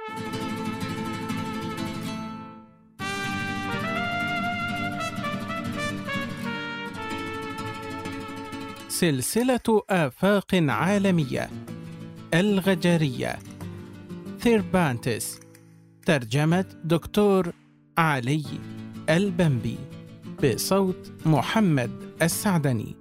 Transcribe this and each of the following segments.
سلسلة آفاق عالمية. الغجرية. ثيربانتس. ترجمة دكتور علي البنبي، بصوت محمد السعدني.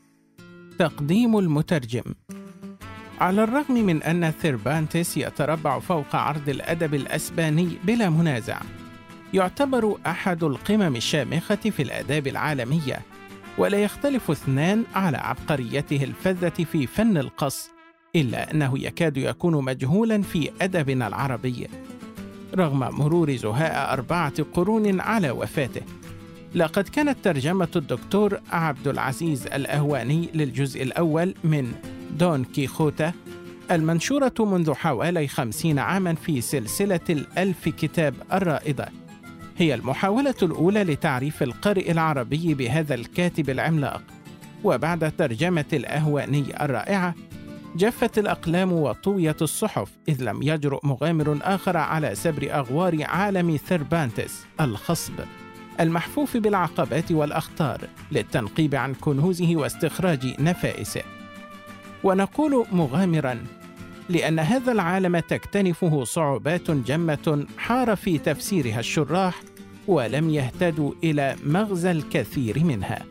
تقديم المترجم. على الرغم من أن ثيربانتس يتربع فوق عرض الأدب الأسباني بلا منازع، يعتبر أحد القمم الشامخة في الآداب العالمية، ولا يختلف اثنان على عبقريته الفذة في فن القص، إلا أنه يكاد يكون مجهولاً في أدبنا العربي رغم مرور زهاء 4 قرون على وفاته. لقد كانت ترجمة الدكتور عبد العزيز الأهواني للجزء الأول من دون كيخوتة المنشورة منذ حوالي 50 عاماً في سلسلة 1000 كتاب الرائدة هي المحاولة الأولى لتعريف القارئ العربي بهذا الكاتب العملاق. وبعد ترجمة الأهواني الرائعة جفت الأقلام وطويت الصحف، إذ لم يجرؤ مغامر آخر على سبر أغوار عالم ثيربانتس الخصب المحفوف بالعقبات والأخطار للتنقيب عن كنوزه واستخراج نفائسه. ونقول مغامراً لأن هذا العالم تكتنفه صعوبات جمة حار في تفسيرها الشراح ولم يهتدوا إلى مغزى الكثير منها.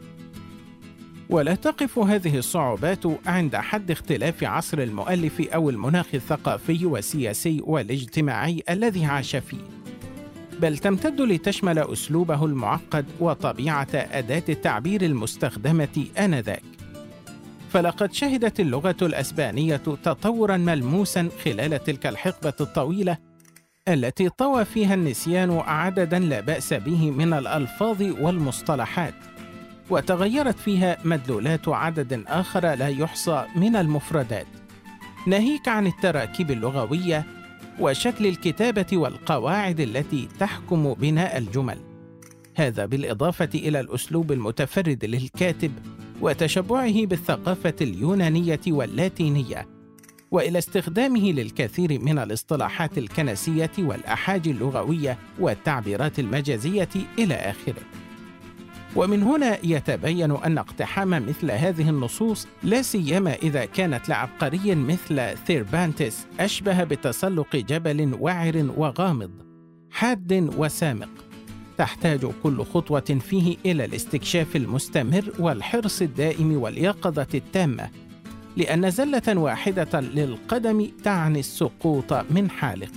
ولا تقف هذه الصعوبات عند حد اختلاف عصر المؤلف أو المناخ الثقافي والسياسي والاجتماعي الذي عاش فيه، بل تمتد لتشمل أسلوبه المعقد وطبيعة أداة التعبير المستخدمة آنذاك. فلقد شهدت اللغة الأسبانية تطوراً ملموساً خلال تلك الحقبة الطويلة التي طوى فيها النسيان عدداً لا بأس به من الألفاظ والمصطلحات، وتغيرت فيها مدلولات عدد آخر لا يحصى من المفردات، ناهيك عن التراكيب اللغوية وشكل الكتابة والقواعد التي تحكم بناء الجمل. هذا بالإضافة إلى الأسلوب المتفرد للكاتب وتشبعه بالثقافة اليونانية واللاتينية، وإلى استخدامه للكثير من الاصطلاحات الكنسية والأحاجي اللغوية والتعبيرات المجازية إلى آخره. ومن هنا يتبين أن اقتحام مثل هذه النصوص، لا سيما إذا كانت لعبقري مثل ثيربانتس، أشبه بتسلق جبل وعر وغامض حاد وسامق، تحتاج كل خطوة فيه إلى الاستكشاف المستمر والحرص الدائم واليقظة التامة، لأن زلة واحدة للقدم تعني السقوط من حالق.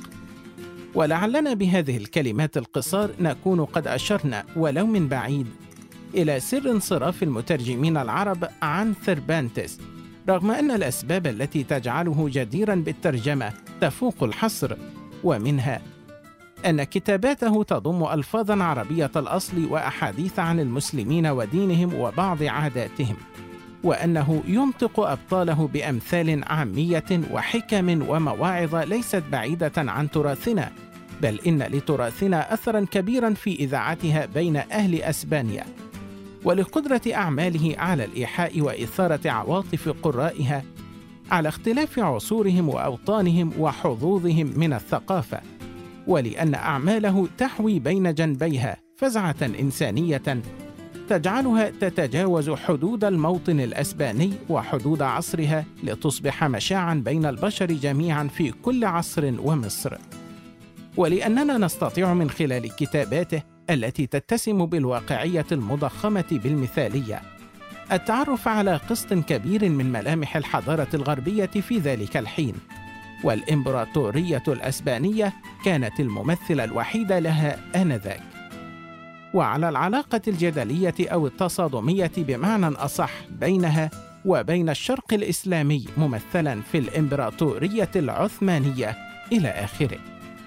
ولعلنا بهذه الكلمات القصار نكون قد أشرنا ولو من بعيد إلى سر انصراف المترجمين العرب عن ثيربانتس، رغم أن الأسباب التي تجعله جديراً بالترجمة تفوق الحصر، ومنها أن كتاباته تضم ألفاظاً عربية الأصل وأحاديث عن المسلمين ودينهم وبعض عاداتهم، وأنه ينطق أبطاله بأمثال عامية وحكم ومواعظ ليست بعيدة عن تراثنا، بل إن لتراثنا أثراً كبيراً في إذاعتها بين أهل أسبانيا، ولقدرة أعماله على الإيحاء وإثارة عواطف قرائها على اختلاف عصورهم وأوطانهم وحظوظهم من الثقافة، ولأن أعماله تحوي بين جنبيها فزعة إنسانية تجعلها تتجاوز حدود الموطن الأسباني وحدود عصرها لتصبح مشاعاً بين البشر جميعاً في كل عصر ومصر. ولأننا نستطيع من خلال كتاباته التي تتسم بالواقعية المضخمة بالمثالية التعرف على قسط كبير من ملامح الحضارة الغربية في ذلك الحين، والإمبراطورية الأسبانية كانت الممثلة الوحيدة لها آنذاك. وعلى العلاقة الجدلية أو التصادمية بمعنى أصح بينها وبين الشرق الإسلامي ممثلا في الإمبراطورية العثمانية إلى آخره.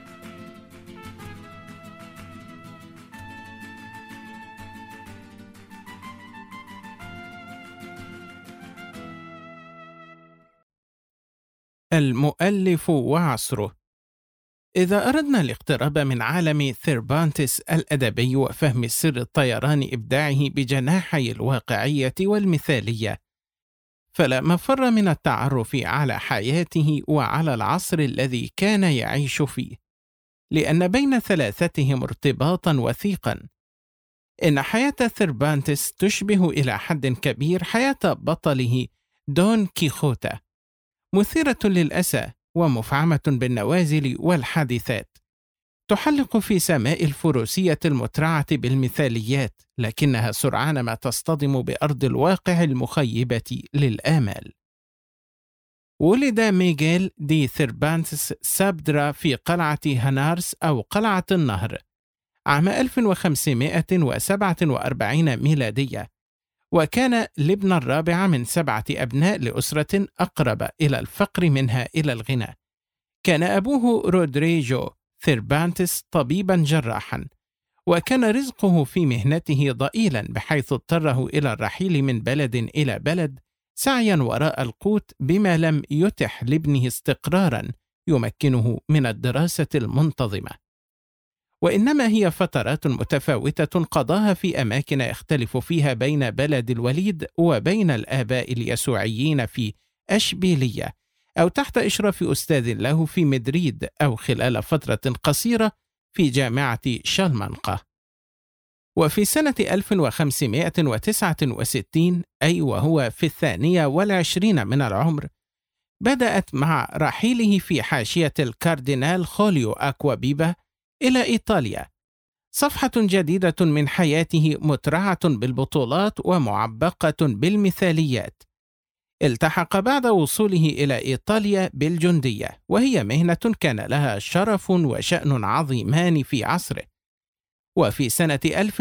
المؤلف وعصره. إذا أردنا الاقتراب من عالم ثيربانتس الأدبي وفهم سر الطيران إبداعه بجناحي الواقعية والمثالية، فلا مفر من التعرف على حياته وعلى العصر الذي كان يعيش فيه، لأن بين ثلاثتهم ارتباطا وثيقا. إن حياة ثيربانتس تشبه إلى حد كبير حياة بطله دون كيخوتا، مثيرة للأسى ومفعمة بالنوازل والحادثات، تحلق في سماء الفروسية المترعة بالمثاليات، لكنها سرعان ما تصطدم بأرض الواقع المخيبة للآمال. ولد ميغيل دي ثيربانتس سابدرا في قلعة هانارس أو قلعة النهر عام 1547 ميلادية، وكان الابن الرابع من 7 أبناء لأسرة أقرب إلى الفقر منها إلى الغنى. كان أبوه رودريجو ثيربانتس طبيبا جراحا، وكان رزقه في مهنته ضئيلا بحيث اضطره إلى الرحيل من بلد إلى بلد سعيا وراء القوت، بما لم يتح لابنه استقرارا يمكنه من الدراسة المنتظمة. وإنما هي فترات متفاوتة قضاها في أماكن يختلف فيها بين بلد الوليد وبين الآباء اليسوعيين في أشبيلية، أو تحت إشراف أستاذ له في مدريد، أو خلال فترة قصيرة في جامعة شالمنقة. وفي سنة 1569، أي وهو في 22 من العمر، بدأت مع رحيله في حاشية الكاردينال خوليو أكوابيبا إلى إيطاليا صفحة جديدة من حياته مترعة بالبطولات ومعبقة بالمثاليات. التحق بعد وصوله إلى إيطاليا بالجندية، وهي مهنة كان لها شرف وشأن عظيمان في عصره. وفي سنة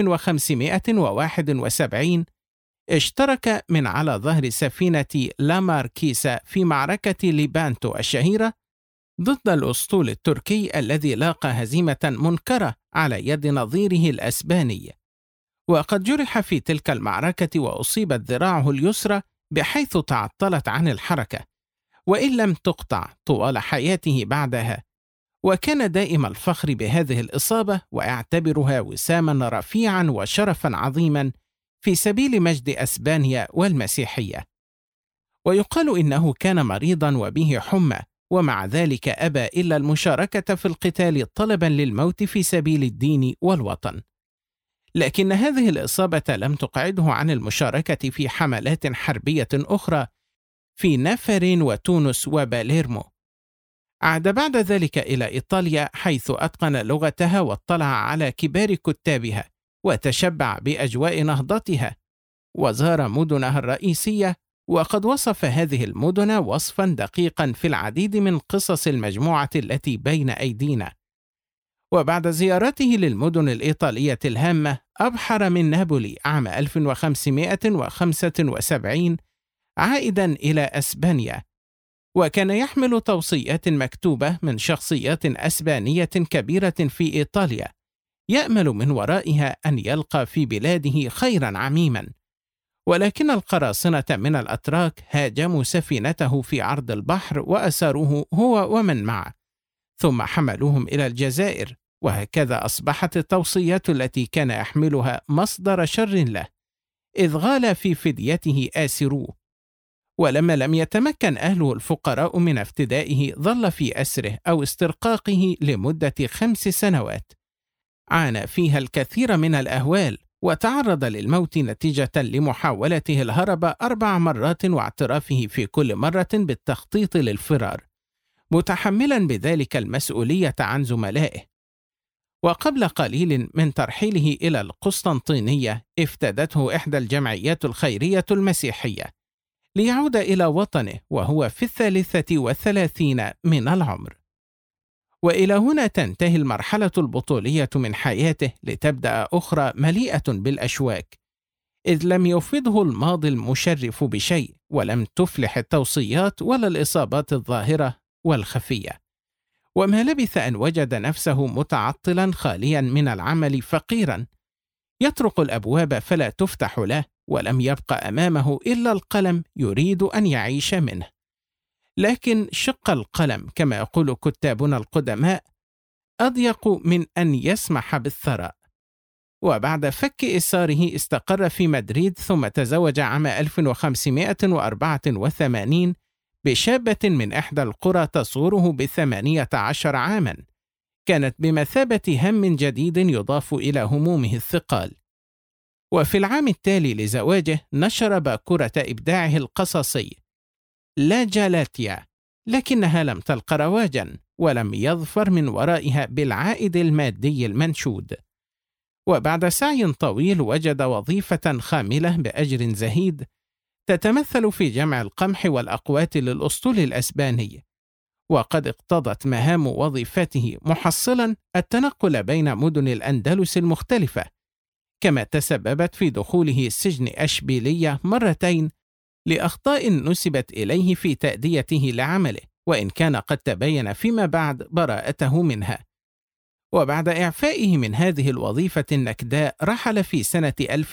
1571 اشترك من على ظهر سفينة لاماركيسا في معركة ليبانتو الشهيرة ضد الأسطول التركي الذي لاقى هزيمة منكرة على يد نظيره الأسباني، وقد جرح في تلك المعركة وأصيبت ذراعه اليسرى بحيث تعطلت عن الحركة، وإن لم تقطع طوال حياته بعدها. وكان دائم الفخر بهذه الإصابة ويعتبرها وساما رفيعا وشرفا عظيما في سبيل مجد أسبانيا والمسيحية. ويقال إنه كان مريضا وبه حمى، ومع ذلك أبى إلا المشاركة في القتال طلبا للموت في سبيل الدين والوطن. لكن هذه الإصابة لم تقعده عن المشاركة في حملات حربية أخرى في نفر وتونس وباليرمو. عاد بعد ذلك إلى إيطاليا، حيث أتقن لغتها واطلع على كبار كتابها وتشبع بأجواء نهضتها، وزار مدنها الرئيسية، وقد وصف هذه المدن وصفا دقيقا في العديد من قصص المجموعة التي بين أيدينا. وبعد زيارته للمدن الإيطالية الهامة، أبحر من نابولي عام 1575 عائدا إلى أسبانيا، وكان يحمل توصيات مكتوبة من شخصيات أسبانية كبيرة في إيطاليا، يأمل من ورائها أن يلقى في بلاده خيرا عميما. ولكن القراصنة من الأتراك هاجموا سفينته في عرض البحر وأسروه هو ومن معه، ثم حملوهم إلى الجزائر. وهكذا أصبحت التوصيات التي كان يحملها مصدر شر له، إذ غال في فديته آسروه. ولما لم يتمكن أهله الفقراء من افتدائه، ظل في أسره أو استرقاقه لمدة 5 سنوات، عانى فيها الكثير من الأهوال، وتعرض للموت نتيجة لمحاولته الهرب 4 مرات، واعترافه في كل مرة بالتخطيط للفرار، متحملا بذلك المسؤولية عن زملائه. وقبل قليل من ترحيله إلى القسطنطينية، افتدته إحدى الجمعيات الخيرية المسيحية ليعود إلى وطنه وهو في 33 من العمر. وإلى هنا تنتهي المرحلة البطولية من حياته، لتبدأ أخرى مليئة بالأشواك، إذ لم يفضه الماضي المشرف بشيء، ولم تفلح التوصيات ولا الإصابات الظاهرة والخفية. وما لبث أن وجد نفسه متعطلا خاليا من العمل، فقيرا يطرق الأبواب فلا تفتح له، ولم يبق أمامه إلا القلم يريد أن يعيش منه. لكن شق القلم، كما يقول كتابنا القدماء، أضيق من أن يسمح بالثراء. وبعد فك إساره استقر في مدريد، ثم تزوج عام 1584 بشابة من إحدى القرى تصوره ب18 عاما، كانت بمثابة هم جديد يضاف إلى همومه الثقال. وفي العام التالي لزواجه نشر باكورة إبداعه القصصي لا جالاتيا، لكنها لم تلق رواجا ولم يظفر من ورائها بالعائد المادي المنشود. وبعد سعي طويل وجد وظيفة خاملة بأجر زهيد تتمثل في جمع القمح والأقوات للأسطول الأسباني، وقد اقتضت مهام وظيفته محصلا التنقل بين مدن الأندلس المختلفة، كما تسببت في دخوله سجن أشبيلية مرتين لأخطاء نسبت إليه في تأديته لعمله، وإن كان قد تبين فيما بعد براءته منها. وبعد إعفائه من هذه الوظيفة النكداء رحل في سنة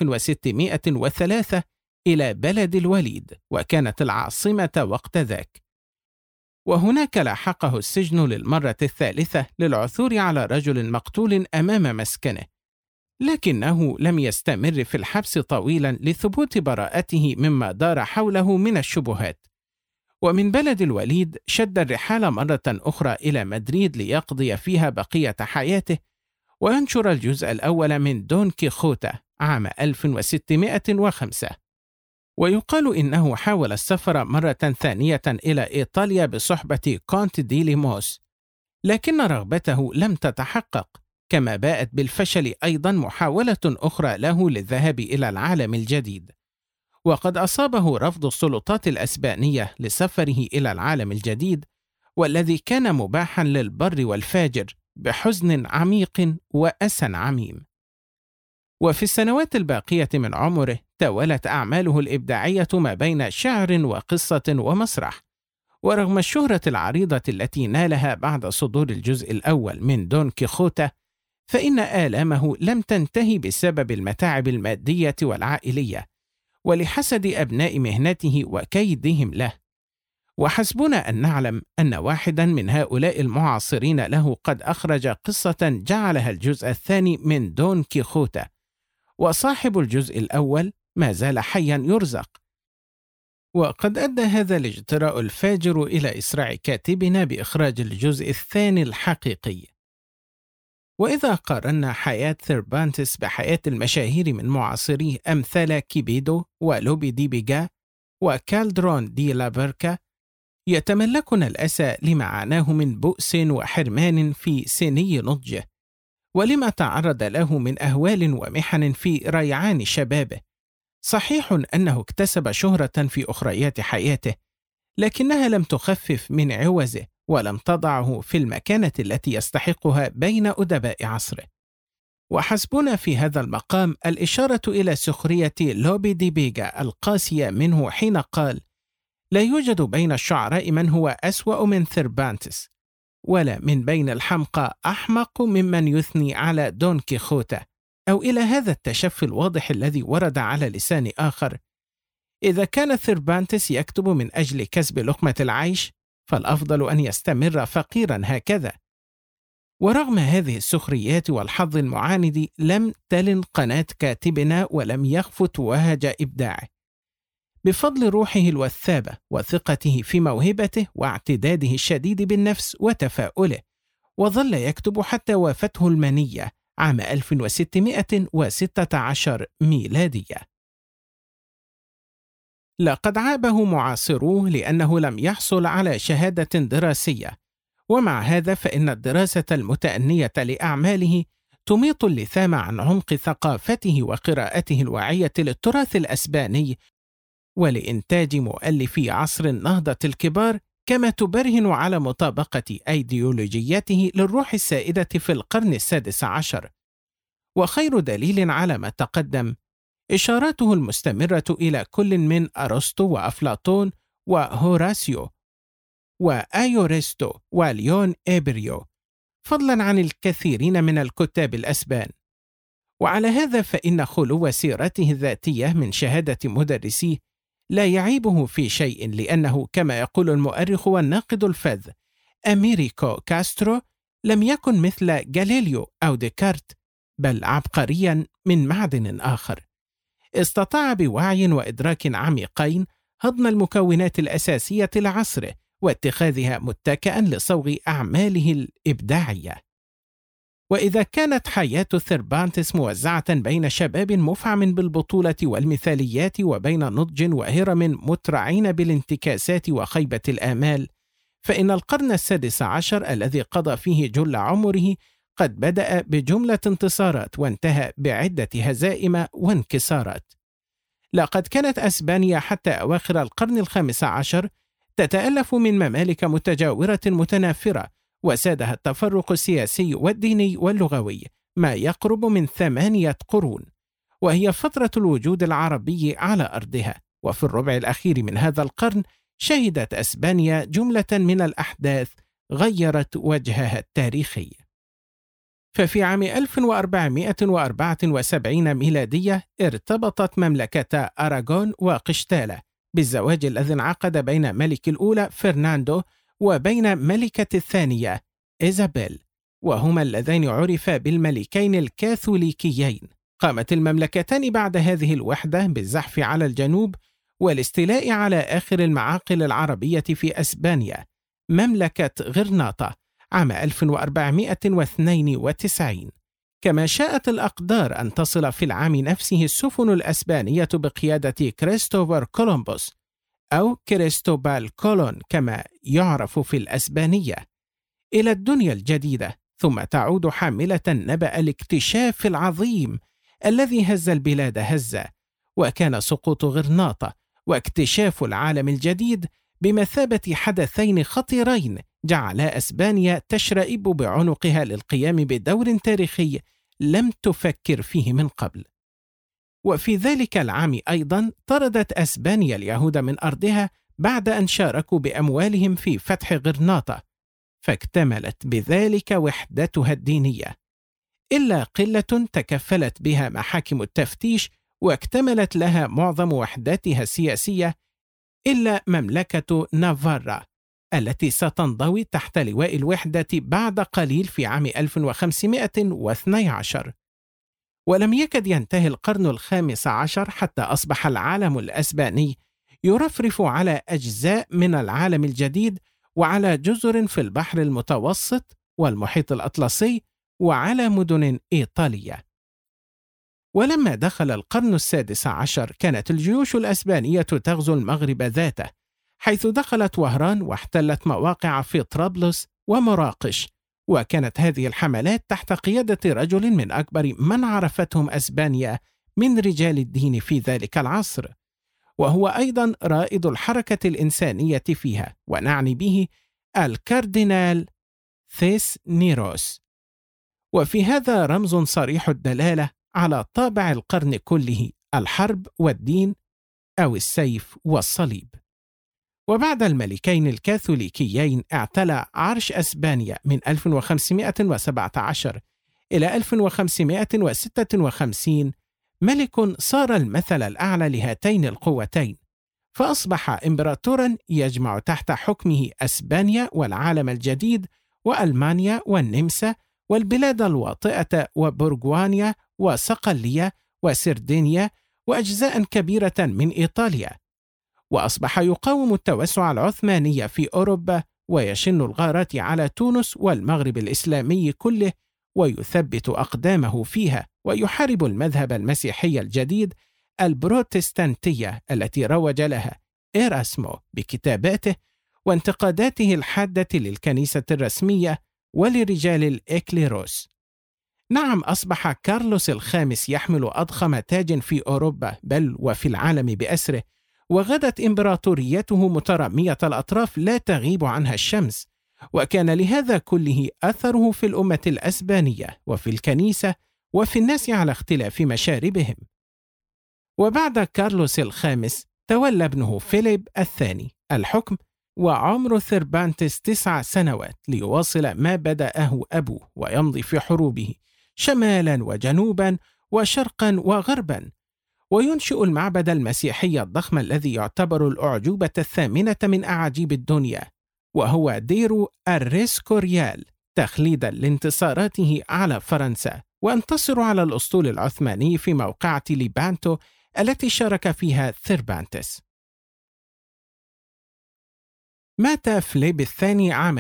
1603 إلى بلد الوليد، وكانت العاصمة وقت ذاك. وهناك لاحقه السجن للمرة الثالثة للعثور على رجل مقتول أمام مسكنه، لكنه لم يستمر في الحبس طويلا لثبوت براءته مما دار حوله من الشبهات. ومن بلد الوليد شد الرحال مرة أخرى إلى مدريد ليقضي فيها بقية حياته وينشر الجزء الأول من دون كيخوتة عام 1605. ويقال إنه حاول السفر مرة ثانية إلى إيطاليا بصحبة كونت دي ليموس، لكن رغبته لم تتحقق، كما باءت بالفشل أيضا محاولة أخرى له للذهاب إلى العالم الجديد. وقد أصابه رفض السلطات الأسبانية لسفره إلى العالم الجديد، والذي كان مباحا للبر والفاجر بحزن عميق وأسى عميم. وفي السنوات الباقية من عمره توالت أعماله الإبداعية ما بين شعر وقصة ومسرح. ورغم الشهرة العريضة التي نالها بعد صدور الجزء الأول من دون كيخوتة، فإن آلامه لم تنتهي بسبب المتاعب المادية والعائلية ولحسد أبناء مهنته وكيدهم له. وحسبنا أن نعلم أن واحدا من هؤلاء المعاصرين له قد أخرج قصة جعلها الجزء الثاني من دون كيخوتة، وصاحب الجزء الأول ما زال حيا يرزق. وقد أدى هذا الاجتراء الفاجر إلى إسراع كاتبنا بإخراج الجزء الثاني الحقيقي. وإذا قارنا حياة ثيربانتس بحياة المشاهير من معاصريه أمثال كيبيدو ولوبي دي بيجا وكالدرون دي لابركا، يتملكنا الأسى لما عاناه من بؤس وحرمان في سني نضجه، ولما تعرض له من أهوال ومحن في ريعان شبابه. صحيح أنه اكتسب شهرة في أخريات حياته، لكنها لم تخفف من عوزه ولم تضعه في المكانة التي يستحقها بين أدباء عصره. وحسبنا في هذا المقام الإشارة إلى سخرية لوبي دي بيجا القاسية منه حين قال: لا يوجد بين الشعراء من هو أسوأ من ثيربانتس، ولا من بين الحمقى أحمق ممن يثني على دون كيخوتة، أو إلى هذا التشفي الواضح الذي ورد على لسان آخر: إذا كان ثيربانتس يكتب من أجل كسب لقمة العيش، فالأفضل أن يستمر فقيرا هكذا. ورغم هذه السخريات والحظ المعاند لم تلن قناة كاتبنا ولم يخفت وهج إبداعه، بفضل روحه الوثابة وثقته في موهبته واعتداده الشديد بالنفس وتفاؤله، وظل يكتب حتى وافته المنية عام 1616 ميلادية. لقد عابه معاصروه لأنه لم يحصل على شهادة دراسية، ومع هذا فإن الدراسة المتأنية لأعماله تميط اللثام عن عمق ثقافته وقراءته الواعية للتراث الأسباني ولإنتاج مؤلفي عصر النهضة الكبار، كما تبرهن على مطابقة أيديولوجيته للروح السائدة في القرن السادس عشر. وخير دليل على ما تقدم إشاراته المستمرة إلى كل من أرسطو وأفلاطون وهوراسيو وآيورستو وليون إبريو، فضلا عن الكثيرين من الكتاب الأسبان. وعلى هذا فإن خلو سيرته الذاتية من شهادة مدرسيه لا يعيبه في شيء، لأنه كما يقول المؤرخ والناقد الفذ أميريكو كاسترو لم يكن مثل غاليليو أو ديكارت، بل عبقريا من معدن آخر. استطاع بوعي وإدراك عميقين هضم المكونات الأساسية لعصره واتخاذها متكئا لصوغ أعماله الإبداعية. وإذا كانت حياة ثيربانتس موزعة بين شباب مفعم بالبطولة والمثاليات وبين نضج وهرم مترعين بالانتكاسات وخيبة الآمال، فإن القرن السادس عشر الذي قضى فيه جل عمره قد بدأ بجملة انتصارات وانتهى بعدة هزائم وانكسارات. لقد كانت أسبانيا حتى أواخر القرن الخامس عشر تتألف من ممالك متجاورة متنافرة، وسادها التفرق السياسي والديني واللغوي ما يقرب من 8 قرون، وهي فترة الوجود العربي على أرضها. وفي الربع الأخير من هذا القرن شهدت أسبانيا جملة من الأحداث غيرت وجهها التاريخي. ففي عام 1474 ميلادية ارتبطت مملكة أراغون وقشتالة بالزواج الذي انعقد بين ملك الأولى فرناندو وبين ملكة الثانية إيزابيل، وهما اللذين عرفا بالملكين الكاثوليكيين. قامت المملكتان بعد هذه الوحدة بالزحف على الجنوب والاستيلاء على آخر المعاقل العربية في أسبانيا، مملكة غرناطة، عام 1492. كما شاءت الأقدار أن تصل في العام نفسه السفن الأسبانية بقيادة كريستوفر كولومبوس أو كريستوبال كولون كما يعرف في الأسبانية إلى الدنيا الجديدة، ثم تعود حاملة نبأ الاكتشاف العظيم الذي هز البلاد هزة. وكان سقوط غرناطة واكتشاف العالم الجديد بمثابة حدثين خطيرين جعلا أسبانيا تشرئب بعنقها للقيام بدور تاريخي لم تفكر فيه من قبل. وفي ذلك العام أيضا طردت أسبانيا اليهود من أرضها بعد أن شاركوا بأموالهم في فتح غرناطة، فاكتملت بذلك وحدتها الدينية، إلا قلة تكفلت بها محاكم التفتيش واكتملت لها معظم وحداتها السياسية، إلا مملكة نافارا التي ستنضوي تحت لواء الوحدة بعد قليل في عام 1512. ولم يكد ينتهي القرن الخامس عشر حتى أصبح العالم الأسباني يرفرف على أجزاء من العالم الجديد وعلى جزر في البحر المتوسط والمحيط الأطلسي وعلى مدن إيطالية. ولما دخل القرن السادس عشر كانت الجيوش الأسبانية تغزو المغرب ذاته، حيث دخلت وهران واحتلت مواقع في طرابلس ومراقش، وكانت هذه الحملات تحت قيادة رجل من أكبر من عرفتهم أسبانيا من رجال الدين في ذلك العصر، وهو أيضا رائد الحركة الإنسانية فيها، ونعني به الكاردينال ثيسنيروس. وفي هذا رمز صريح الدلالة على طابع القرن كله، الحرب والدين أو السيف والصليب. وبعد الملكين الكاثوليكيين اعتلى عرش أسبانيا من 1517 إلى 1556 ملك صار المثل الأعلى لهاتين القوتين، فأصبح إمبراطورا يجمع تحت حكمه أسبانيا والعالم الجديد وألمانيا والنمسا والبلاد الواطئة وبورغوانيا وصقلية وسردينيا وأجزاء كبيرة من إيطاليا، وأصبح يقاوم التوسع العثماني في أوروبا ويشن الغارات على تونس والمغرب الإسلامي كله ويثبت أقدامه فيها، ويحارب المذهب المسيحي الجديد البروتستانتية التي روج لها إيراسمو بكتاباته وانتقاداته الحادة للكنيسة الرسمية ولرجال الإكليروس. نعم، أصبح كارلوس الخامس يحمل أضخم تاج في أوروبا بل وفي العالم بأسره، وغدت إمبراطوريته مترامية الأطراف لا تغيب عنها الشمس، وكان لهذا كله أثره في الأمة الأسبانية وفي الكنيسة وفي الناس على اختلاف مشاربهم. وبعد كارلوس الخامس تولى ابنه فيليب الثاني الحكم، وعمر ثيربانتس 9 سنوات ليواصل ما بدأه أبوه ويمضي في حروبه شمالا وجنوبا وشرقا وغربا، وينشئ المعبد المسيحي الضخم الذي يعتبر الأعجوبة الثامنة من أعاجيب الدنيا، وهو دير الريسكوريال، تخليدا لانتصاراته على فرنسا، وانتصر على الأسطول العثماني في موقعة ليبانتو التي شارك فيها ثيربانتس. مات فليب الثاني عام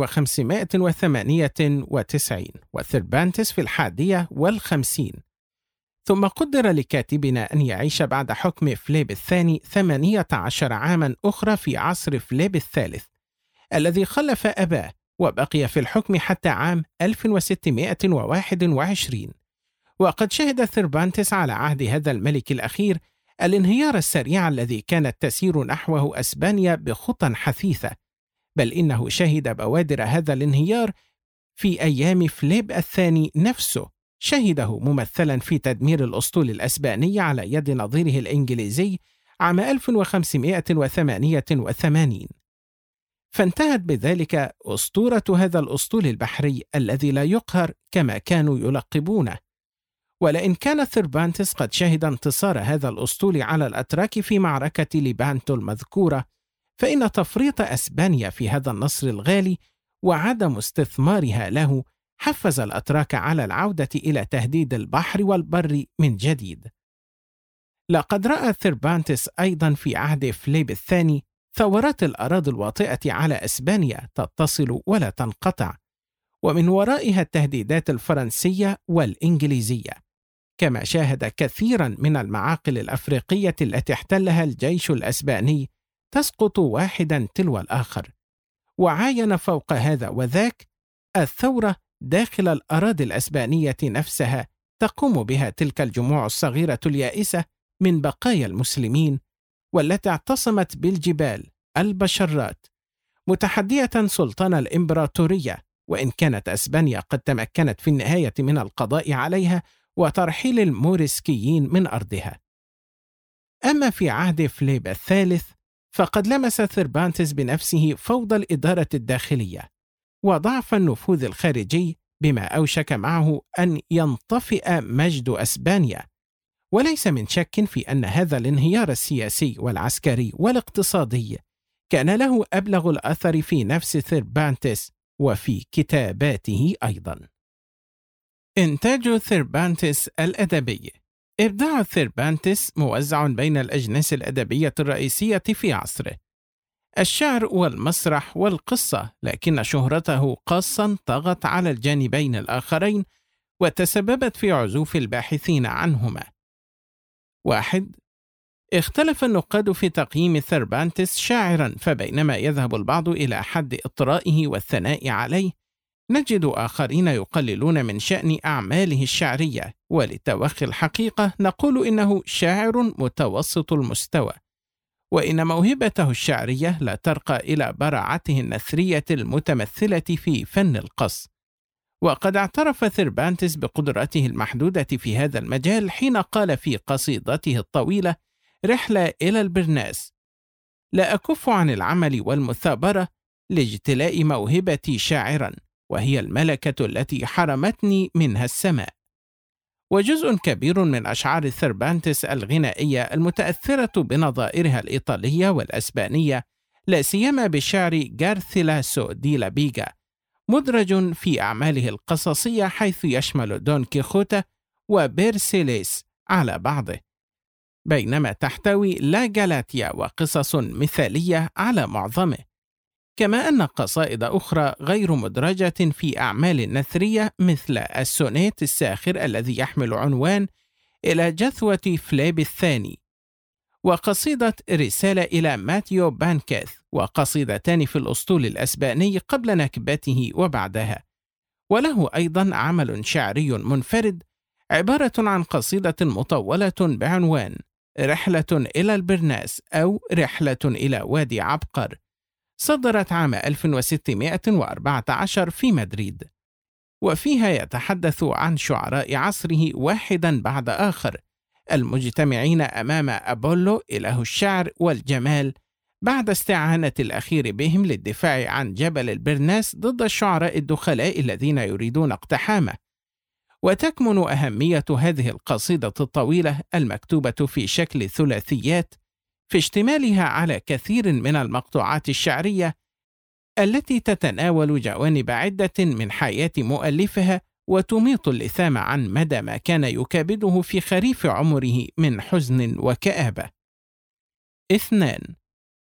1598 وثربانتس في 51، ثم قدر لكاتبنا أن يعيش بعد حكم فليب الثاني 18 عاماً أخرى في عصر فليب الثالث الذي خلف أباه، وبقي في الحكم حتى عام 1621. وقد شهد ثربانتس على عهد هذا الملك الأخير الانهيار السريع الذي كانت تسير نحوه أسبانيا بخطى حثيثة، بل إنه شهد بوادر هذا الانهيار في أيام فليب الثاني نفسه، شهده ممثلا في تدمير الأسطول الأسباني على يد نظيره الإنجليزي عام 1588. فانتهت بذلك أسطورة هذا الأسطول البحري الذي لا يقهر كما كانوا يلقبونه. ولئن كان ثربانتس قد شهد انتصار هذا الأسطول على الأتراك في معركة ليبانتو المذكورة، فإن تفريط أسبانيا في هذا النصر الغالي وعدم استثمارها له حفز الأتراك على العودة إلى تهديد البحر والبر من جديد. لقد رأى ثربانتس أيضا في عهد فليب الثاني ثورات الأراضي الواطئة على أسبانيا تتصل ولا تنقطع، ومن ورائها التهديدات الفرنسية والإنجليزية، كما شاهد كثيرا من المعاقل الأفريقية التي احتلها الجيش الأسباني تسقط واحدا تلو الآخر. وعاين فوق هذا وذاك الثورة داخل الأراضي الأسبانية نفسها تقوم بها تلك الجموع الصغيرة اليائسة من بقايا المسلمين، والتي اعتصمت بالجبال البشرات متحدية سلطان الإمبراطورية، وإن كانت أسبانيا قد تمكنت في النهاية من القضاء عليها وترحيل الموريسكيين من أرضها. أما في عهد فليب الثالث فقد لمس ثربانتس بنفسه فوضى الإدارة الداخلية وضعف النفوذ الخارجي، بما أوشك معه أن ينطفئ مجد أسبانيا. وليس من شك في أن هذا الانهيار السياسي والعسكري والاقتصادي كان له أبلغ الأثر في نفس ثربانتس وفي كتاباته أيضا. إنتاج ثربانتس الأدبي. إبداع ثربانتس موزع بين الأجناس الأدبية الرئيسية في عصره: الشعر والمسرح والقصة، لكن شهرته خاصة طغت على الجانبين الآخرين وتسببت في عزوف الباحثين عنهما. 1. اختلف النقاد في تقييم ثربانتس شاعرا، فبينما يذهب البعض إلى حد إطرائه والثناء عليه، نجد آخرين يقللون من شأن أعماله الشعرية، ولتوخي الحقيقة نقول إنه شاعر متوسط المستوى، وإن موهبته الشعرية لا ترقى إلى براعته النثرية المتمثلة في فن القص. وقد اعترف ثربانتس بقدرته المحدودة في هذا المجال حين قال في قصيدته الطويلة رحلة إلى البرناس: لا أكف عن العمل والمثابرة لاجتلاء موهبتي شاعرا، وهي الملكة التي حرمتني منها السماء. وجزء كبير من أشعار ثربانتس الغنائية المتأثرة بنظائرها الإيطالية والأسبانية، لا سيما بشعر غارثيلاسو دي لا بيغا، مدرج في أعماله القصصية، حيث يشمل دون كيخوتة وبيرسيليس على بعضه، بينما تحتوي لا جالاتيا وقصص مثالية على معظمه، كما أن قصائد أخرى غير مدرجة في أعمال نثرية مثل السونيت الساخر الذي يحمل عنوان إلى جثوة فليب الثاني، وقصيدة رسالة إلى ماتيو بانكيث، وقصيدتان في الأسطول الأسباني قبل نكبته وبعدها. وله أيضا عمل شعري منفرد عبارة عن قصيدة مطولة بعنوان رحلة إلى البرناس أو رحلة إلى وادي عبقر، صدرت عام 1614 في مدريد، وفيها يتحدث عن شعراء عصره واحدا بعد آخر المجتمعين أمام أبولو إله الشعر والجمال، بعد استعانة الأخير بهم للدفاع عن جبل البرناس ضد الشعراء الدخلاء الذين يريدون اقتحامه. وتكمن أهمية هذه القصيدة الطويلة المكتوبة في شكل ثلاثيات في اشتمالها على كثير من المقطوعات الشعرية التي تتناول جوانب عدة من حياة مؤلفها، وتميط اللثام عن مدى ما كان يكابده في خريف عمره من حزن وكآبة. 2.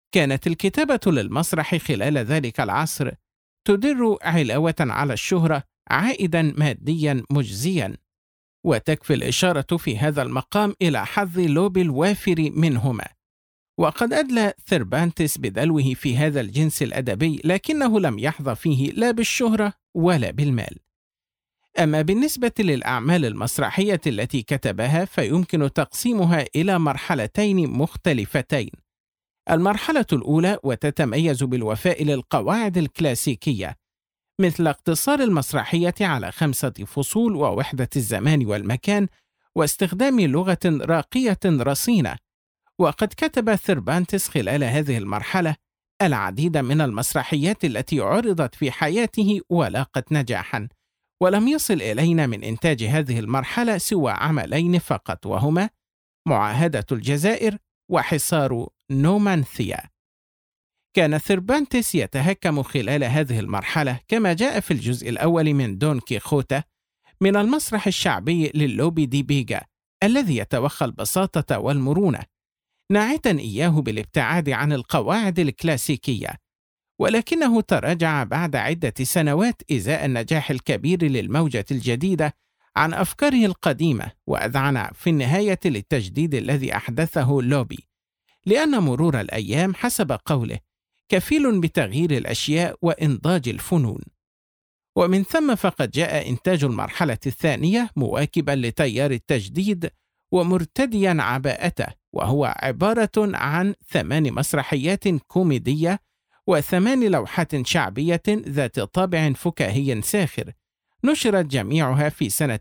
كانت الكتابة للمسرح خلال ذلك العصر تدر علاوة على الشهرة عائدا ماديا مجزيا، وتكفي الإشارة في هذا المقام إلى حظ لوب الوافر منهما. وقد أدلى ثيربانتس بدلوه في هذا الجنس الأدبي، لكنه لم يحظى فيه لا بالشهرة ولا بالمال. أما بالنسبة للأعمال المسرحية التي كتبها فيمكن تقسيمها إلى مرحلتين مختلفتين. المرحلة الأولى وتتميز بالوفاء للقواعد الكلاسيكية، مثل اقتصار المسرحية على 5 فصول ووحدة الزمان والمكان واستخدام لغة راقية رصينة. وقد كتب ثيربانتس خلال هذه المرحلة العديد من المسرحيات التي عرضت في حياته ولاقت نجاحا، ولم يصل إلينا من إنتاج هذه المرحلة سوى عملين فقط، وهما معاهدة الجزائر وحصار نومانثيا. كان ثيربانتس يتهكم خلال هذه المرحلة، كما جاء في الجزء الأول من دون كيخوتة، من المسرح الشعبي للوبي دي بيجا الذي يتوخى البساطة والمرونة، ناعتا إياه بالابتعاد عن القواعد الكلاسيكية. ولكنه تراجع بعد عدة سنوات إزاء النجاح الكبير للموجة الجديدة عن أفكاره القديمة، وأذعن في النهاية للتجديد الذي أحدثه لوبي، لأن مرور الأيام حسب قوله كفيل بتغيير الأشياء وإنضاج الفنون. ومن ثم فقد جاء إنتاج المرحلة الثانية مواكبا لتيار التجديد ومرتديا عباءته، وهو عبارة عن 8 مسرحيات كوميدية و8 لوحات شعبية ذات طابع فكاهي ساخر، نشرت جميعها في سنة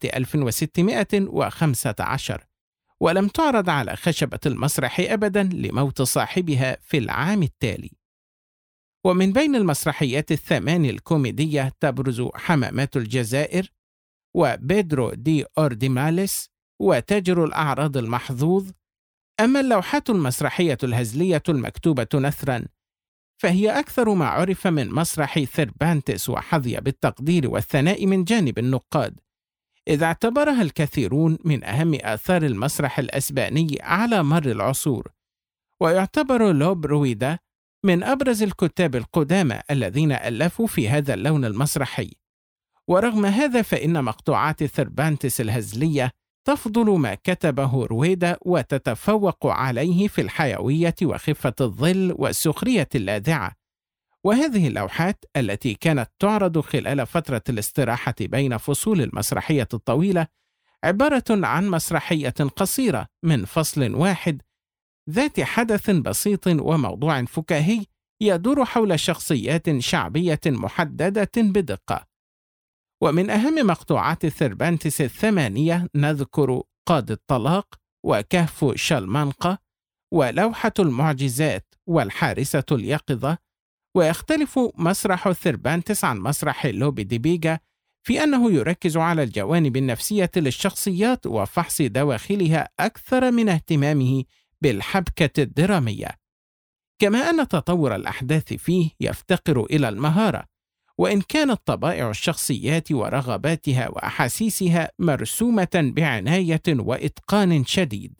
1615، ولم تعرض على خشبة المسرح أبدا لموت صاحبها في العام التالي. ومن بين المسرحيات 8 الكوميدية تبرز حمامات الجزائر وبيدرو دي أورديماليس وتاجر الأعراض المحظوظ. أما اللوحات المسرحية الهزلية المكتوبة نثرا فهي أكثر ما عرف من مسرح ثيربانتس، وحظي بالتقدير والثناء من جانب النقاد، إذ اعتبرها الكثيرون من أهم آثار المسرح الأسباني على مر العصور. ويعتبر لوب رويدا من أبرز الكتاب القدامى الذين ألفوا في هذا اللون المسرحي. ورغم هذا فإن مقطوعات ثيربانتس الهزلية تفضل ما كتبه رويدا وتتفوق عليه في الحيوية وخفة الظل والسخرية اللاذعة. وهذه اللوحات التي كانت تعرض خلال فترة الاستراحة بين فصول المسرحية الطويلة عبارة عن مسرحية قصيرة من فصل واحد ذات حدث بسيط وموضوع فكاهي يدور حول شخصيات شعبية محددة بدقة. ومن أهم مقطوعات ثيربانتس 8 نذكر قاضي الطلاق وكهف شلمانقة ولوحة المعجزات والحارسة اليقظة. ويختلف مسرح ثيربانتس عن مسرح لوبي دي بيجا في أنه يركز على الجوانب النفسية للشخصيات وفحص دواخلها أكثر من اهتمامه بالحبكة الدرامية، كما أن تطور الأحداث فيه يفتقر إلى المهارة، وإن كانت طبائع الشخصيات ورغباتها وأحاسيسها مرسومة بعناية وإتقان شديد.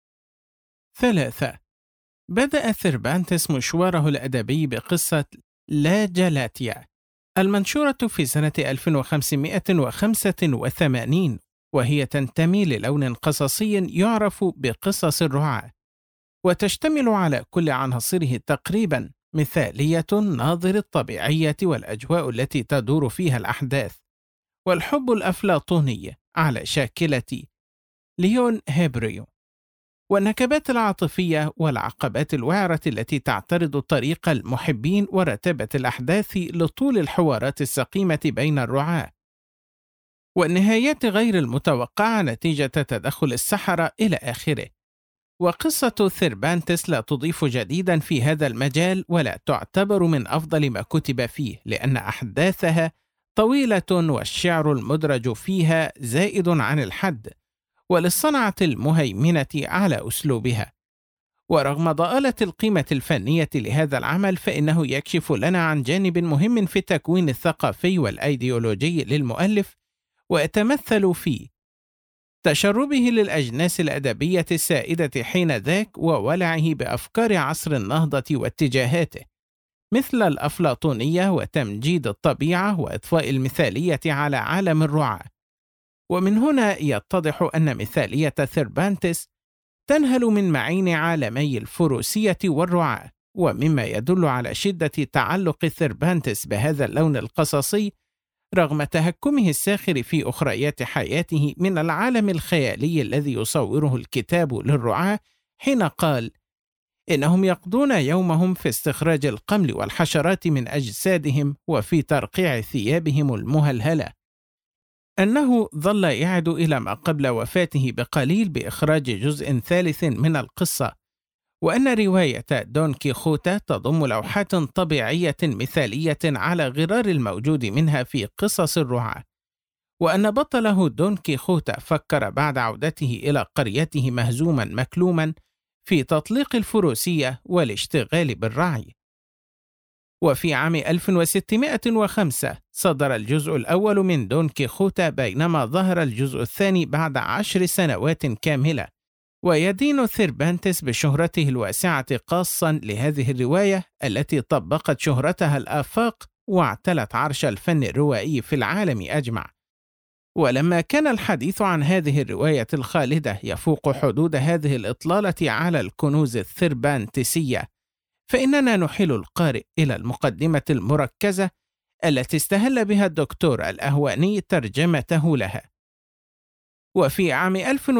3. بدأ ثيربانتس مشواره الأدبي بقصة لا جالاتيا المنشورة في سنة 1585، وهي تنتمي للون قصصي يعرف بقصص الرعاة، وتشتمل على كل عناصره تقريبا، مثالية الناظر الطبيعية والأجواء التي تدور فيها الأحداث، والحب الأفلاطوني على شاكلة ليون هيبريو، والنكبات العاطفية والعقبات الوعرة التي تعترض طريق المحبين ورتابة الأحداث لطول الحوارات السقيمة بين الرعاة، والنهايات غير المتوقعة نتيجة تدخل السحرة إلى آخره. وقصة ثيربانتس لا تضيف جديدا في هذا المجال ولا تعتبر من أفضل ما كتب فيه، لأن أحداثها طويلة والشعر المدرج فيها زائد عن الحد، وللصنعة المهيمنة على أسلوبها. ورغم ضآلة القيمة الفنية لهذا العمل فإنه يكشف لنا عن جانب مهم في التكوين الثقافي والأيديولوجي للمؤلف، ويتمثل في تشربه للأجناس الأدبية السائدة حينذاك وولعه بأفكار عصر النهضة واتجاهاته، مثل الأفلاطونية وتمجيد الطبيعة وإضفاء المثالية على عالم الرعاة. ومن هنا يتضح أن مثالية ثيربانتس تنهل من معين عالمي الفروسية والرعاة، ومما يدل على شدة تعلق ثيربانتس بهذا اللون القصصي رغم تهكمه الساخر في أخريات حياته من العالم الخيالي الذي يصوره الكتاب للرعاة، حين قال: إنهم يقضون يومهم في استخراج القمل والحشرات من أجسادهم وفي ترقيع ثيابهم المهلهلة. أنه ظل يعد إلى ما قبل وفاته بقليل بإخراج جزء ثالث من القصة، وأن رواية دون كيخوتة تضم لوحات طبيعية مثالية على غرار الموجود منها في قصص الرعاة، وأن بطله دون كيخوتة فكر بعد عودته إلى قريته مهزوما مكلوما في تطليق الفروسية والاشتغال بالرعي. وفي عام 1605 صدر الجزء الأول من دون كيخوتة، بينما ظهر الجزء الثاني بعد 10 سنوات كاملة. ويدين ثيربانتس بشهرته الواسعة قاصا لهذه الرواية التي طبقت شهرتها الآفاق واعتلت عرش الفن الروائي في العالم أجمع. ولما كان الحديث عن هذه الرواية الخالدة يفوق حدود هذه الإطلالة على الكنوز الثيربانتسية، فإننا نحيل القارئ إلى المقدمة المركزة التي استهل بها الدكتور الأهواني ترجمته لها. وفي عام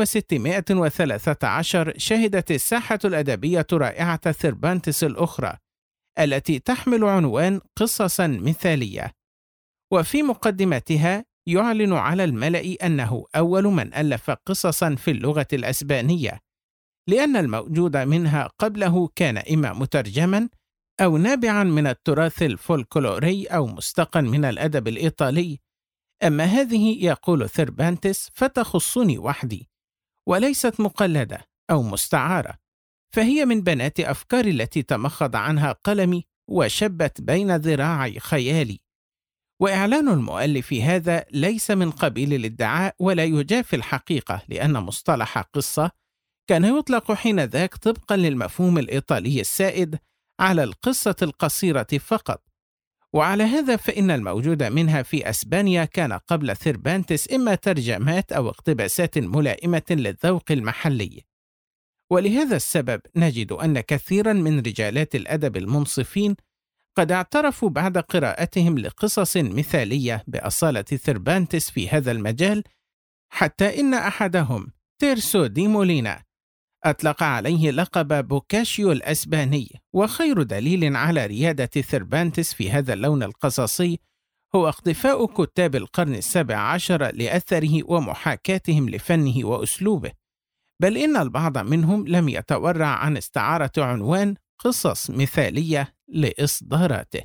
1613 شهدت الساحة الأدبية رائعة ثيربانتس الأخرى التي تحمل عنوان قصصا مثالية، وفي مقدمتها يعلن على الملأ أنه أول من ألف قصصا في اللغة الأسبانية، لأن الموجود منها قبله كان إما مترجما أو نابعا من التراث الفولكلوري أو مستقا من الأدب الإيطالي. أما هذه، يقول ثيربانتس، فتخصني وحدي، وليست مقلدة أو مستعارة، فهي من بنات أفكاري التي تمخض عنها قلمي وشبت بين ذراعي خيالي. وإعلان المؤلف هذا ليس من قبيل الادعاء ولا يجافي الحقيقة، لأن مصطلح قصة كان يطلق حينذاك طبقا للمفهوم الإيطالي السائد على القصة القصيرة فقط، وعلى هذا فإن الموجود منها في أسبانيا كان قبل ثيربانتس إما ترجمات أو اقتباسات ملائمة للذوق المحلي. ولهذا السبب نجد أن كثيرا من رجالات الأدب المنصفين قد اعترفوا بعد قراءتهم لقصص مثالية بأصالة ثيربانتس في هذا المجال، حتى إن أحدهم تيرسو دي مولينا أطلق عليه لقب بوكاشيو الأسباني. وخير دليل على ريادة ثيربانتس في هذا اللون القصصي هو اقتفاء كتاب القرن ال17 لأثره ومحاكاتهم لفنه وأسلوبه، بل إن البعض منهم لم يتورع عن استعارة عنوان قصص مثالية لإصداراته.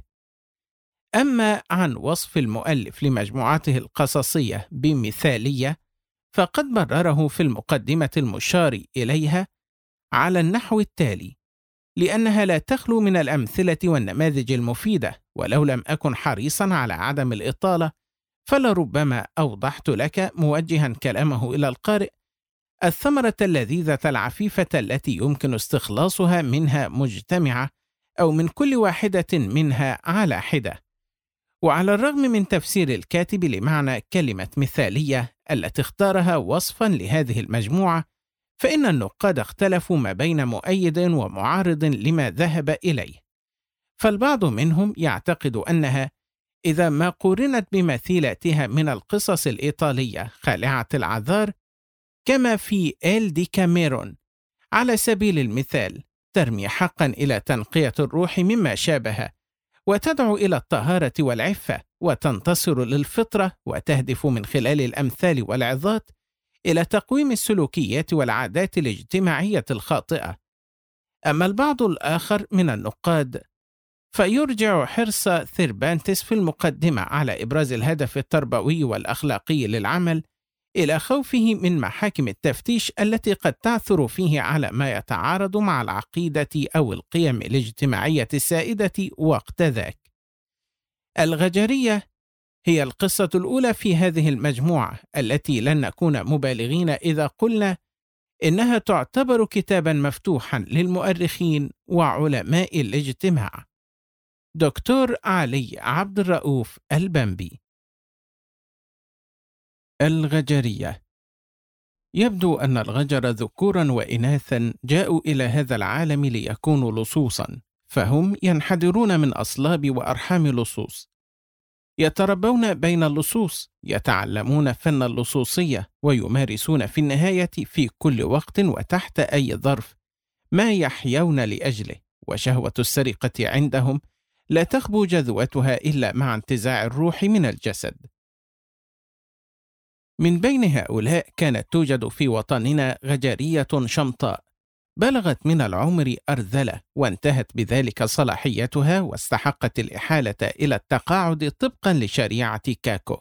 أما عن وصف المؤلف لمجموعته القصصية بمثالية، فقد برره في المقدمة المشار إليها على النحو التالي: لأنها لا تخلو من الأمثلة والنماذج المفيدة، ولو لم أكن حريصا على عدم الإطالة فلربما أوضحت لك، موجها كلامه إلى القارئ، الثمرة اللذيذة العفيفة التي يمكن استخلاصها منها مجتمعة أو من كل واحدة منها على حدة. وعلى الرغم من تفسير الكاتب لمعنى كلمة مثالية التي اختارها وصفا لهذه المجموعة، فإن النقاد اختلفوا ما بين مؤيد ومعارض لما ذهب إليه. فالبعض منهم يعتقد أنها إذا ما قورنت بمثيلاتها من القصص الإيطالية خالعة العذار كما في إل ديكاميرون على سبيل المثال، ترمي حقا إلى تنقية الروح مما شابه، وتدعو إلى الطهارة والعفة، وتنتصر للفطرة، وتهدف من خلال الأمثال والعظات إلى تقويم السلوكيات والعادات الاجتماعية الخاطئة. أما البعض الآخر من النقاد فيرجع حرص ثيربانتس في المقدمة على إبراز الهدف التربوي والأخلاقي للعمل إلى خوفه من محاكم التفتيش التي قد تعثر فيه على ما يتعارض مع العقيدة أو القيم الاجتماعية السائدة وقت ذاك. الغجرية هي القصة الأولى في هذه المجموعة التي لن نكون مبالغين إذا قلنا إنها تعتبر كتابا مفتوحا للمؤرخين وعلماء الاجتماع. دكتور علي عبد الرؤوف البنبي. الغجرية. يبدو أن الغجر ذكورا وإناثا جاءوا إلى هذا العالم ليكونوا لصوصا، فهم ينحدرون من أصلاب وأرحام لصوص، يتربون بين اللصوص، يتعلمون فن اللصوصية، ويمارسون في النهاية في كل وقت وتحت أي ظرف ما يحيون لأجله، وشهوة السرقة عندهم لا تخبو جذوتها إلا مع انتزاع الروح من الجسد. من بين هؤلاء كانت توجد في وطننا غجرية شمطاء بلغت من العمر أرذلة، وانتهت بذلك صلاحيتها واستحقت الإحالة إلى التقاعد طبقا لشريعة كاكو.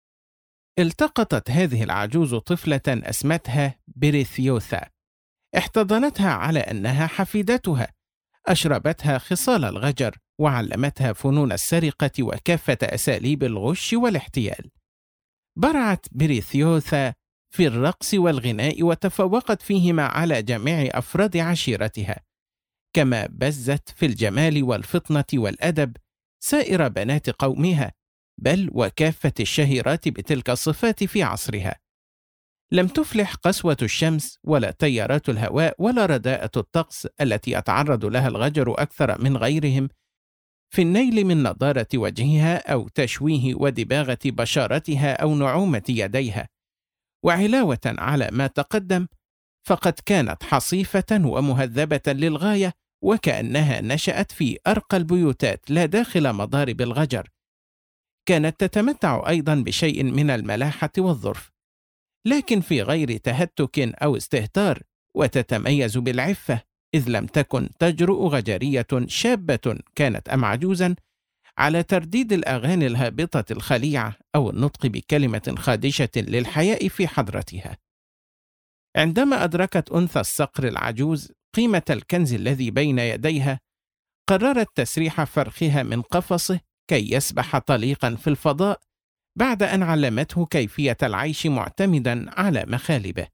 التقطت هذه العجوز طفلة أسمتها بريثيوثا، احتضنتها على أنها حفيدتها، أشربتها خصال الغجر، وعلمتها فنون السرقة وكافة أساليب الغش والاحتيال. برعت بريثيوثا في الرقص والغناء وتفوقت فيهما على جميع أفراد عشيرتها، كما بزت في الجمال والفطنة والأدب سائر بنات قومها، بل وكافة الشهيرات بتلك الصفات في عصرها. لم تفلح قسوة الشمس ولا تيارات الهواء ولا رداءة الطقس التي يتعرض لها الغجر أكثر من غيرهم في النيل من نضارة وجهها أو تشويه ودباغة بشرتها أو نعومة يديها. وعلاوة على ما تقدم، فقد كانت حصيفة ومهذبة للغاية، وكأنها نشأت في أرقى البيوتات لا داخل مضارب الغجر. كانت تتمتع أيضا بشيء من الملاحة والظرف، لكن في غير تهتك أو استهتار، وتتميز بالعفة، إذ لم تكن تجرؤ غجرية شابة كانت أم عجوزا على ترديد الأغاني الهابطة الخليعة أو النطق بكلمة خادشة للحياء في حضرتها. عندما أدركت أنثى الصقر العجوز قيمة الكنز الذي بين يديها، قررت تسريح فرخها من قفصه كي يسبح طليقا في الفضاء، بعد أن علمته كيفية العيش معتمدا على مخالبه.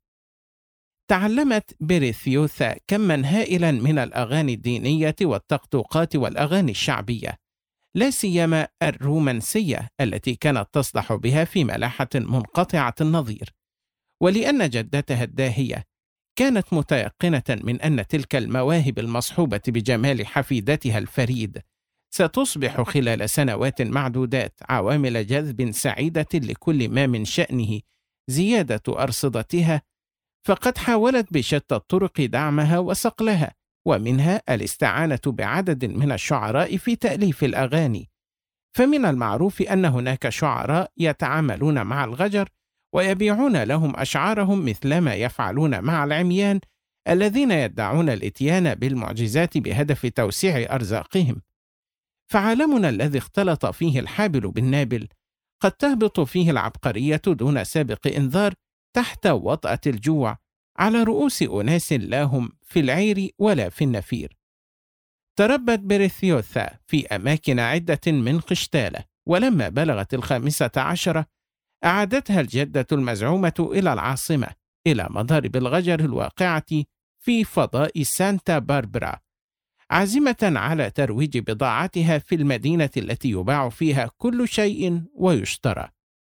تعلمت بريثيوثا كما هائلا من الأغاني الدينية والتقطوقات والأغاني الشعبية، لا سيما الرومانسية التي كانت تصدح بها في ملاحة منقطعة النظير. ولأن جدتها الداهية كانت متيقنة من أن تلك المواهب المصحوبة بجمال حفيدتها الفريد ستصبح خلال سنوات معدودات عوامل جذب سعيدة لكل ما من شأنه زيادة أرصدتها، فقد حاولت بشتى الطرق دعمها وصقلها، ومنها الاستعانة بعدد من الشعراء في تأليف الأغاني. فمن المعروف أن هناك شعراء يتعاملون مع الغجر ويبيعون لهم أشعارهم مثلما يفعلون مع العميان الذين يدعون الإتيان بالمعجزات بهدف توسيع أرزاقهم. فعالمنا الذي اختلط فيه الحابل بالنابل قد تهبط فيه العبقرية دون سابق إنذار تحت وطأة الجوع على رؤوس أناس لا هم في العير ولا في النفير. تربت بريثيوثا في أماكن عدة من قشتالة، ولما بلغت 15 أعادتها الجدة المزعومة إلى العاصمة، إلى مضارب الغجر الواقعة في فضاء سانتا باربرا، عازمة على ترويج بضاعتها في المدينة التي يباع فيها كل شيء ويشترى.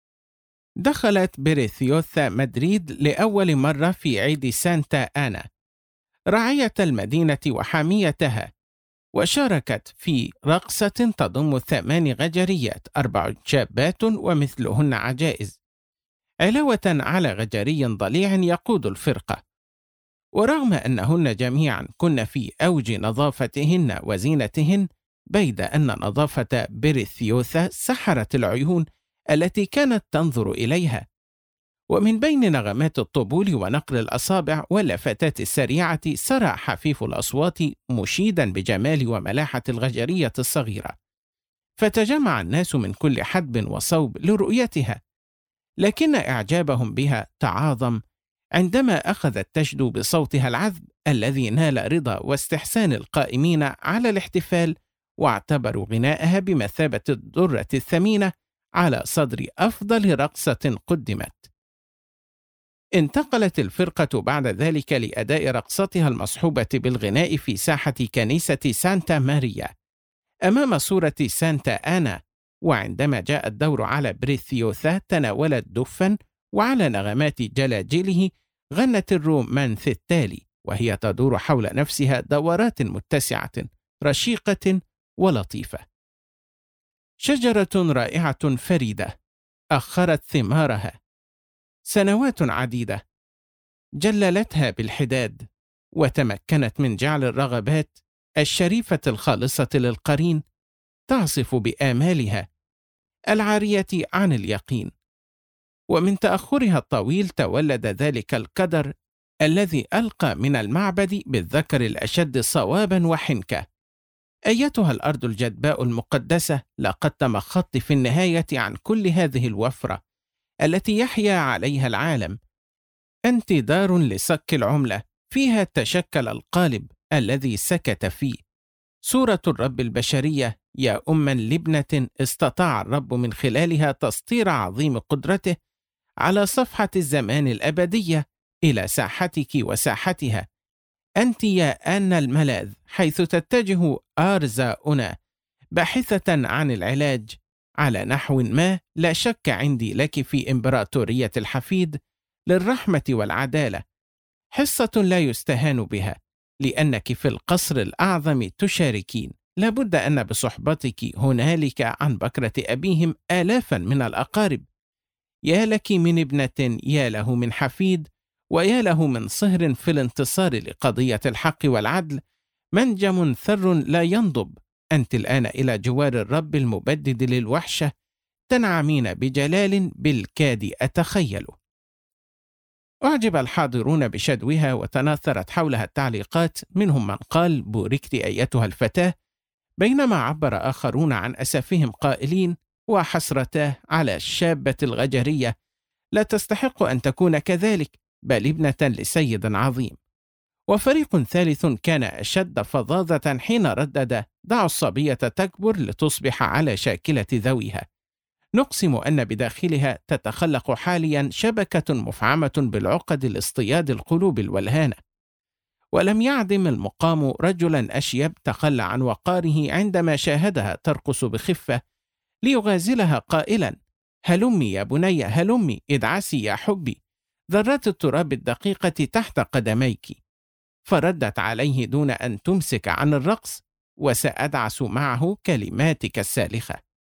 دخلت بريثيوثا مدريد لأول مرة في عيد سانتا آنا، راعية المدينة وحاميتها، وشاركت في رقصة تضم 8 غجريات، 4 شابات ومثلهن عجائز، علاوة على غجري ضليع يقود الفرقة. ورغم أنهن جميعا كن في أوج نظافتهن وزينتهن، بيد أن نظافة بريثيوثا سحرت العيون التي كانت تنظر إليها. ومن بين نغمات الطبول ونقر الأصابع واللفتات السريعة سرى حفيف الأصوات مشيدا بجمال وملاحة الغجرية الصغيرة، فتجمع الناس من كل حدب وصوب لرؤيتها، لكن إعجابهم بها تعاظم عندما أخذت تشدو بصوتها العذب الذي نال رضا واستحسان القائمين على الاحتفال، واعتبروا غناءها بمثابة الدرة الثمينة على صدر أفضل رقصة قدمت. انتقلت الفرقة بعد ذلك لأداء رقصتها المصحوبة بالغناء في ساحة كنيسة سانتا ماريا أمام صورة سانتا آنا، وعندما جاء الدور على بريثيوثا تناولت دفا، وعلى نغمات جلاجله غنت الرومانث التالي، وهي تدور حول نفسها دورات متسعة رشيقة ولطيفة. شجرة رائعة فريدة أخرت ثمارها سنوات عديدة، جللتها بالحداد، وتمكنت من جعل الرغبات الشريفة الخالصة للقرين تعصف بآمالها العارية عن اليقين. ومن تأخرها الطويل تولد ذلك القدر الذي ألقى من المعبد بالذكر الأشد صوابا وحنكة. أيتها الأرض الجدباء المقدسة، لقد تمخضت في النهاية عن كل هذه الوفرة التي يحيا عليها العالم. أنت دار لصك العملة، فيها تشكل القالب الذي سكت فيه. صورة الرب البشرية يا أما لابنة استطاع الرب من خلالها تسطير عظيم قدرته على صفحة الزمان الأبدية إلى ساحتك وساحتها. أنت يا آن الملاذ، حيث تتجه آرزاؤنا باحثة عن العلاج على نحو ما لا شك عندي لك في إمبراطورية الحفيد للرحمة والعدالة حصة لا يستهان بها، لأنك في القصر الأعظم تشاركين. لابد أن بصحبتك هنالك عن بكرة أبيهم آلافا من الأقارب. يا لك من ابنة، يا له من حفيد، ويا له من صهر في الانتصار لقضية الحق والعدل. منجم ثر لا ينضب. أنت الآن إلى جوار الرب المبدد للوحشة، تنعمين بجلال بالكاد أتخيل. أعجب الحاضرون بشدوها، وتناثرت حولها التعليقات، منهم من قال بوركت أيتها الفتاة، بينما عبر آخرون عن أسفهم قائلين وحسرتاه على الشابة الغجرية، لا تستحق أن تكون كذلك، بل ابنة لسيد عظيم. وفريق ثالث كان أشد فظاظة حين ردد دعوا الصبية تكبر لتصبح على شاكلة ذويها. نقسم أن بداخلها تتخلق حاليا شبكة مفعمة بالعقد لاصطياد القلوب الولهانة. ولم يعدم المقام رجلا أشيب تخلى عن وقاره عندما شاهدها ترقص بخفة ليغازلها قائلا: هلمي يا بني، هلمي، ادعسي يا حبي، ذرات التراب الدقيقة تحت قدميك. فردت عليه دون أن تمسك عن الرقص: وسأدعس معه كلماتك السالخة.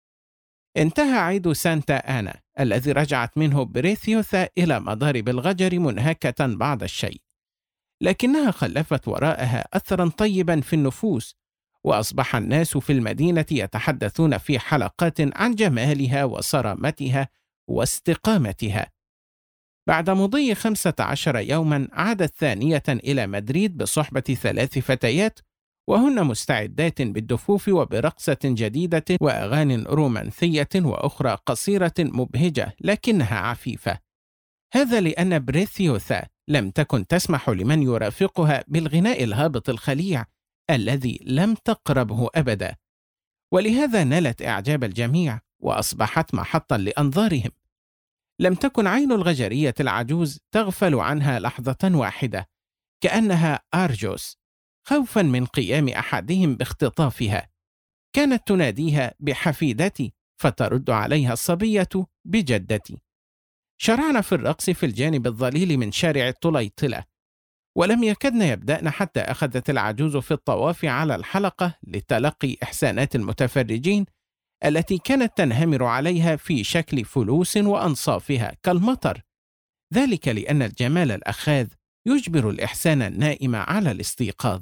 انتهى عيد سانتا آنا الذي رجعت منه بريثيوثا إلى مضارب الغجر منهكة بعض الشيء، لكنها خلفت وراءها أثرا طيبا في النفوس، وأصبح الناس في المدينة يتحدثون في حلقات عن جمالها وصرامتها واستقامتها. بعد مضي 15 يوما عادت ثانية إلى مدريد بصحبة 3 فتيات، وهن مستعدات بالدفوف وبرقصة جديدة وأغاني رومانثية وأخرى قصيرة مبهجة لكنها عفيفة. هذا لأن بريثيوثا لم تكن تسمح لمن يرافقها بالغناء الهابط الخليع الذي لم تقربه أبدا، ولهذا نالت إعجاب الجميع وأصبحت محطا لأنظارهم. لم تكن عين الغجرية العجوز تغفل عنها لحظة واحدة، كأنها أرجوس، خوفا من قيام أحدهم باختطافها. كانت تناديها بحفيدتي، فترد عليها الصبية بجدتي. شرعنا في الرقص في الجانب الظليل من شارع الطليطلة، ولم يكدن يبدأن حتى أخذت العجوز في الطواف على الحلقة لتلقي إحسانات المتفرجين التي كانت تنهمر عليها في شكل فلوس وأنصافها كالمطر، ذلك لأن الجمال الأخاذ يجبر الإحسان النائم على الاستيقاظ.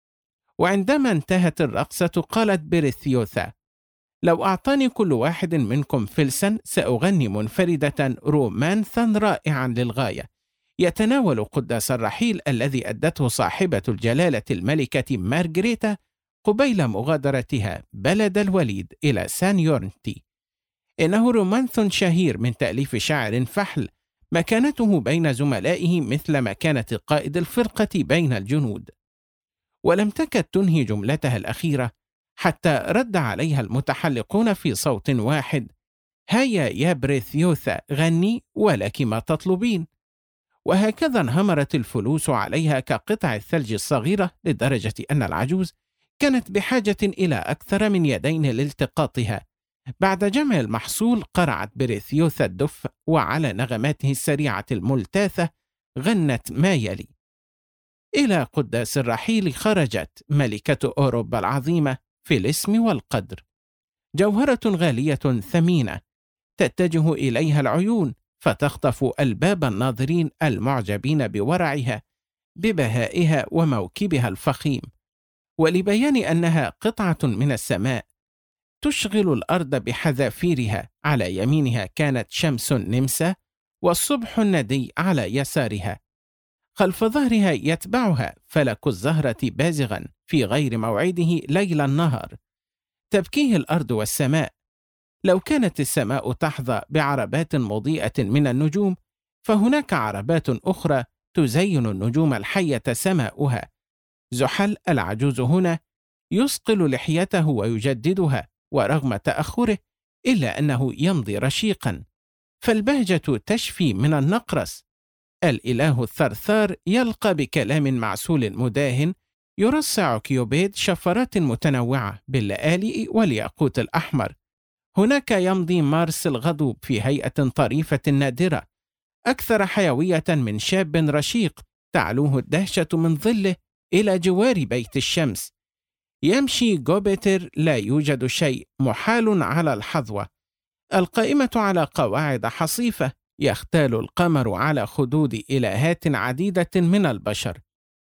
وعندما انتهت الرقصة قالت بريثيوثا: لو أعطاني كل واحد منكم فلسا سأغني منفردة رومانثا رائعا للغاية يتناول قداس الرحيل الذي أدته صاحبة الجلالة الملكة مارغريتا قبيل مغادرتها بلد الوليد إلى سان يورنتي. إنه رومانث شهير من تأليف شاعر فحل، مكانته بين زملائه مثل مكانة قائد الفرقة بين الجنود. ولم تكد تنهي جملتها الأخيرة حتى رد عليها المتحلقون في صوت واحد: هيا يا بريثيوثا غني ولك ما تطلبين. وهكذا انهمرت الفلوس عليها كقطع الثلج الصغيرة، لدرجة أن العجوز كانت بحاجة إلى أكثر من يدين لالتقاطها. بعد جمع المحصول قرعت بريثيوثا الدف، وعلى نغماته السريعة الملتاثة غنت ما يلي: إلى قداس الرحيل خرجت ملكة أوروبا العظيمة في الاسم والقدر، جوهرة غالية ثمينة تتجه إليها العيون فتخطف ألباب الناظرين المعجبين بورعها، ببهائها وموكبها الفخيم. ولبيان أنها قطعة من السماء تشغل الأرض بحذافيرها، على يمينها كانت شمس نمسة والصبح الندي على يسارها، خلف ظهرها يتبعها فلك الزهرة بازغا في غير موعده ليل النهر، تبكيه الأرض والسماء. لو كانت السماء تحظى بعربات مضيئة من النجوم، فهناك عربات أخرى تزين النجوم الحية سماؤها. زحل العجوز هنا يصقل لحيته ويجددها، ورغم تأخره إلا أنه يمضي رشيقا، فالبهجة تشفي من النقرس. الإله الثرثار يلقى بكلام معسول مداهن يرصع كيوبيد شفرات متنوعة باللآلئ والياقوت الأحمر. هناك يمضي مارس الغضوب في هيئة طريفة نادرة، أكثر حيوية من شاب رشيق تعلوه الدهشة من ظله إلى جوار بيت الشمس. يمشي جوبيتر لا يوجد شيء، محال على الحظوة، القائمة على قواعد حصيفة، يختال القمر على خدود إلهات عديدة من البشر.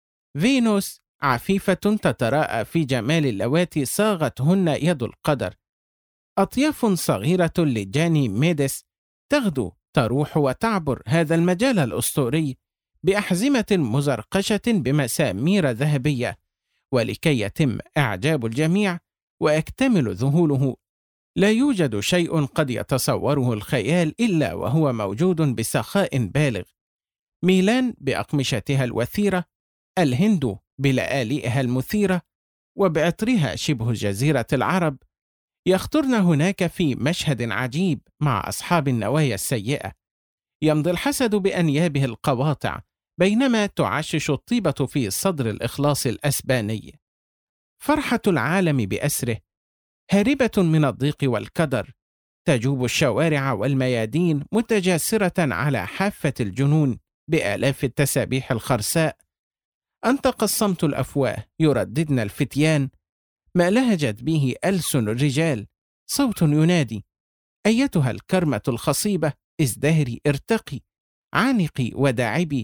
فينوس عفيفة تتراءى في جمال اللواتي صاغتهن يد القدر. أطياف صغيرة لجاني ميدس تغدو تروح وتعبر هذا المجال الأسطوري بأحزمة مزرقشة بمسامير ذهبية، ولكي يتم إعجاب الجميع ويكتمل ذهوله لا يوجد شيء قد يتصوره الخيال إلا وهو موجود بسخاء بالغ. ميلان بأقمشتها الوثيرة، الهند بلآلئها المثيرة وبعطرها شبه جزيرة العرب، يخطرن هناك في مشهد عجيب مع أصحاب النوايا السيئة. يمضي الحسد بأنيابه القواطع، بينما تعشش الطيبة في صدر الإخلاص الأسباني. فرحة العالم بأسره هاربة من الضيق والكدر، تجوب الشوارع والميادين متجاسرة على حافة الجنون بآلاف التسابيح الخرساء. أنطق الصمت الأفواه، يرددن الفتيان ما لهجت به ألسن الرجال، صوت ينادي: أيتها الكرمة الخصيبة ازدهري، ارتقي، عانقي وداعبي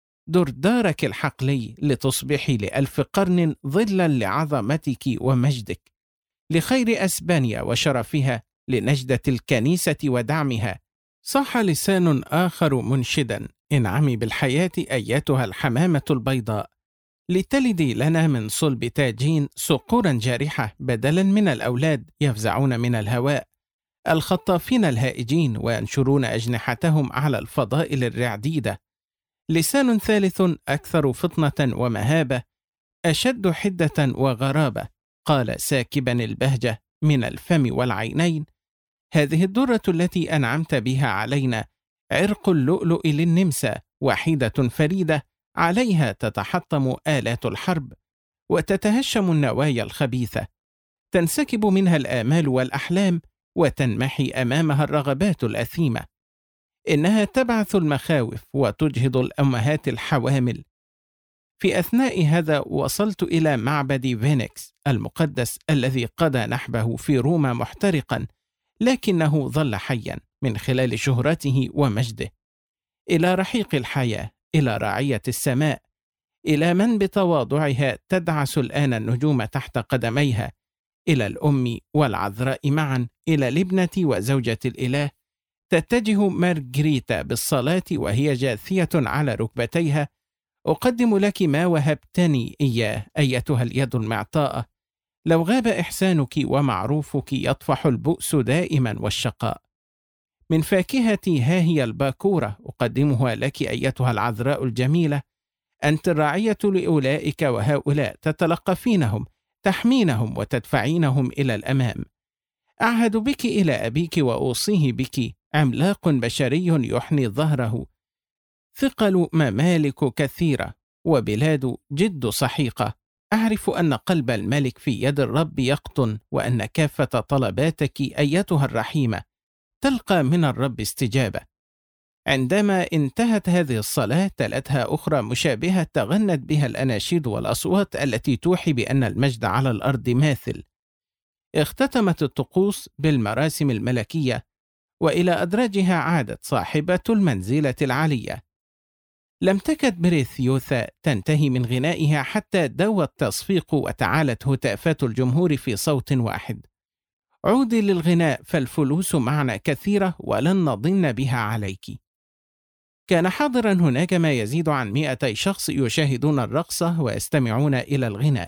دردارك الحقلي، لتصبحي لألف قرن ظلا لعظمتك ومجدك، لخير أسبانيا وشرفها، لنجدة الكنيسة ودعمها. صاح لسان آخر منشدا: انعمي بالحياة أيتها الحمامة البيضاء، لتلدي لنا من صلب تاجين صقورا جارحة، بدلا من الأولاد يفزعون من الهواء الخطافين الهائجين وينشرون أجنحتهم على الفضائل الرعديدة. لسان ثالث أكثر فطنة ومهابة، أشد حدة وغرابة، قال ساكبا البهجة من الفم والعينين: هذه الدرة التي أنعمت بها علينا عرق اللؤلؤ للنمسا، وحيدة فريدة، عليها تتحطم آلات الحرب وتتهشم النوايا الخبيثة، تنسكب منها الآمال والأحلام وتنمحي أمامها الرغبات الأثيمة. إنها تبعث المخاوف وتجهض الأمهات الحوامل. في أثناء هذا وصلت إلى معبد فينيكس المقدس الذي قضى نحبه في روما محترقا، لكنه ظل حيا من خلال شهرته ومجده، إلى رحيق الحياة، إلى رعية السماء، إلى من بتواضعها تدعس الآن النجوم تحت قدميها، إلى الأم والعذراء معا، إلى الابنة وزوجة الإله. تتجه مارغريتا بالصلاة وهي جاثية على ركبتيها: أقدم لك ما وهبتني إياه أيتها اليد المعطاءة، لو غاب إحسانك ومعروفك يطفح البؤس دائما والشقاء. من فاكهتي ها هي الباكورة، أقدمها لك أيتها العذراء الجميلة، أنت الراعية لأولئك وهؤلاء، تتلقفينهم، تحمينهم وتدفعينهم إلى الأمام. أعهد بك إلى أبيك وأوصيه بك، عملاق بشري يحني ظهره، ثقل ممالك كثيرة، وبلاد جد سحيقة. أعرف أن قلب الملك في يد الرب يقطن، وأن كافة طلباتك أيتها الرحيمة تلقى من الرب استجابة. عندما انتهت هذه الصلاة تلتها أخرى مشابهة تغنت بها الأناشيد والأصوات التي توحي بأن المجد على الأرض ماثل. اختتمت الطقوس بالمراسم الملكية، وإلى أدراجها عادت صاحبة المنزلة العالية. لم تكد بريثيوثا تنتهي من غنائها حتى دوى التصفيق وتعالت هتافات الجمهور في صوت واحد: عودي للغناء فالفلوس معنا كثيرة ولن نضن بها عليك. كان حاضرا هناك ما يزيد عن 200 شخص يشاهدون الرقص ويستمعون إلى الغناء.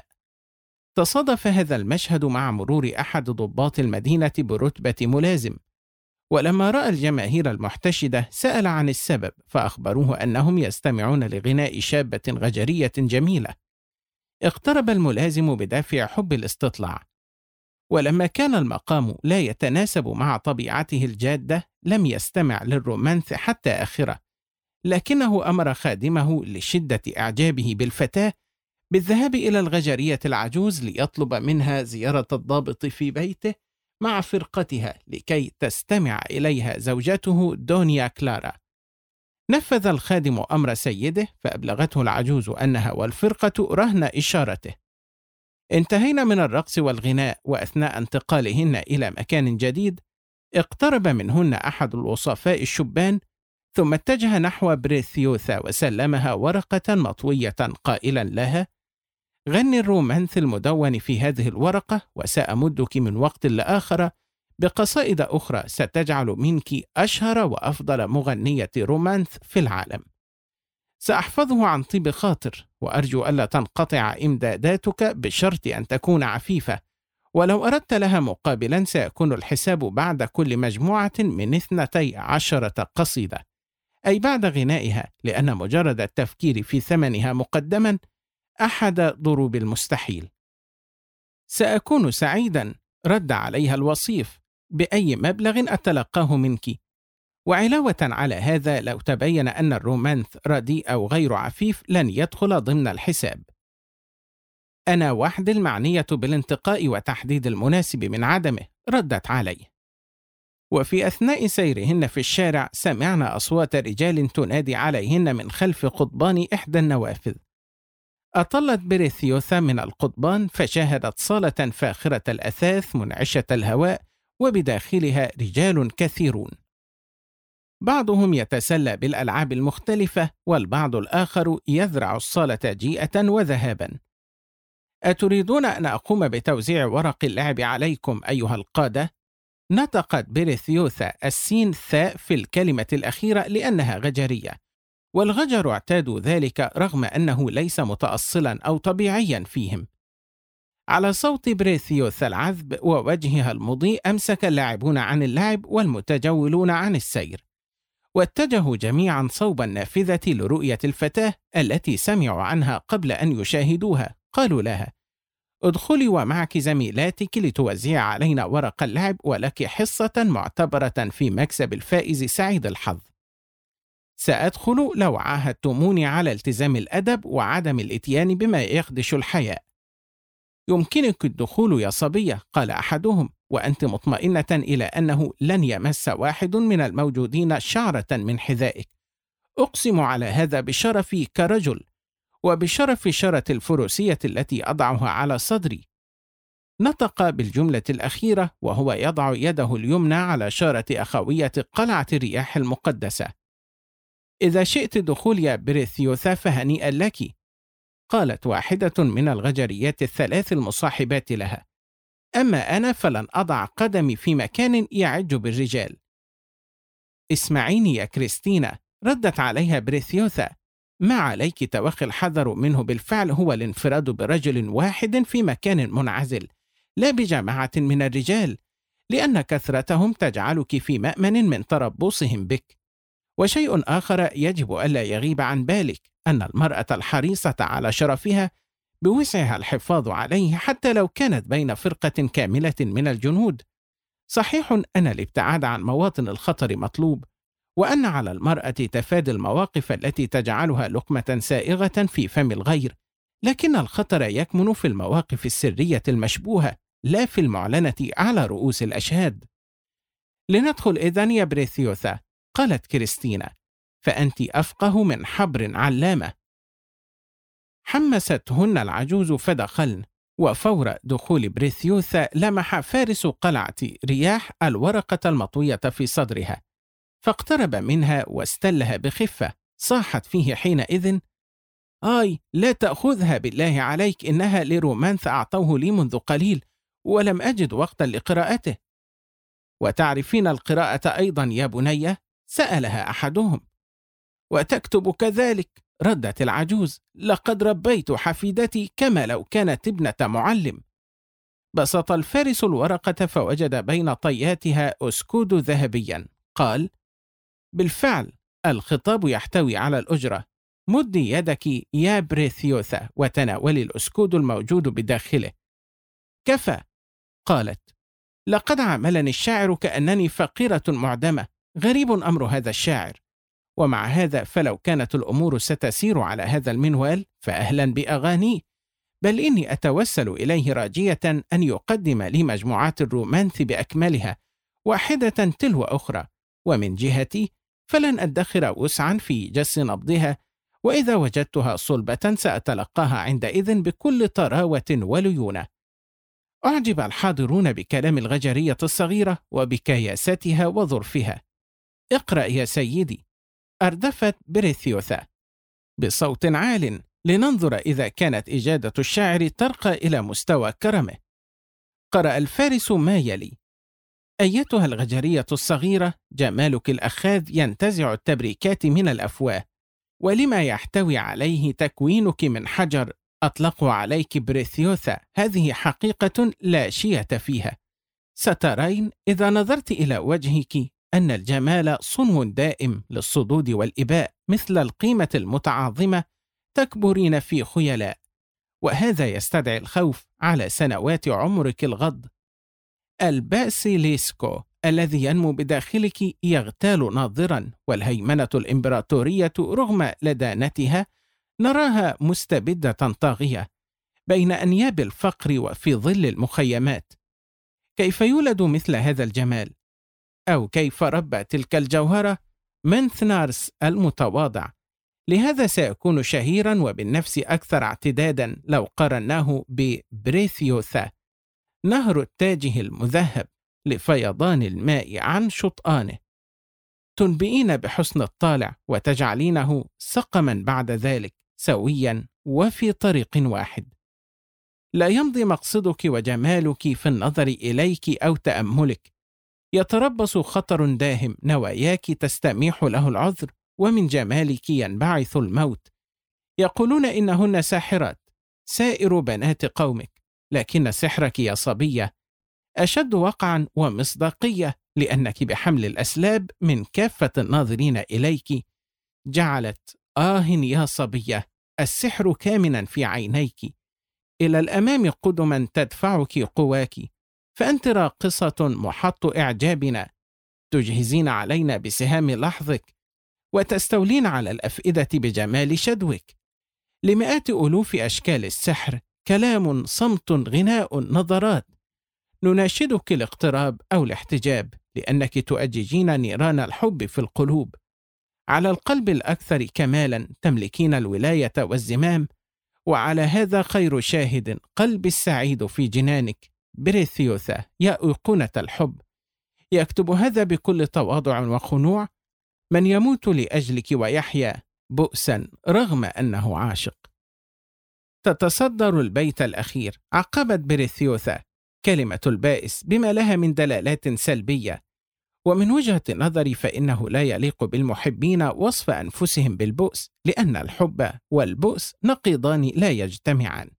تصادف هذا المشهد مع مرور أحد ضباط المدينة برتبة ملازم، ولما رأى الجماهير المحتشدة سأل عن السبب، فأخبروه أنهم يستمعون لغناء شابة غجرية جميلة. اقترب الملازم بدافع حب الاستطلاع، ولما كان المقام لا يتناسب مع طبيعته الجادة لم يستمع للرومانث حتى آخره، لكنه أمر خادمه لشدة إعجابه بالفتاة بالذهاب إلى الغجرية العجوز ليطلب منها زيارة الضابط في بيته مع فرقتها لكي تستمع إليها زوجته دونيا كلارا. نفذ الخادم أمر سيده، فأبلغته العجوز أنها والفرقة رهن إشارته. انتهينا من الرقص والغناء، وأثناء انتقالهن إلى مكان جديد اقترب منهن أحد الوصفاء الشبان، ثم اتجه نحو بريثيوثا وسلمها ورقة مطوية قائلا لها: غني الرومانث المدون في هذه الورقة، وسأمدك من وقت لآخر بقصائد أخرى ستجعل منك أشهر وأفضل مغنية رومانث في العالم. سأحفظه عن طيب خاطر، وأرجو ألا تنقطع إمداداتك بشرط أن تكون عفيفة، ولو أردت لها مقابلا سيكون الحساب بعد كل مجموعة من 12 قصيدة، أي بعد غنائها، لأن مجرد التفكير في ثمنها مقدما أحد ضروب المستحيل. سأكون سعيدا، رد عليها الوصيف، بأي مبلغ أتلقاه منك، وعلاوة على هذا لو تبين أن الرومانث رديء أو غير عفيف لن يدخل ضمن الحساب. أنا وحدي المعنية بالانتقاء وتحديد المناسب من عدمه، ردت عليه. وفي أثناء سيرهن في الشارع سمعنا أصوات رجال تنادي عليهن من خلف قضبان إحدى النوافذ. أطلت بريثيوثا من القضبان فشاهدت صالة فاخرة الأثاث منعشة الهواء، وبداخلها رجال كثيرون، بعضهم يتسلى بالألعاب المختلفة، والبعض الآخر يذرع الصالة جيئة وذهابا. أتريدون أن أقوم بتوزيع ورق اللعب عليكم أيها القادة؟ نطقت بريثيوثا السين ثاء في الكلمة الأخيرة لأنها غجرية، والغجر اعتادوا ذلك رغم أنه ليس متأصلا أو طبيعيا فيهم. على صوت بريثيوثا العذب ووجهها المضيء أمسك اللاعبون عن اللعب والمتجولون عن السير، واتجهوا جميعا صوب النافذة لرؤية الفتاة التي سمعوا عنها قبل أن يشاهدوها. قالوا لها: ادخلي ومعك زميلاتك لتوزيع علينا ورق اللعب، ولك حصة معتبرة في مكسب الفائز سعيد الحظ. سأدخل لو عاهدتموني على التزام الأدب وعدم الإتيان بما يخدش الحياء. يمكنك الدخول يا صبية، قال أحدهم، وأنت مطمئنة إلى أنه لن يمس واحد من الموجودين شعرة من حذائك. أقسم على هذا بشرفي كرجل، وبشرف شارة الفروسية التي أضعها على صدري. نطق بالجملة الأخيرة وهو يضع يده اليمنى على شارة أخوية قلعة الرياح المقدسة. إذا شئت دخول يا بريثيوثا فهنيئا لك، قالت واحدة من الغجريات الثلاث المصاحبات لها. أما أنا فلن أضع قدمي في مكان يعج بالرجال. اسمعيني يا كريستينا، ردت عليها بريثيوثا، ما عليك توخي الحذر منه بالفعل هو الانفراد برجل واحد في مكان منعزل، لا بجماعة من الرجال، لأن كثرتهم تجعلك في مأمن من تربصهم بك. وشيء آخر يجب ألا يغيب عن بالك، أن المرأة الحريصة على شرفها بوسعها الحفاظ عليه حتى لو كانت بين فرقة كاملة من الجنود. صحيح أن الابتعاد عن مواطن الخطر مطلوب، وأن على المرأة تفادي المواقف التي تجعلها لقمة سائغة في فم الغير، لكن الخطر يكمن في المواقف السرية المشبوهة لا في المعلنة على رؤوس الأشهاد. لندخل إذن يا بريثيوثا، قالت كريستينا، فأنت أفقه من حبر علامة. حمستهن العجوز فدخلن، وفور دخول بريثيوثا لمح فارس قلعة رياح الورقة المطوية في صدرها، فاقترب منها واستلها بخفة. صاحت فيه حينئذ: آي، لا تأخذها بالله عليك، إنها لرومانث أعطوه لي منذ قليل ولم أجد وقتا لقراءته. وتعرفين القراءة أيضا يا بنية؟ سألها أحدهم. وتكتب كذلك، ردت العجوز، لقد ربيت حفيدتي كما لو كانت ابنة معلم. بسط الفارس الورقة فوجد بين طياتها أسكود ذهبيا. قال: بالفعل الخطاب يحتوي على الأجرة، مدي يدك يا بريثيوثا وتناولي الأسكود الموجود بداخله. كفى، قالت، لقد عاملني الشاعر كأنني فقيرة معدمة. غريب أمر هذا الشاعر، ومع هذا فلو كانت الأمور ستسير على هذا المنوال فأهلا بأغانيه، بل إني أتوسل إليه راجية أن يقدم لي مجموعات الرومانث بأكملها واحدة تلو أخرى، ومن جهتي فلن أدخر وسعا في جس نبضها، وإذا وجدتها صلبة سأتلقاها عندئذ بكل طراوة وليونة. أعجب الحاضرون بكلام الغجرية الصغيرة وبكياستها وظرفها. اقرأ يا سيدي، أردفت بريثيوثا بصوت عال لننظر إذا كانت إجادة الشاعر ترقى إلى مستوى كرمه. قرأ الفارس ما يلي: أيتها الغجرية الصغيرة، جمالك الأخاذ ينتزع التبريكات من الأفواه، ولما يحتوي عليه تكوينك من حجر أطلق عليك بريثيوثا، هذه حقيقة لا شية فيها. سترين إذا نظرت إلى وجهك أن الجمال صنو دائم للصدود والإباء، مثل القيمة المتعاظمة تكبرين في خيلاء، وهذا يستدعي الخوف على سنوات عمرك الغض. الباسيليسكو الذي ينمو بداخلك يغتال ناظرا، والهيمنة الإمبراطورية رغم لدانتها نراها مستبدة طاغية بين أنياب الفقر وفي ظل المخيمات. كيف يولد مثل هذا الجمال؟ أو كيف ربى تلك الجوهرة منثنارس المتواضع؟ لهذا سيكون شهيرا وبالنفس أكثر اعتدادا لو قارناه ببريثيوثا، نهر التاجه المذهب لفيضان الماء عن شطآنه. تنبئين بحسن الطالع وتجعلينه سقما بعد ذلك سويا وفي طريق واحد. لا يمضي مقصدك وجمالك في النظر إليك أو تأملك، يتربص خطر داهم نواياك تستميح له العذر، ومن جمالك ينبعث الموت. يقولون إنهن ساحرات، سائر بنات قومك، لكن سحرك يا صبية أشد وقعا ومصداقية، لأنك بحمل الأسلاب من كافة الناظرين إليك جعلت يا صبية السحر كامنا في عينيك، إلى الأمام قدما تدفعك قواك، فأنت راقصة محط إعجابنا، تجهزين علينا بسهام لحظك، وتستولين على الأفئدة بجمال شدوك. لمئات ألوف أشكال السحر كلام، صمت، غناء، نظرات، نناشدك الاقتراب أو الاحتجاب، لأنك تؤججين نيران الحب في القلوب. على القلب الأكثر كمالا تملكين الولاية والزمام، وعلى هذا خير شاهد قلبي السعيد في جنانك بريثيوثا يا أيقونة الحب. يكتب هذا بكل تواضع وخنوع من يموت لأجلك ويحيا بؤسا رغم أنه عاشق. تتصدر البيت الأخير، عقبت بريثيوثا كلمة البائس بما لها من دلالات سلبية، ومن وجهة نظري فإنه لا يليق بالمحبين وصف أنفسهم بالبؤس، لأن الحب والبؤس نقيضان لا يجتمعان.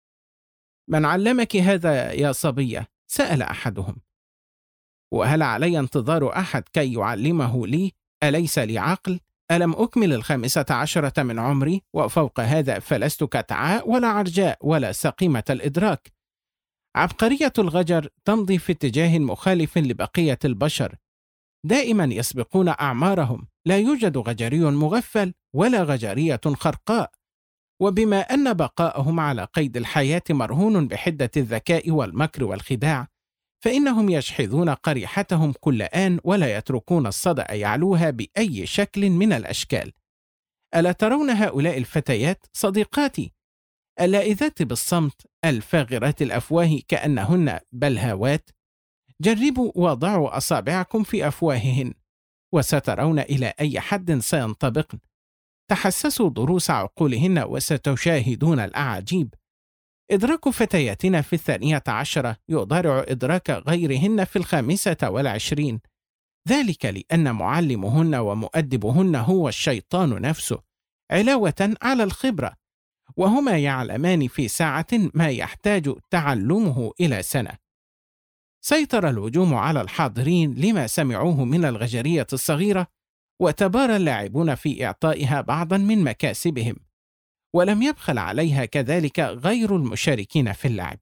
من علمك هذا يا صبية؟ سأل أحدهم. وهل علي انتظار أحد كي يعلمه لي؟ أليس لي عقل؟ ألم أكمل 15 من عمري؟ وفوق هذا فلست كتعاء ولا عرجاء ولا سقيمة الإدراك. عبقرية الغجر تمضي في اتجاه مخالف لبقية البشر، دائما يسبقون أعمارهم، لا يوجد غجري مغفل ولا غجرية خرقاء، وبما أن بقاءهم على قيد الحياة مرهون بحدة الذكاء والمكر والخداع، فإنهم يشحذون قريحتهم كل آن ولا يتركون الصدأ يعلوها بأي شكل من الأشكال. ألا ترون هؤلاء الفتيات صديقاتي اللائذات بالصمت الفاغرات الأفواه كأنهن بلهاوات؟ جربوا وضعوا أصابعكم في أفواههن وسترون إلى أي حد سينطبقن. تحسسوا ضروس عقولهن وستشاهدون الأعاجيب. إدراك فتياتنا في 12 يضارع إدراك غيرهن في 25، ذلك لأن معلمهن ومؤدبهن هو الشيطان نفسه علاوة على الخبرة، وهما يعلمان في ساعة ما يحتاج تعلمه إلى سنة. سيطر الهجوم على الحاضرين لما سمعوه من الغجرية الصغيرة، وتبارى اللاعبون في إعطائها بعضا من مكاسبهم، ولم يبخل عليها كذلك غير المشاركين في اللعب.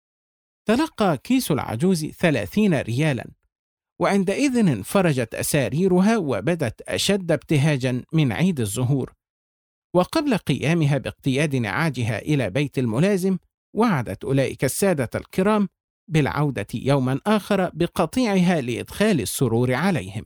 تلقى كيس العجوز 30 ريالا، وعندئذ انفرجت أساريرها وبدت أشد ابتهاجا من عيد الزهور. وقبل قيامها باقتياد نعاجها إلى بيت الملازم، وعدت أولئك السادة الكرام بالعودة يوما آخر بقطيعها لإدخال السرور عليهم.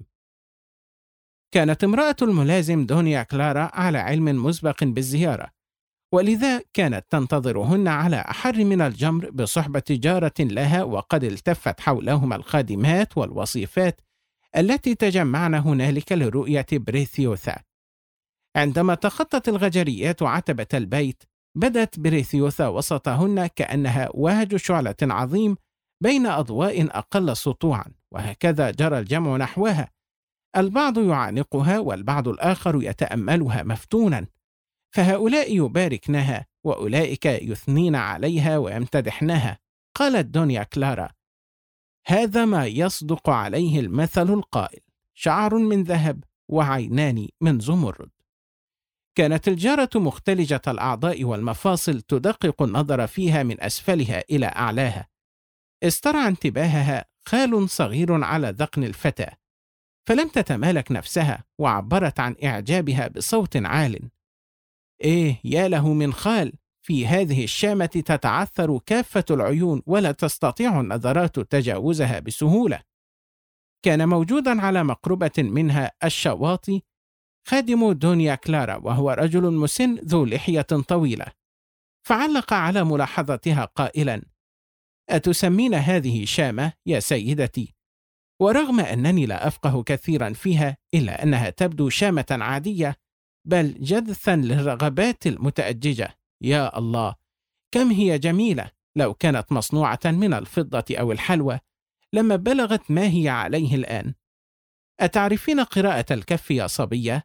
كانت امرأة الملازم دونيا كلارا على علم مسبق بالزيارة، ولذا كانت تنتظرهن على أحر من الجمر بصحبة جارة لها، وقد التفت حولهما الخادمات والوصيفات التي تجمعن هنالك لرؤية بريثيوثا. عندما تخطت الغجريات عتبة البيت، بدت بريثيوثا وسطهن كأنها وهج شعلة عظيم بين أضواء أقل سطوعا، وهكذا جرى الجمع نحوها، البعض يعانقها والبعض الآخر يتأملها مفتونا، فهؤلاء يباركنها وأولئك يثنين عليها ويمتدحنها. قالت دونيا كلارا: هذا ما يصدق عليه المثل القائل: شعر من ذهب وعينان من زمرد. كانت الجارة مختلجة الأعضاء والمفاصل تدقق النظر فيها من أسفلها إلى أعلاها. استرعى انتباهها خال صغير على ذقن الفتى، فلم تتمالك نفسها وعبرت عن إعجابها بصوت عال: إيه يا له من خال! في هذه الشامة تتعثر كافة العيون ولا تستطيع النظرات تجاوزها بسهولة. كان موجودا على مقربة منها الشواطي خادم دونيا كلارا، وهو رجل مسن ذو لحية طويلة، فعلق على ملاحظتها قائلا: أتسمين هذه شامة يا سيدتي؟ ورغم أنني لا أفقه كثيرا فيها، إلا أنها تبدو شامة عادية، بل جدثا للرغبات المتأججة. يا الله، كم هي جميلة! لو كانت مصنوعة من الفضة أو الحلوى لما بلغت ما هي عليه الآن. أتعرفين قراءة الكف يا صبية؟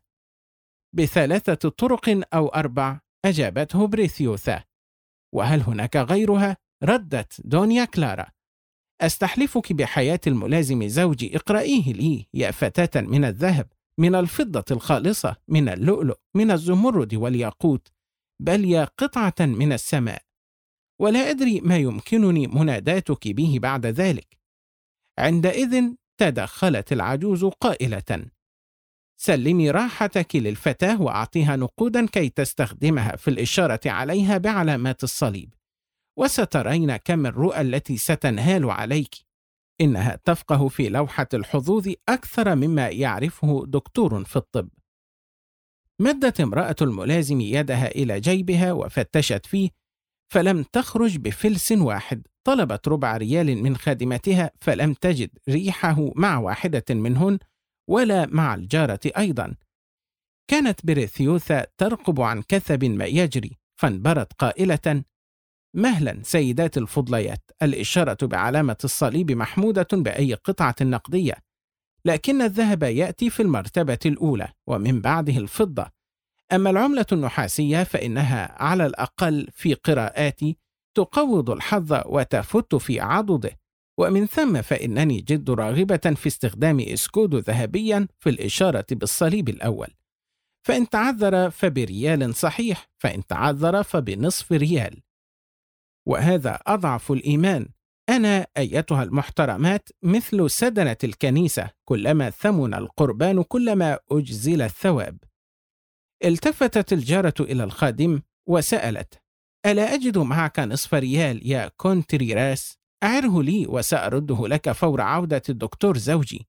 ب3 طرق أو 4، أجابته بريثيوثا. وهل هناك غيرها؟ ردت دونيا كلارا. أستحلفك بحياة الملازم زوجي، اقرأيه لي يا فتاة من الذهب، من الفضة الخالصة، من اللؤلؤ، من الزمرد والياقوت، بل يا قطعة من السماء. ولا أدري ما يمكنني مناداتك به بعد ذلك. عندئذ تدخلت العجوز قائلة: سلمي راحتك للفتاة وأعطيها نقودا كي تستخدمها في الإشارة عليها بعلامات الصليب، وسترين كم الرؤى التي ستنهال عليك. إنها تفقه في لوحة الحظوظ أكثر مما يعرفه دكتور في الطب. مدت امرأة الملازم يدها إلى جيبها وفتشت فيه، فلم تخرج بفلس واحد. طلبت 4 ريال من خادمتها، فلم تجد ريحه مع واحدة منهن ولا مع الجارة أيضا. كانت بريثيوثا ترقب عن كثب ما يجري، فانبرت قائلة: مهلا سيدات الفضليات، الإشارة بعلامة الصليب محمودة بأي قطعة نقدية، لكن الذهب يأتي في المرتبة الأولى ومن بعده الفضة. أما العملة النحاسية فإنها على الأقل في قراءاتي تقوض الحظ وتفت في عضده، ومن ثم فإنني جد راغبة في استخدام إسكود ذهبيا في الإشارة بالصليب الأول، فإن تعذر فبريال صحيح، فإن تعذر فبنصف ريال. وهذا أضعف الإيمان، أنا أيتها المحترمات مثل سدنة الكنيسة، كلما ثمن القربان كلما أجزل الثواب. التفتت الجارة إلى الخادم وسألت: ألا أجد معك نصف ريال يا كونتريراس؟ أعره لي وسأرده لك فور عودة الدكتور زوجي.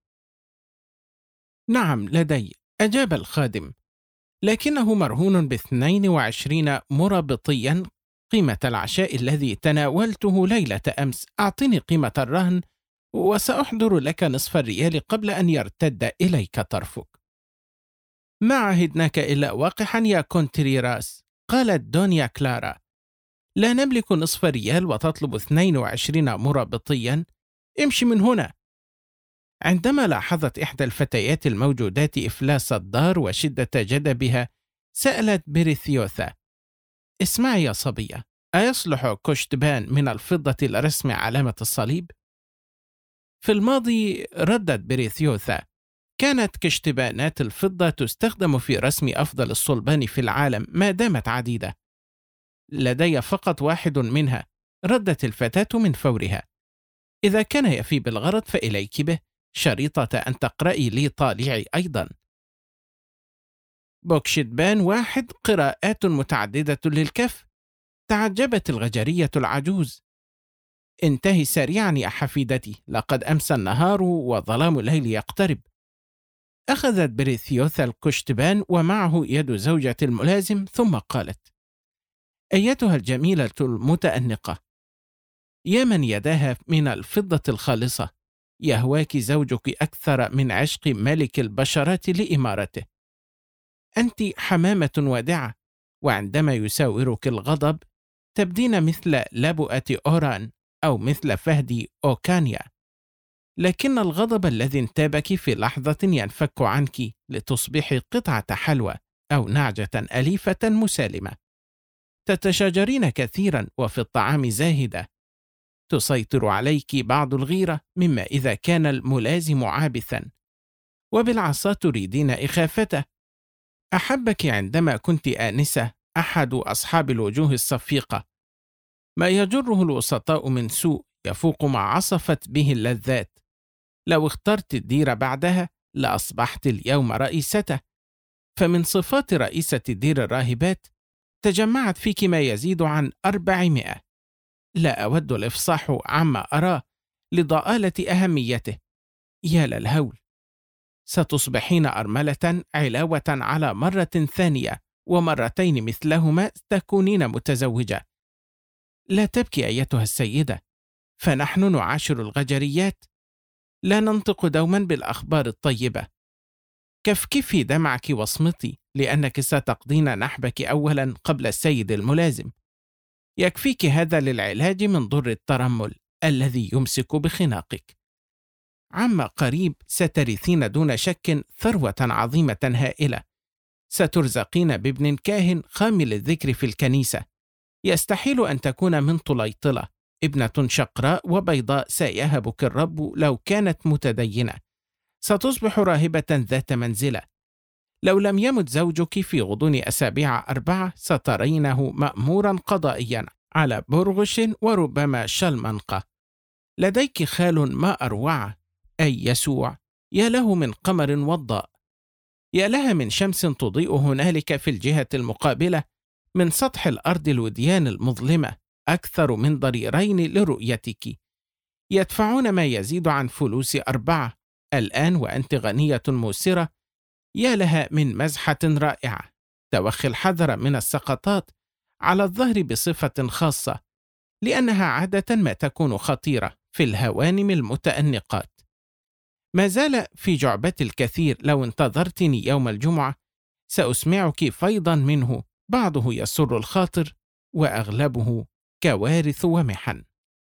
نعم لدي، أجاب الخادم، لكنه مرهون ب22 مرابطيا قيمة العشاء الذي تناولته ليلة أمس. أعطني قيمة الرهن وسأحضر لك نصف الريال قبل أن يرتد إليك طرفك. ما عهدناك إلا وقحا يا كونتريراس، قالت دونيا كلارا. لا نملك نصف ريال وتطلب 22 مرابطيا، امشي من هنا. عندما لاحظت إحدى الفتيات الموجودات إفلاس الدار وشدة جدبها، سألت بريثيوثا: اسمعي يا صبية، أيصلح كشتبان من الفضة لرسم علامة الصليب؟ في الماضي، ردت بريثيوثا، كانت كشتبانات الفضة تستخدم في رسم أفضل الصلبان في العالم ما دامت عديدة. لدي فقط واحد منها، ردت الفتاة من فورها. إذا كان يفي بالغرض فإليك به، شريطة أن تقرأي لي طالعي أيضا. بوكشتبان واحد، قراءات متعددة للكف، تعجبت الغجرية العجوز. انتهي سريعا يا حفيدتي، لقد أمسى النهار وظلام الليل يقترب. أخذت بريثيوثا الكشتبان ومعه يد زوجة الملازم، ثم قالت: أيتها الجميلة المتأنقة، يا من يداها من الفضة الخالصة، يهواك زوجك أكثر من عشق ملك البشرات لإمارته. أنت حمامة وادعة، وعندما يساورك الغضب تبدين مثل لبؤة أوران أو مثل فهد أوكانيا، لكن الغضب الذي انتابك في لحظة ينفك عنك لتصبحي قطعة حلوى أو نعجة أليفة مسالمة. تتشاجرين كثيرا وفي الطعام زاهدة. تسيطر عليك بعض الغيرة مما إذا كان الملازم عابثا، وبالعصا تريدين إخافته. أحبك عندما كنت آنسة أحد أصحاب الوجوه الصفيقة. ما يجره الوسطاء من سوء يفوق ما عصفت به اللذات. لو اخترت الدير بعدها لأصبحت اليوم رئيسته. فمن صفات رئيسة دير الراهبات تجمعت فيك ما يزيد عن 400. لا أود الإفصاح عما أراه لضآلة أهميته. يا للهول، ستصبحين أرملة علاوة على مرة ثانية، ومرتين مثلهما تكونين متزوجة. لا تبكي أيتها السيدة، فنحن نعاشر الغجريات، لا ننطق دوما بالأخبار الطيبة. كفكفي دمعك واصمتي، لأنك ستقضين نحبك أولا قبل السيد الملازم. يكفيك هذا للعلاج من ضر الترمل الذي يمسك بخناقك. عما قريب سترثين دون شك ثروة عظيمة هائلة. سترزقين بابن كاهن خامل الذكر في الكنيسة. يستحيل أن تكون من طليطلة، ابنة شقراء وبيضاء سيهبك الرب لو كانت متدينة. ستصبح راهبة ذات منزلة. لو لم يمت زوجك في غضون أسابيع 4 سترينه مأمورا قضائيا على برغش وربما شلمنقة. لديك خال ما أروعه، أي يسوع، يا له من قمر وضاء، يا لها من شمس تضيء هنالك في الجهة المقابلة من سطح الأرض الوديان المظلمة، أكثر من ضريرين لرؤيتك. يدفعون ما يزيد عن فلوس 4 الآن وأنت غنية موسرة. يا لها من مزحة رائعة. توخي الحذر من السقطات على الظهر بصفة خاصة، لأنها عادة ما تكون خطيرة في الهوانم المتأنقات. ما زال في جعبتي الكثير، لو انتظرتني يوم الجمعة سأسمعك فيضا منه، بعضه يسر الخاطر وأغلبه كوارث ومحن.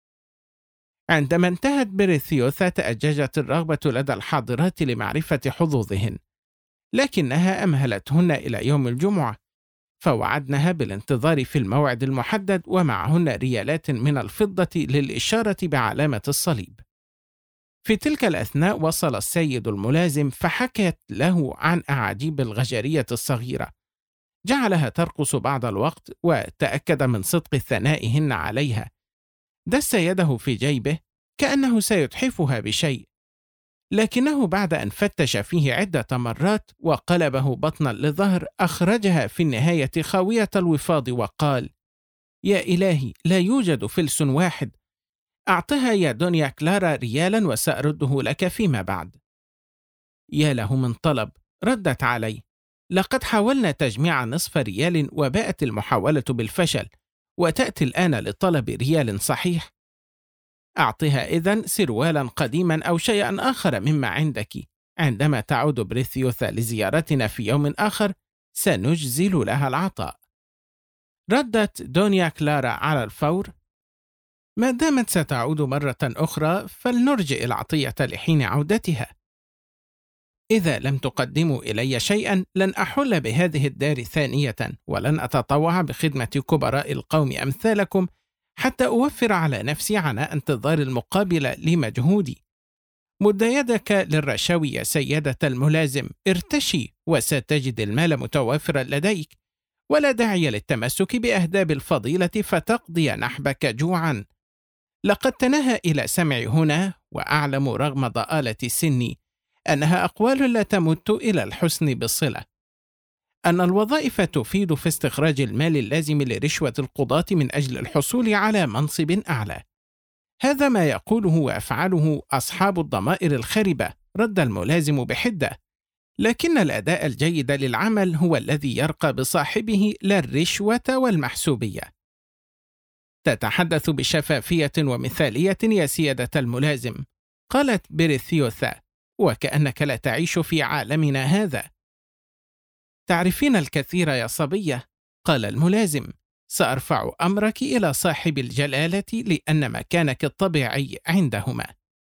عندما انتهت بريثيوثا تأججت الرغبة لدى الحاضرات لمعرفة حظوظهن، لكنها أمهلتهن إلى يوم الجمعة، فوعدنها بالانتظار في الموعد المحدد ومعهن ريالات من الفضة للإشارة بعلامة الصليب. في تلك الأثناء وصل السيد الملازم فحكت له عن أعاجيب الغجرية الصغيرة. جعلها ترقص بعض الوقت وتأكد من صدق ثنائهن عليها. دس يده في جيبه كأنه سيتحفها بشيء، لكنه بعد أن فتش فيه عدة مرات وقلبه بطنا لظهر أخرجها في النهاية خاوية الوفاض وقال: يا إلهي، لا يوجد فلس واحد. أعطها يا دنيا كلارا ريالا وسأرده لك فيما بعد. يا له من طلب، ردت علي: لقد حاولنا تجميع نصف ريال وباءت المحاولة بالفشل، وتأتي الآن لطلب ريال صحيح؟ أعطها إذن سروالا قديما أو شيئا آخر مما عندك. عندما تعود بريثيوثا لزيارتنا في يوم آخر سنجزل لها العطاء. ردت دونيا كلارا على الفور: ما دامت ستعود مرة أخرى فلنرجئ العطية لحين عودتها. إذا لم تقدموا إلي شيئا لن أحل بهذه الدار ثانية، ولن أتطوع بخدمة كبراء القوم أمثالكم حتى أوفر على نفسي عناء انتظار المقابل لمجهودي. مد يدك للرشاوي يا سيدة الملازم، ارتشي وستجد المال متوافرا لديك، ولا داعي للتمسك بأهداب الفضيلة فتقضي نحبك جوعا. لقد تناهى إلى سمعي هنا، وأعلم رغم ضآلة سني أنها أقوال لا تمت إلى الحسن بالصلة، أن الوظائف تفيد في استخراج المال اللازم لرشوة القضاة من أجل الحصول على منصب أعلى. هذا ما يقوله ويفعله أصحاب الضمائر الخربة، رد الملازم بحدة، لكن الأداء الجيد للعمل هو الذي يرقى بصاحبه، لا الرشوة والمحسوبية. تتحدث بشفافية ومثالية يا سيادة الملازم، قالت بريثيوثا، وكأنك لا تعيش في عالمنا هذا. تعرفين الكثير يا صبية، قال الملازم، سأرفع أمرك إلى صاحب الجلالة لأن مكانك الطبيعي عندهما.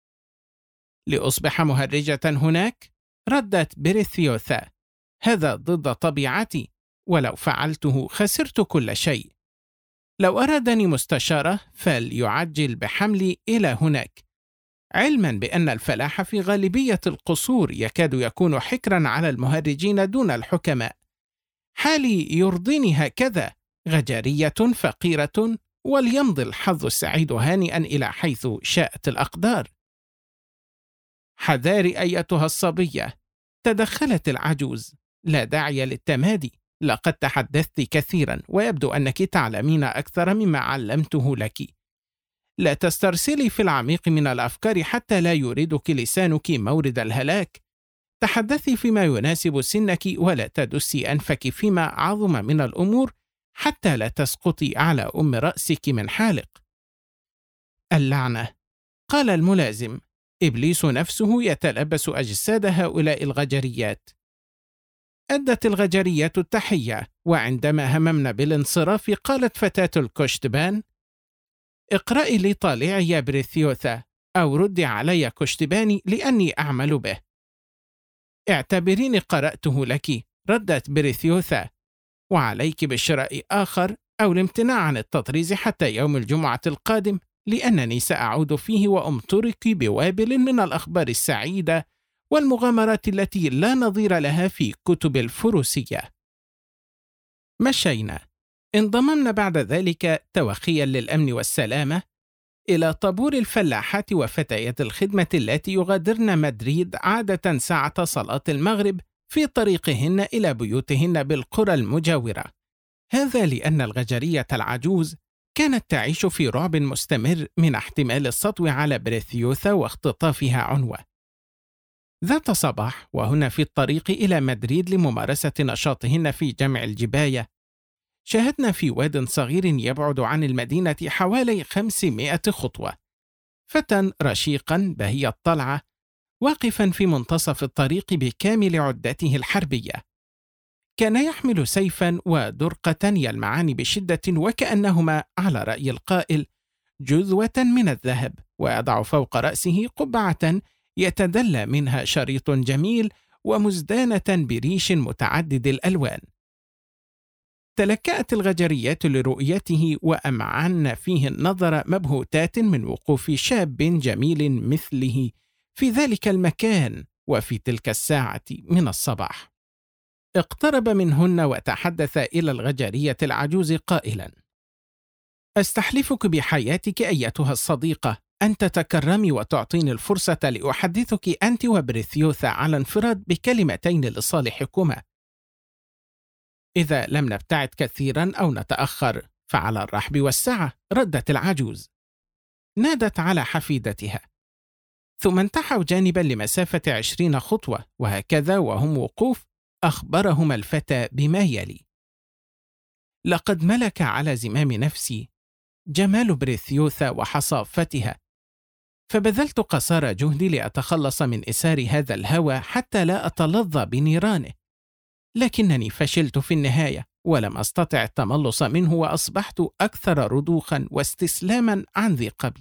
لأصبح مهرجة هناك؟ ردت بريثيوثا، هذا ضد طبيعتي، ولو فعلته خسرت كل شيء. لو أرادني مستشارة فليعجل بحملي إلى هناك، علما بأن الفلاح في غالبية القصور يكاد يكون حكرا على المهرجين دون الحكماء. حالي يرضيني هكذا، غجرية فقيرة، وليمضي الحظ السعيد هانئا إلى حيث شاءت الأقدار. حذاري أيتها الصبية، تدخلت العجوز، لا داعي للتمادي، لقد تحدثت كثيرا ويبدو أنك تعلمين أكثر مما علمته لك. لا تسترسلي في العميق من الأفكار حتى لا يوردك لسانك مورد الهلاك. تحدثي فيما يناسب سنك، ولا تدسي أنفك فيما عظم من الأمور حتى لا تسقطي على أم رأسك من حالق. اللعنة، قال الملازم، إبليس نفسه يتلبس أجساد هؤلاء الغجريات. أدت الغجريات التحية، وعندما هممنا بالانصراف قالت فتاة الكشتبان: اقرأي لي طالعي يا بريثيوثا، أو ردي علي كشتباني لأني أعمل به. اعتبريني قرأته لك، ردت بريثيوثا، وعليك بشراء آخر أو الامتناع عن التطريز حتى يوم الجمعة القادم، لأنني سأعود فيه وأمطرك بوابل من الأخبار السعيدة والمغامرات التي لا نظير لها في كتب الفروسية. مشينا، انضممنا بعد ذلك توخيا للأمن والسلامة إلى طابور الفلاحات وفتيات الخدمة التي يغادرن مدريد عادة ساعة صلاة المغرب في طريقهن إلى بيوتهن بالقرى المجاورة. هذا لأن الغجرية العجوز كانت تعيش في رعب مستمر من احتمال السطو على بريثيوثا واختطافها عنوة. ذات صباح وهنا في الطريق إلى مدريد لممارسة نشاطهن في جمع الجباية، شاهدنا في واد صغير يبعد عن المدينة حوالي 500 خطوة فتى رشيقا بهي الطلعة واقفا في منتصف الطريق بكامل عدته الحربية. كان يحمل سيفا ودرقة يلمعان بشدة وكأنهما على رأي القائل جذوة من الذهب، ويضع فوق رأسه قبعة يتدلى منها شريط جميل ومزدانة بريش متعدد الألوان. تلكأت الغجريات لرؤيته وأمعن فيه النظر مبهوتات من وقوف شاب جميل مثله في ذلك المكان وفي تلك الساعة من الصباح. اقترب منهن وتحدث إلى الغجرية العجوز قائلا: أستحلفك بحياتك أيتها الصديقة أن تتكرمي وتعطيني الفرصة لأحدثك أنت وبريثيوثا على انفراد بكلمتين لصالحكما. إذا لم نبتعد كثيرا أو نتأخر فعلى الرحب والسعة، ردت العجوز. نادت على حفيدتها، ثم انتحوا جانبا لمسافة 20 خطوة، وهكذا وهم وقوف أخبرهما الفتى بما يلي: لقد ملك على زمام نفسي جمال بريثيوثا وحصافتها، فبذلت قصارى جهدي لأتخلص من إسار هذا الهوى حتى لا أتلظى بنيرانه، لكنني فشلت في النهاية ولم أستطع التملص منه، وأصبحت أكثر رضوخا واستسلاما عن ذي قبل.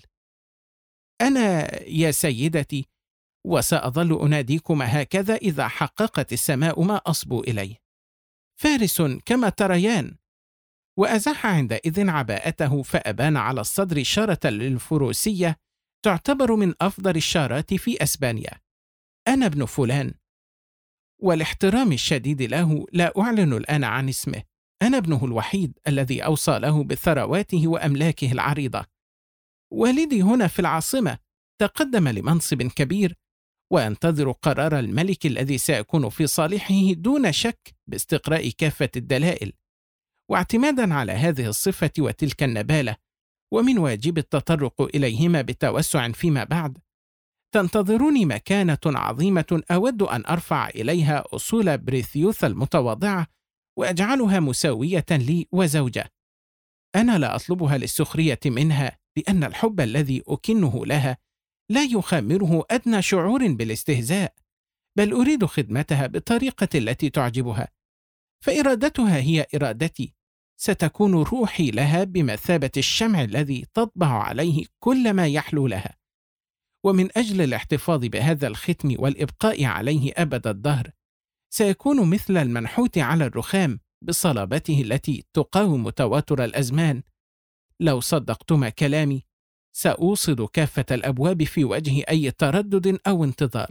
أنا يا سيدتي، وسأظل أناديكما هكذا إذا حققت السماء ما أصبو إليه، فارس كما تريان. وأزح عندئذ عباءته فأبان على الصدر شارة للفروسية تعتبر من أفضل الشارات في أسبانيا. أنا ابن فلان، والاحترام الشديد له لا أعلن الآن عن اسمه. أنا ابنه الوحيد الذي أوصى له بثرواته وأملاكه العريضة. والدي هنا في العاصمة تقدم لمنصب كبير، وأنتظر قرار الملك الذي سيكون في صالحه دون شك باستقراء كافة الدلائل، واعتمادا على هذه الصفة وتلك النبالة، ومن واجب التطرق إليهما بتوسع فيما بعد. تنتظرني مكانة عظيمة أود أن أرفع إليها أصول بريثيوثا المتواضعة وأجعلها مساوية لي وزوجة. أنا لا أطلبها للسخرية منها، لأن الحب الذي أكنه لها لا يخامره أدنى شعور بالاستهزاء، بل أريد خدمتها بالطريقة التي تعجبها، فإرادتها هي إرادتي. ستكون روحي لها بمثابة الشمع الذي تطبع عليه كل ما يحلو لها، ومن أجل الاحتفاظ بهذا الختم والإبقاء عليه أبد الدهر سيكون مثل المنحوت على الرخام بصلابته التي تقاوم تواتر الأزمان. لو صدقتما كلامي سأوصد كافة الأبواب في وجه أي تردد أو انتظار.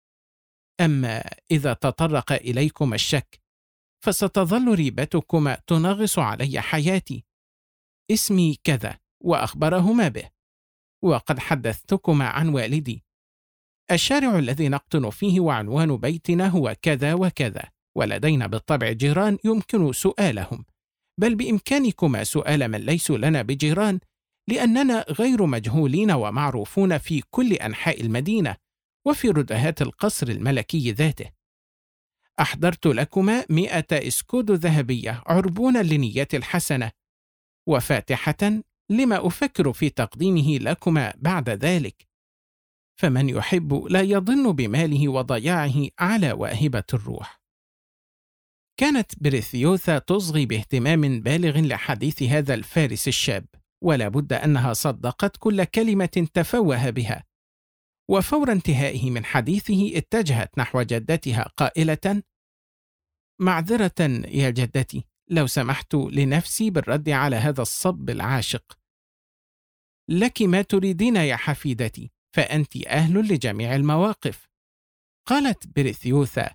أما إذا تطرق إليكم الشك فستظل ريبتكما تنغص علي حياتي. اسمي كذا، وأخبرهما به، وقد حدثتكما عن والدي. الشارع الذي نقطن فيه وعنوان بيتنا هو كذا وكذا، ولدينا بالطبع جيران يمكن سؤالهم، بل بإمكانكما سؤال من ليسوا لنا بجيران، لأننا غير مجهولين ومعروفون في كل أنحاء المدينة وفي ردهات القصر الملكي ذاته. أحضرت لكما 100 إسكود ذهبية عربونا لنيتي الحسنة، وفاتحة لما أفكر في تقديمه لكما بعد ذلك. فمن يحب لا يضن بماله وضياعه على واهبة الروح. كانت بريثيوثا تصغي باهتمام بالغ لحديث هذا الفارس الشاب، ولا بد أنها صدقت كل كلمة تفوه بها. وفور انتهائه من حديثه اتجهت نحو جدتها قائلة: معذرة يا جدتي، لو سمحت لنفسي بالرد على هذا الصب العاشق. لك ما تريدين يا حفيدتي، فأنت أهل لجميع المواقف. قالت بريثيوثا: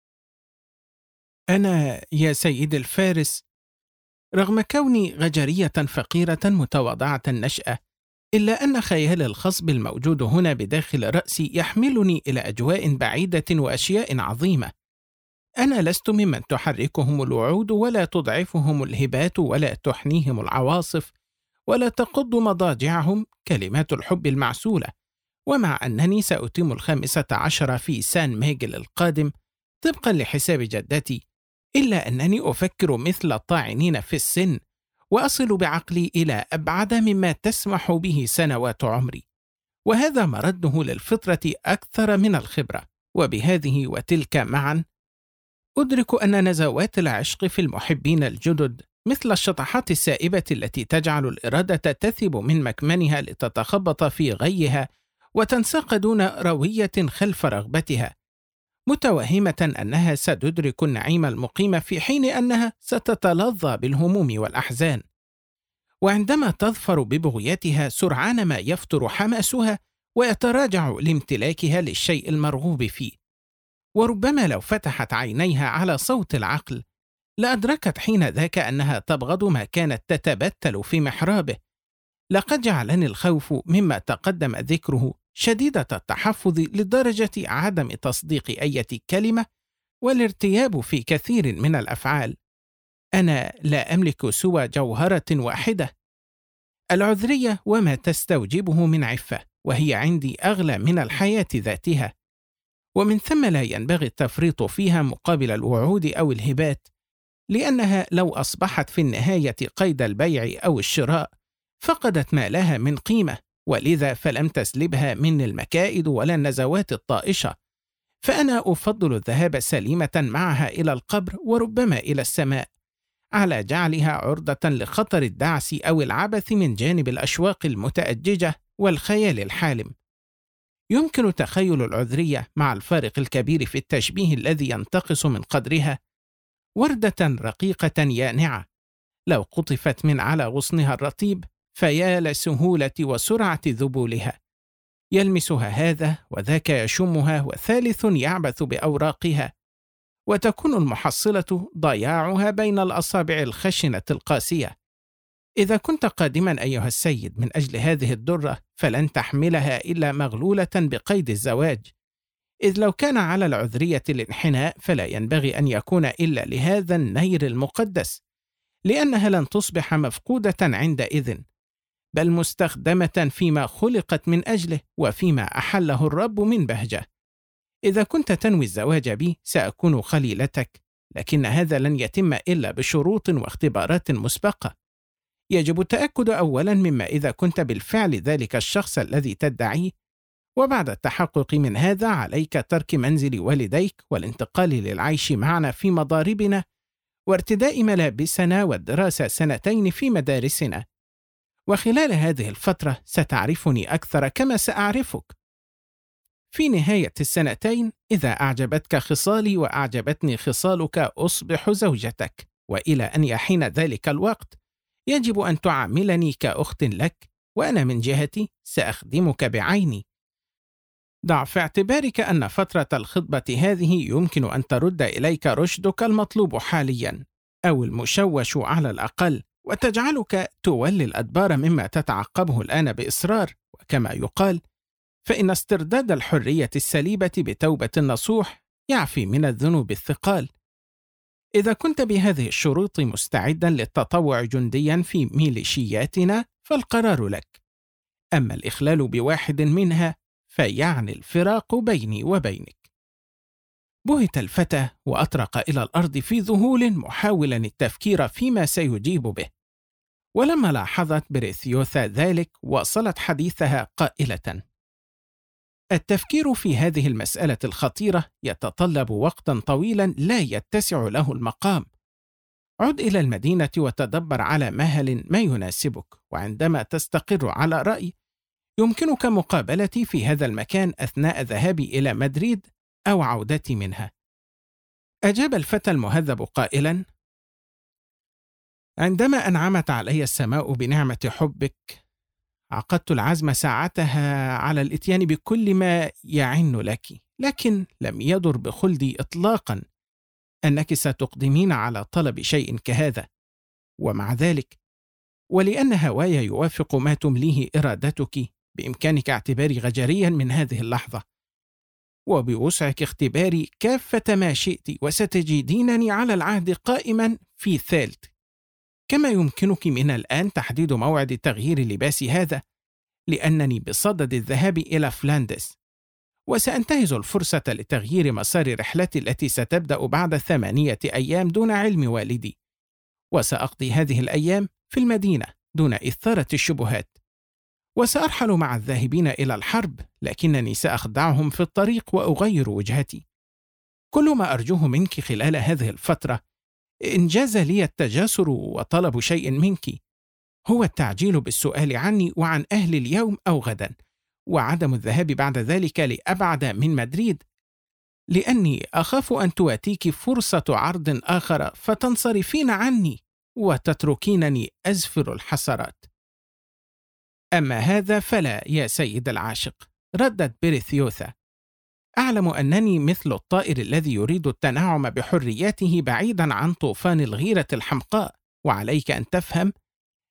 أنا يا سيد الفارس، رغم كوني غجرية فقيرة متواضعة النشأة، إلا أن خيال الخصب الموجود هنا بداخل رأسي يحملني إلى أجواء بعيدة وأشياء عظيمة. أنا لست ممن تحركهم الوعود ولا تضعفهم الهبات ولا تحنيهم العواصف ولا تقض مضاجعهم كلمات الحب المعسولة. ومع أنني سأتم 15 في سان ميغل القادم طبقا لحساب جدتي، إلا أنني أفكر مثل الطاعنين في السن، وأصل بعقلي إلى أبعد مما تسمح به سنوات عمري، وهذا مرده للفطرة أكثر من الخبرة. وبهذه وتلك معا أدرك أن نزوات العشق في المحبين الجدد مثل الشطحات السائبة التي تجعل الإرادة تثب من مكمنها لتتخبط في غيها وتنساق دون روية خلف رغبتها، متوهمة أنها ستدرك النعيم المقيم في حين أنها ستتلظى بالهموم والأحزان. وعندما تظفر ببغيتها سرعان ما يفتر حماسها ويتراجع لامتلاكها للشيء المرغوب فيه. وربما لو فتحت عينيها على صوت العقل لأدركت حين ذاك أنها تبغض ما كانت تتبتل في محرابه، لقد جعلني الخوف مما تقدم ذكره شديدة التحفظ لدرجة عدم تصديق أي كلمة والارتياب في كثير من الأفعال. أنا لا أملك سوى جوهرة واحدة، العذرية وما تستوجبه من عفة، وهي عندي أغلى من الحياة ذاتها، ومن ثم لا ينبغي التفريط فيها مقابل الوعود أو الهبات، لأنها لو أصبحت في النهاية قيد البيع أو الشراء فقدت ما لها من قيمة، ولذا فلم تسلبها مني المكائد ولا النزوات الطائشة، فأنا أفضل الذهاب سليمة معها إلى القبر وربما إلى السماء، على جعلها عرضة لخطر الدعس أو العبث من جانب الأشواق المتأججة والخيال الحالم. يمكن تخيل العذرية مع الفارق الكبير في التشبيه الذي ينتقص من قدرها وردة رقيقة يانعة، لو قطفت من على غصنها الرطيب فيا لسهولة وسرعة ذبولها، يلمسها هذا وذاك يشمها وثالث يعبث بأوراقها، وتكون المحصلة ضياعها بين الأصابع الخشنة القاسية. إذا كنت قادما أيها السيد من أجل هذه الدرة فلن تحملها إلا مغلولة بقيد الزواج، إذ لو كان على العذرية الانحناء فلا ينبغي أن يكون إلا لهذا النير المقدس، لأنها لن تصبح مفقودة عندئذ، بل مستخدمة فيما خلقت من أجله وفيما أحله الرب من بهجة. إذا كنت تنوي الزواج بي سأكون خليلتك، لكن هذا لن يتم إلا بشروط واختبارات مسبقة. يجب التأكد أولا مما إذا كنت بالفعل ذلك الشخص الذي تدعيه، وبعد التحقق من هذا عليك ترك منزل والديك والانتقال للعيش معنا في مضاربنا وارتداء ملابسنا والدراسة 2 في مدارسنا، وخلال هذه الفترة ستعرفني أكثر كما سأعرفك. في نهاية 2 إذا أعجبتك خصالي وأعجبتني خصالك أصبح زوجتك، وإلى أن يحين ذلك الوقت يجب أن تعاملني كأخت لك، وأنا من جهتي سأخدمك بعيني. ضع في اعتبارك أن فترة الخطبة هذه يمكن أن ترد إليك رشدك المطلوب حاليا، أو المشوش على الأقل، وتجعلك تولي الأدبار مما تتعقبه الآن بإصرار، وكما يقال فإن استرداد الحرية السليبة بتوبة النصوح يعفي من الذنوب الثقال. إذا كنت بهذه الشروط مستعدا للتطوع جنديا في ميليشياتنا فالقرار لك، أما الإخلال بواحد منها فيعني الفراق بيني وبينك. بهت الفتى وأطرق إلى الأرض في ذهول محاولا التفكير فيما سيجيب به، ولما لاحظت بريثيوثا ذلك واصلت حديثها قائلة: التفكير في هذه المسألة الخطيرة يتطلب وقتا طويلا لا يتسع له المقام. عد إلى المدينة وتدبر على مهل ما يناسبك، وعندما تستقر على رأي يمكنك مقابلتي في هذا المكان أثناء ذهابي إلى مدريد أو عودتي منها. أجاب الفتى المهذب قائلا: عندما أنعمت علي السماء بنعمة حبك عقدت العزم ساعتها على الإتيان بكل ما يعن لك، لكن لم يدر بخلدي إطلاقا أنك ستقدمين على طلب شيء كهذا، ومع ذلك ولأن هواي يوافق ما تمليه إرادتك بإمكانك اعتباري غجريا من هذه اللحظة، وبوسعك اختباري كافة ما شئت، وستجدينني على العهد قائما في ثالث، كما يمكنك من الآن تحديد موعد تغيير لباسي هذا، لأنني بصدد الذهاب إلى فلاندس، وسأنتهز الفرصة لتغيير مسار رحلتي التي ستبدأ بعد 8 أيام دون علم والدي، وسأقضي هذه الأيام في المدينة دون إثارة الشبهات، وسأرحل مع الذاهبين إلى الحرب، لكنني سأخدعهم في الطريق وأغير وجهتي. كل ما أرجوه منك خلال هذه الفترة إن جاز لي التجاسر وطلب شيء منك هو التعجيل بالسؤال عني وعن أهل اليوم أو غدا، وعدم الذهاب بعد ذلك لأبعد من مدريد، لأني أخاف أن تواتيك فرصة عرض آخر فتنصرفين عني وتتركينني أزفر الحسرات. أما هذا فلا يا سيد العاشق، ردت بريثيوثا، أعلم أنني مثل الطائر الذي يريد التنعم بحريته بعيدا عن طوفان الغيرة الحمقاء، وعليك أن تفهم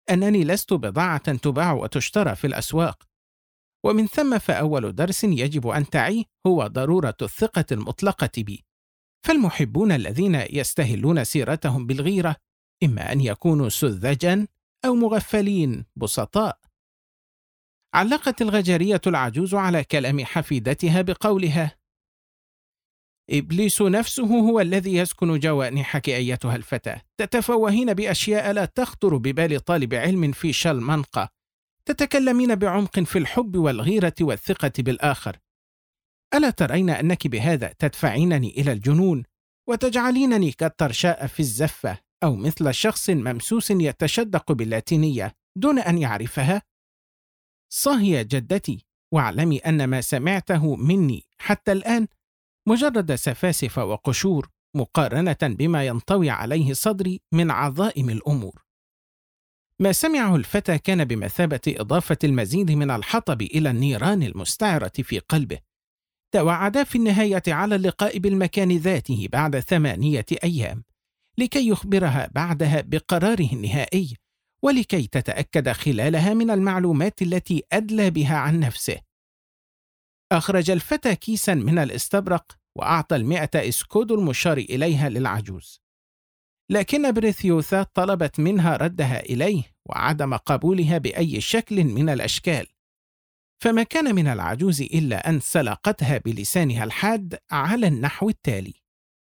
أنني لست بضاعة تباع وتشترى في الأسواق. ومن ثم فأول درس يجب أن تعيه هو ضرورة الثقة المطلقة بي. فالمحبون الذين يستهلون سيرتهم بالغيرة إما أن يكونوا سذجاً أو مغفلين بسطاء. علقت الغجرية العجوز على كلام حفيدتها بقولها: إبليس نفسه هو الذي يسكن جوانحك أيتها الفتاة، تتفوهين بأشياء لا تخطر ببال طالب علم في شلمنقة، تتكلمين بعمق في الحب والغيرة والثقة بالآخر. ألا ترين أنك بهذا تدفعينني إلى الجنون وتجعلينني كالطرشاء في الزفة أو مثل شخص ممسوس يتشدق باللاتينية دون أن يعرفها؟ صهي جدتي، واعلمي أن ما سمعته مني حتى الآن مجرد سفاسف وقشور مقارنة بما ينطوي عليه صدري من عظائم الأمور. ما سمعه الفتى كان بمثابة إضافة المزيد من الحطب إلى النيران المستعرة في قلبه. توعدا في النهاية على اللقاء بالمكان ذاته بعد 8 أيام، لكي يخبرها بعدها بقراره النهائي، ولكي تتأكد خلالها من المعلومات التي أدلى بها عن نفسه. أخرج الفتى كيسا من الاستبرق وأعطى 100 إسكود المشار إليها للعجوز، لكن بريثيوثا طلبت منها ردها إليه وعدم قبولها بأي شكل من الأشكال، فما كان من العجوز إلا أن سلقتها بلسانها الحاد على النحو التالي: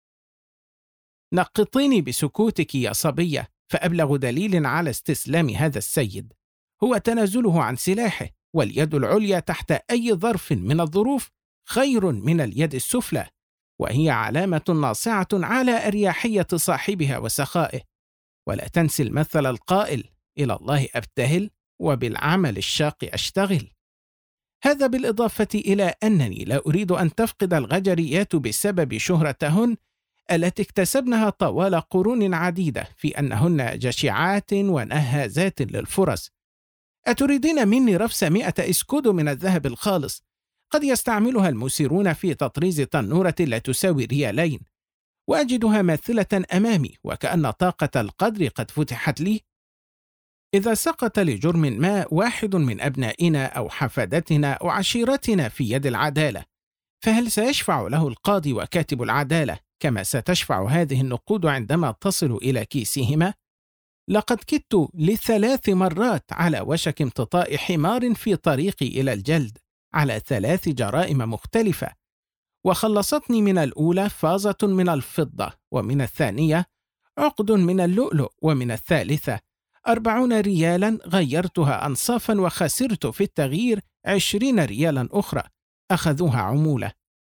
نقطيني بسكوتك يا صبية، فأبلغ دليل على استسلام هذا السيد هو تنازله عن سلاحه، واليد العليا تحت أي ظرف من الظروف خير من اليد السفلى، وهي علامة ناصعة على أريحية صاحبها وسخائه. ولا تنسي المثل القائل: إلى الله أبتهل وبالعمل الشاق أشتغل. هذا بالإضافة إلى أنني لا أريد أن تفقد الغجريات بسبب شهرتهن التي اكتسبنها طوال قرون عديدة في أنهن جشعات ونهازات للفرس. أتريدين مني رفس 100 إسكود من الذهب الخالص قد يستعملها المسيرون في تطريز تنورة لا تساوي ريالين، وأجدها ماثلة أمامي وكأن طاقة القدر قد فتحت لي؟ إذا سقط لجرم ما واحد من أبنائنا أو حفادتنا أو عشيرتنا في يد العدالة، فهل سيشفع له القاضي وكاتب العدالة كما ستشفع هذه النقود عندما تصل إلى كيسهما؟ لقد كدت ل3 مرات على وشك امتطاء حمار في طريقي إلى الجلد على 3 جرائم مختلفة، وخلصتني من الأولى فازة من الفضة، ومن الثانية عقد من اللؤلؤ، ومن الثالثة 40 ريالا غيرتها أنصافا وخسرت في التغيير 20 ريالا أخرى أخذوها عمولة.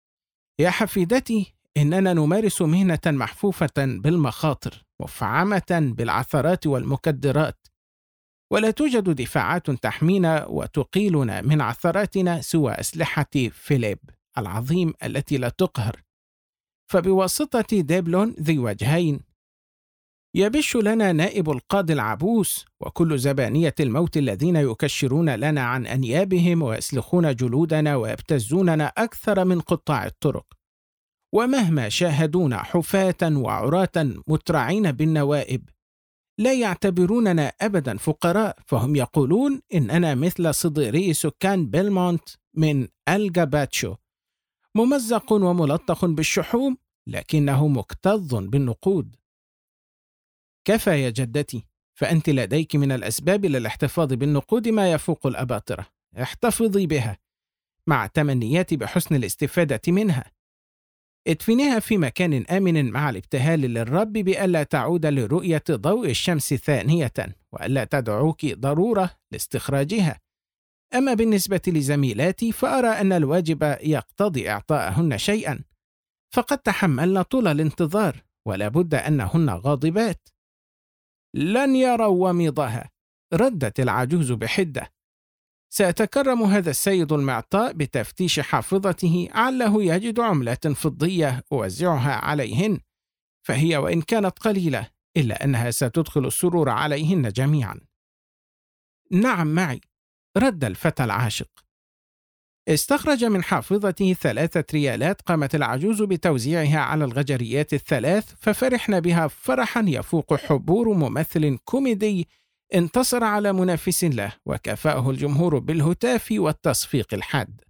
يا حفيدتي، إننا نمارس مهنة محفوفة بالمخاطر مفعمة بالعثرات والمكدرات، ولا توجد دفاعات تحمينا وتقيلنا من عثراتنا سوى أسلحة فيليب العظيم التي لا تقهر، فبواسطة ديبلون ذي وجهين يبش لنا نائب القاضي العبوس وكل زبانية الموت الذين يكشرون لنا عن أنيابهم ويسلخون جلودنا ويبتزوننا أكثر من قطاع الطرق، ومهما شاهدونا حفاة وعراة مترعين بالنوائب لا يعتبروننا أبدا فقراء، فهم يقولون إننا مثل صديري سكان بيلمونت من الجاباتشو، ممزق وملطخ بالشحوم لكنه مكتظ بالنقود. كفى يا جدتي، فأنت لديك من الأسباب للاحتفاظ بالنقود ما يفوق الأباطرة، احتفظي بها مع تمنياتي بحسن الاستفادة منها. ادفنيها في مكان آمن مع الابتهال للرب بألا تعود لرؤية ضوء الشمس ثانية، وألا تدعوك ضرورة لاستخراجها. أما بالنسبة لزميلاتي فأرى أن الواجب يقتضي إعطاءهن شيئا، فقد تحملن طول الانتظار ولا بد أنهن غاضبات. لن يروا وميضها، ردت العجوز بحدة. سيتكرم هذا السيد المعطاء بتفتيش حافظته عله يجد عملات فضية أوزعها عليهن، فهي وإن كانت قليلة إلا أنها ستدخل السرور عليهن جميعا. نعم معي، رد الفتى العاشق. استخرج من حافظته 3 ريالات قامت العجوز بتوزيعها على الغجريات ال3، ففرحن بها فرحا يفوق حبور ممثل كوميدي انتصر على منافس له وكافأه الجمهور بالهتاف والتصفيق الحاد.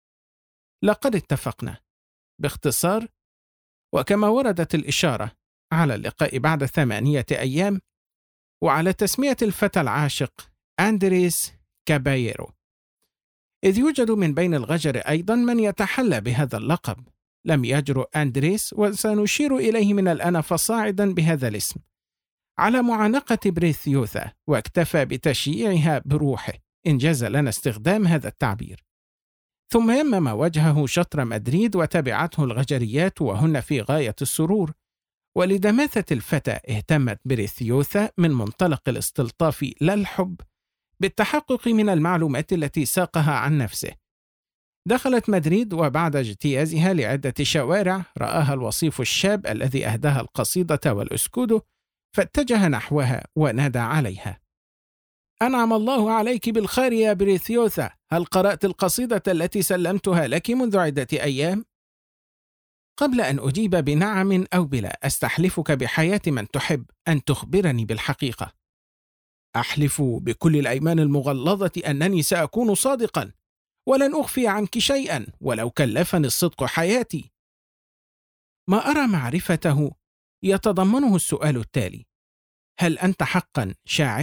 لقد اتفقنا. باختصار، وكما وردت الإشارة، على اللقاء بعد 8 أيام، وعلى تسمية الفتى العاشق أندريس كابايرو، إذ يوجد من بين الغجر أيضا من يتحلى بهذا اللقب. لم يجرؤ أندريس، وسنشير إليه من الآن فصاعدا بهذا الاسم، على معانقة بريثيوثا، واكتفى بتشييعها بروحه، إن جاز لنا استخدام هذا التعبير. ثم يمم وجهه شطر مدريد وتبعته الغجريات وهن في غاية السرور. ولدماثة الفتى اهتمت بريثيوثا من منطلق الاستلطاف لا الحب بالتحقق من المعلومات التي ساقها عن نفسه. دخلت مدريد، وبعد اجتيازها لعدة شوارع رآها الوصيف الشاب الذي أهداها القصيدة والأسكودو، فاتجه نحوها ونادى عليها: أنعم الله عليك بالخير يا بريثيوثا، هل قرأت القصيدة التي سلمتها لك منذ عدة أيام؟ قبل أن أجيب بنعم أو بلا، أستحلفك بحياة من تحب أن تخبرني بالحقيقة. أحلف بكل الأيمان المغلظة أنني سأكون صادقا، ولن أخفي عنك شيئا ولو كلفني الصدق حياتي. ما أرى معرفته يتضمنه السؤال التالي: هل أنت حقا شاعر؟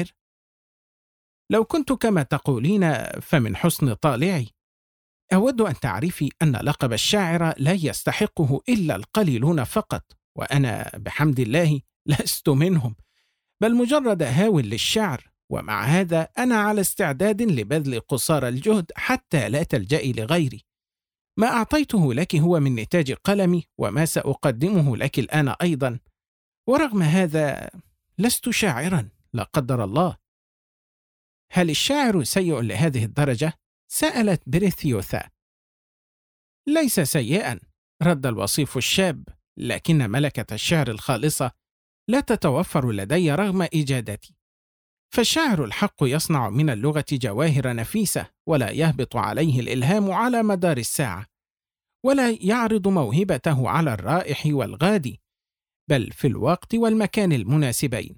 لو كنت كما تقولين فمن حسن طالعي. أود أن تعرفي أن لقب الشاعر لا يستحقه إلا القليلون فقط، وأنا بحمد الله لست منهم، بل مجرد هاو للشعر، ومع هذا أنا على استعداد لبذل قصارى الجهد حتى لا تلجئي لغيري. ما أعطيته لك هو من نتاج قلمي، وما سأقدمه لك الآن أيضا، ورغم هذا لست شاعرا لا قدر الله. هل الشاعر سيء لهذه الدرجة؟ سألت بريثيوثا. ليس سيئا، رد الوصيف الشاب، لكن ملكة الشعر الخالصة لا تتوفر لدي رغم إجادتي. فالشاعر الحق يصنع من اللغة جواهر نفيسة، ولا يهبط عليه الإلهام على مدار الساعة، ولا يعرض موهبته على الرائح والغادي، بل في الوقت والمكان المناسبين.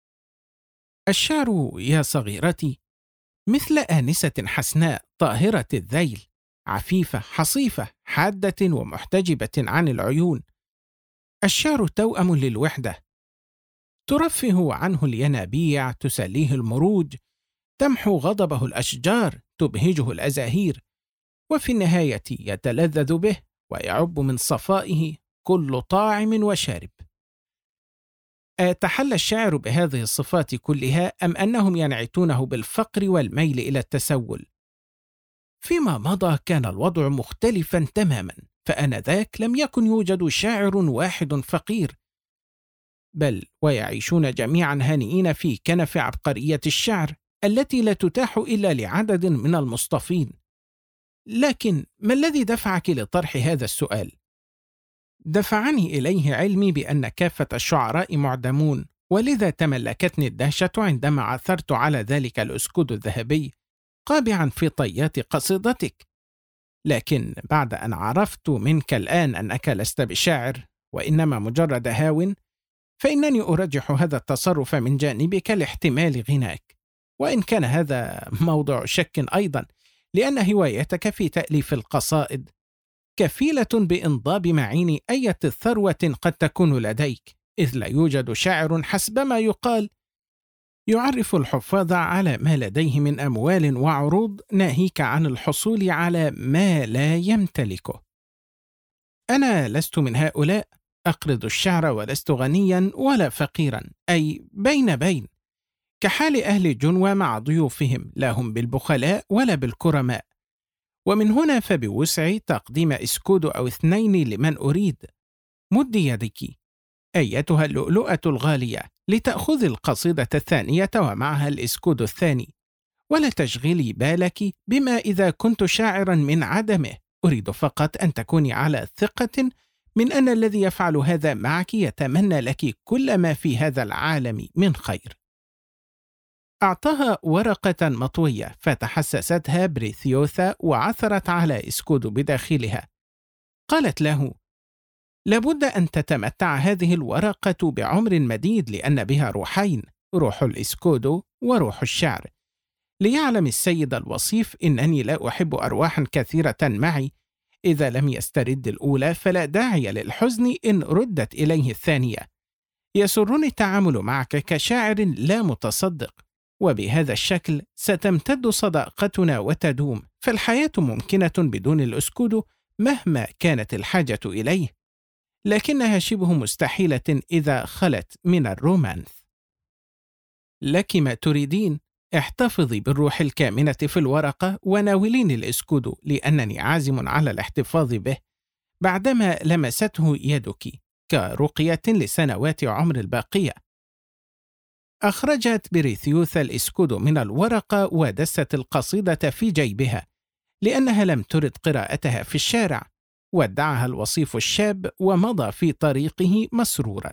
الشعر يا صغيرتي مثل آنسة حسناء طاهرة الذيل، عفيفة حصيفة حادة ومحتجبة عن العيون. الشعر توأم للوحدة، ترفه عنه الينابيع، تسليه المروج، تمحو غضبه الأشجار، تبهجه الأزاهير، وفي النهاية يتلذذ به ويعب من صفائه كل طاعم وشارب. أتحلى الشاعر بهذه الصفات كلها، أم أنهم ينعتونه بالفقر والميل إلى التسول؟ فيما مضى كان الوضع مختلفا تماما، فآنذاك لم يكن يوجد شاعر واحد فقير، بل ويعيشون جميعا هانئين في كنف عبقرية الشعر التي لا تتاح إلا لعدد من المصطفين. لكن ما الذي دفعك لطرح هذا السؤال؟ دفعني إليه علمي بأن كافة الشعراء معدمون، ولذا تملكتني الدهشة عندما عثرت على ذلك الأسكود الذهبي قابعا في طيات قصيدتك. لكن بعد أن عرفت منك الآن أنك لست بشاعر وإنما مجرد هاو، فإنني أرجح هذا التصرف من جانبك لاحتمال غناك، وإن كان هذا موضع شك أيضا، لأن هوايتك في تأليف القصائد كفيلة بإنضاب معين أية ثروة قد تكون لديك، إذ لا يوجد شاعر حسبما يقال يعرف الحفاظ على ما لديه من أموال وعروض، ناهيك عن الحصول على ما لا يمتلكه. أنا لست من هؤلاء، أقرض الشعر ولست غنيا ولا فقيرا، أي بين بين، كحال أهل جنوى مع ضيوفهم، لا هم بالبخلاء ولا بالكرماء. ومن هنا فبوسعي تقديم إسكود أو 2 لمن أريد. مدي يدك أيتها اللؤلؤة الغالية لتأخذي القصيدة الثانية ومعها الإسكود الثاني، ولا تشغلي بالك بما إذا كنت شاعرا من عدمه. أريد فقط أن تكوني على ثقة من أن الذي يفعل هذا معك يتمنى لك كل ما في هذا العالم من خير. أعطاها ورقة مطوية فتحسستها بريثيوثا وعثرت على إسكود بداخلها. قالت له: لابد أن تتمتع هذه الورقة بعمر مديد، لأن بها روحين، روح الإسكودو وروح الشعر. ليعلم السيد الوصيف إنني لا أحب أرواحا كثيرة معي، إذا لم يسترد الأولى فلا داعي للحزن إن ردت إليه الثانية. يسرني التعامل معك كشاعر لا متصدق، وبهذا الشكل ستمتد صداقتنا وتدوم، فالحياة ممكنة بدون الأسكودو مهما كانت الحاجة إليه، لكنها شبه مستحيلة إذا خلت من الرومانث. لك ما تريدين، احتفظي بالروح الكامنة في الورقة وناوليني الإسكودو، لأنني عازم على الاحتفاظ به بعدما لمسته يدك كرقية لسنوات عمر الباقية. أخرجت بريثيوثا الإسكودو من الورقة ودست القصيدة في جيبها، لأنها لم ترد قراءتها في الشارع. ودعها الوصيف الشاب ومضى في طريقه مسرورا،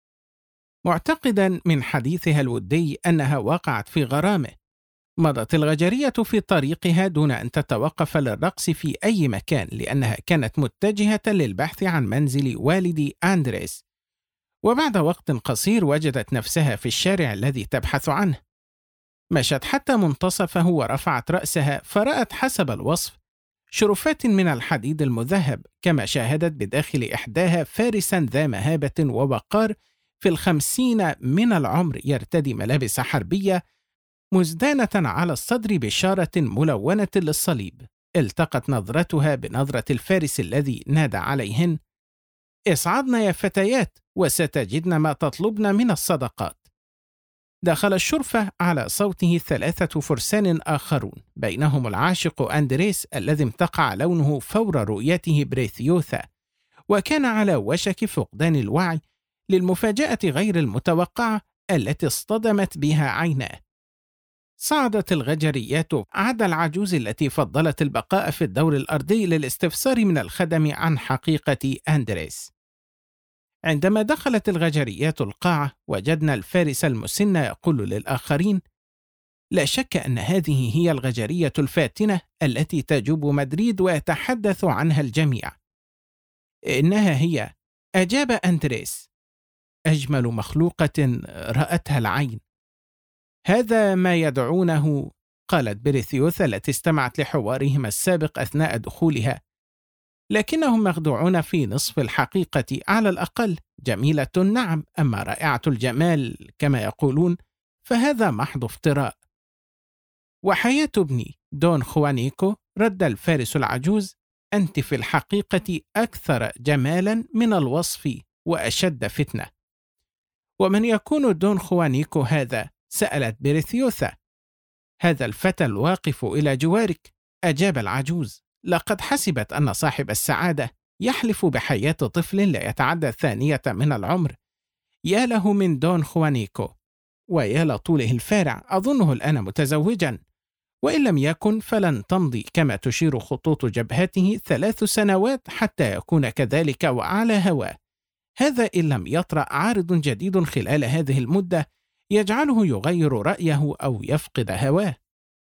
معتقدا من حديثها الودي أنها وقعت في غرامه. مضت الغجرية في طريقها دون أن تتوقف للرقص في أي مكان، لأنها كانت متجهة للبحث عن منزل والد أندريس، وبعد وقت قصير وجدت نفسها في الشارع الذي تبحث عنه. مشت حتى منتصفه ورفعت رأسها فرأت حسب الوصف شرفات من الحديد المذهب، كما شاهدت بداخل إحداها فارسا ذا مهابة ووقار في 50 من العمر، يرتدي ملابس حربية مزدانة على الصدر بشارة ملونة للصليب. التقت نظرتها بنظرة الفارس الذي نادى عليهن: اصعدن يا فتيات وستجدن ما تطلبن من الصدقات. دخل الشرفة على صوته 3 فرسان آخرون، بينهم العاشق أندريس الذي امتقع لونه فور رؤيته بريثيوثا، وكان على وشك فقدان الوعي للمفاجأة غير المتوقعة التي اصطدمت بها عيناه. صعدت الغجريات عدا العجوز التي فضلت البقاء في الدور الأرضي للاستفسار من الخدم عن حقيقة أندريس. عندما دخلت الغجريات القاعة وجدنا الفارس المسن يقول للآخرين: لا شك أن هذه هي الغجرية الفاتنة التي تجوب مدريد ويتحدث عنها الجميع. إنها هي، أجاب أندريس، أجمل مخلوقة رأتها العين. هذا ما يدعونه، قالت بريثيوثا التي استمعت لحوارهما السابق أثناء دخولها، لكنهم مخدوعون في نصف الحقيقة على الأقل. جميلة نعم، أما رائعة الجمال كما يقولون فهذا محض افتراء. وحياة ابني دون خوانيكو، رد الفارس العجوز، أنت في الحقيقة أكثر جمالا من الوصف وأشد فتنة. ومن يكون دون خوانيكو هذا؟ سألت بريثيوثا. هذا الفتى الواقف إلى جوارك، أجاب العجوز. لقد حسبت أن صاحب السعادة يحلف بحياة طفل لا يتعدى 2 من العمر. يا له من دون خوانيكو، ويا لطوله الفارع، أظنه الآن متزوجا، وإن لم يكن فلن تمضي كما تشير خطوط جبهته 3 سنوات حتى يكون كذلك وعلى هواه. هذا إن لم يطرأ عارض جديد خلال هذه المدة يجعله يغير رأيه أو يفقد هواه.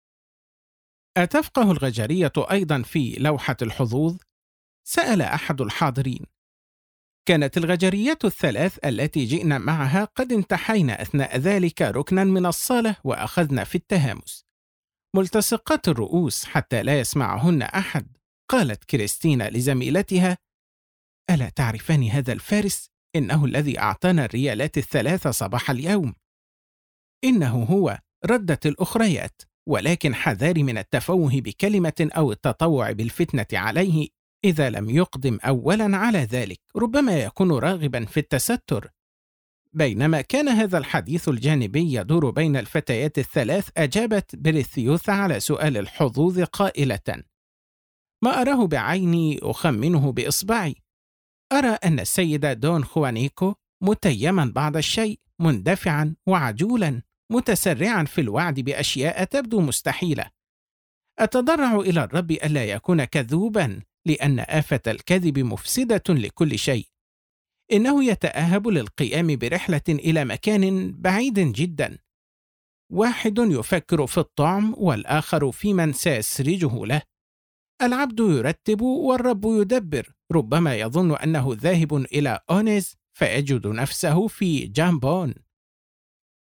أتفقه الغجرية أيضا في لوحة الحظوظ؟ سأل أحد الحاضرين. كانت الغجريات ال3 التي جئنا معها قد انتحينا أثناء ذلك ركنا من الصالة وأخذنا في التهامس، ملتصقات الرؤوس حتى لا يسمعهن أحد. قالت كريستينا لزميلتها: ألا تعرفان هذا الفارس؟ إنه الذي أعطانا الريالات ال3 صباح اليوم. إنه هو، ردت الأخريات، ولكن حذاري من التفوه بكلمة أو التطوع بالفتنة عليه إذا لم يقدم أولا على ذلك، ربما يكون راغبا في التستر. بينما كان هذا الحديث الجانبي يدور بين الفتيات ال3، أجابت بريثيوثا على سؤال الحظوظ قائلة: ما أراه بعيني أخمنه بإصبعي. أرى أن السيد دون خوانيكو متيما بعض الشيء، مندفعا وعجولا، متسرعا في الوعد بأشياء تبدو مستحيلة. أتضرع إلى الرب ألا يكون كذوبا، لأن آفة الكذب مفسدة لكل شيء. إنه يتأهب للقيام برحلة إلى مكان بعيد جدا. واحد يفكر في الطعم والآخر في من سيسرجه له. العبد يرتب والرب يدبر. ربما يظن أنه ذاهب إلى أونيز فيجد نفسه في جامبون.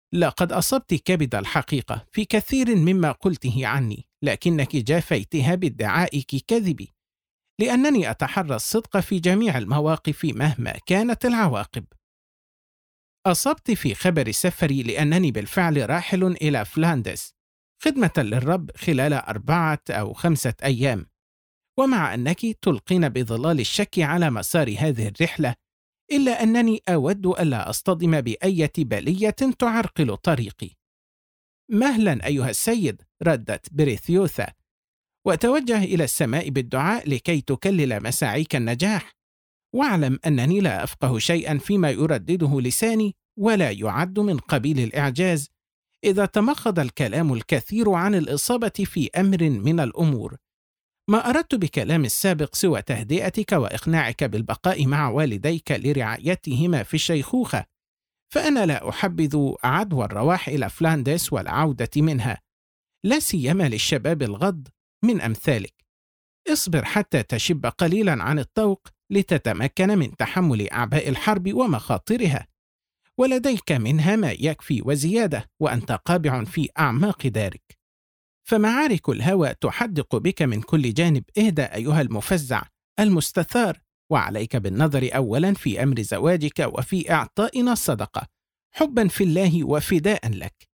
لقد أصبت كبد الحقيقة في كثير مما قلته عني، لكنك جافيتها بادعائك كذبي، لأنني أتحرى الصدق في جميع المواقف مهما كانت العواقب. أصبت في خبر سفري لأنني بالفعل راحل إلى فلاندس خدمة للرب خلال 4 أو 5 أيام، ومع أنك تلقين بظلال الشك على مسار هذه الرحلة، إلا أنني أود ألا أصطدم بأية بلية تعرقل طريقي. مهلا أيها السيد، ردت بريثيوثا، وتوجه إلى السماء بالدعاء لكي تكلل مساعيك النجاح، واعلم أنني لا أفقه شيئا فيما يردده لساني، ولا يعد من قبيل الإعجاز إذا تمخض الكلام الكثير عن الإصابة في أمر من الأمور. ما أردت بكلام السابق سوى تهدئتك وإقناعك بالبقاء مع والديك لرعايتهما في الشيخوخة، فأنا لا أحبذ عدوى الرواح إلى فلاندس والعودة منها، لا سيما للشباب الغض من أمثالك. اصبر حتى تشب قليلا عن الطوق لتتمكن من تحمل أعباء الحرب ومخاطرها، ولديك منها ما يكفي وزيادة، وأنت قابع في أعماق دارك. فمعارك الهوى تحدق بك من كل جانب. اهدأ أيها المفزع المستثار، وعليك بالنظر أولا في أمر زواجك وفي إعطائنا الصدقة، حبا في الله وفداء لك.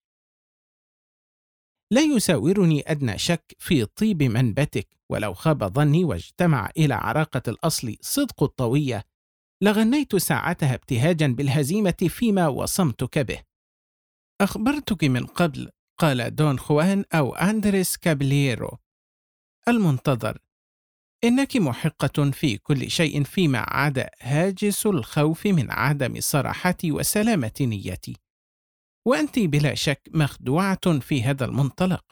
لا يساورني أدنى شك في طيب منبتك، ولو خاب ظني واجتمع إلى عراقة الأصل صدق الطوية لغنيت ساعتها ابتهاجا بالهزيمة فيما وصمتك به. أخبرتك من قبل، قال دون خوان أو أندريس كابلييرو المنتظر، إنك محقة في كل شيء فيما عدا هاجس الخوف من عدم صراحتي وسلامة نيتي، وأنت بلا شك مخدوعة في هذا المنطلق.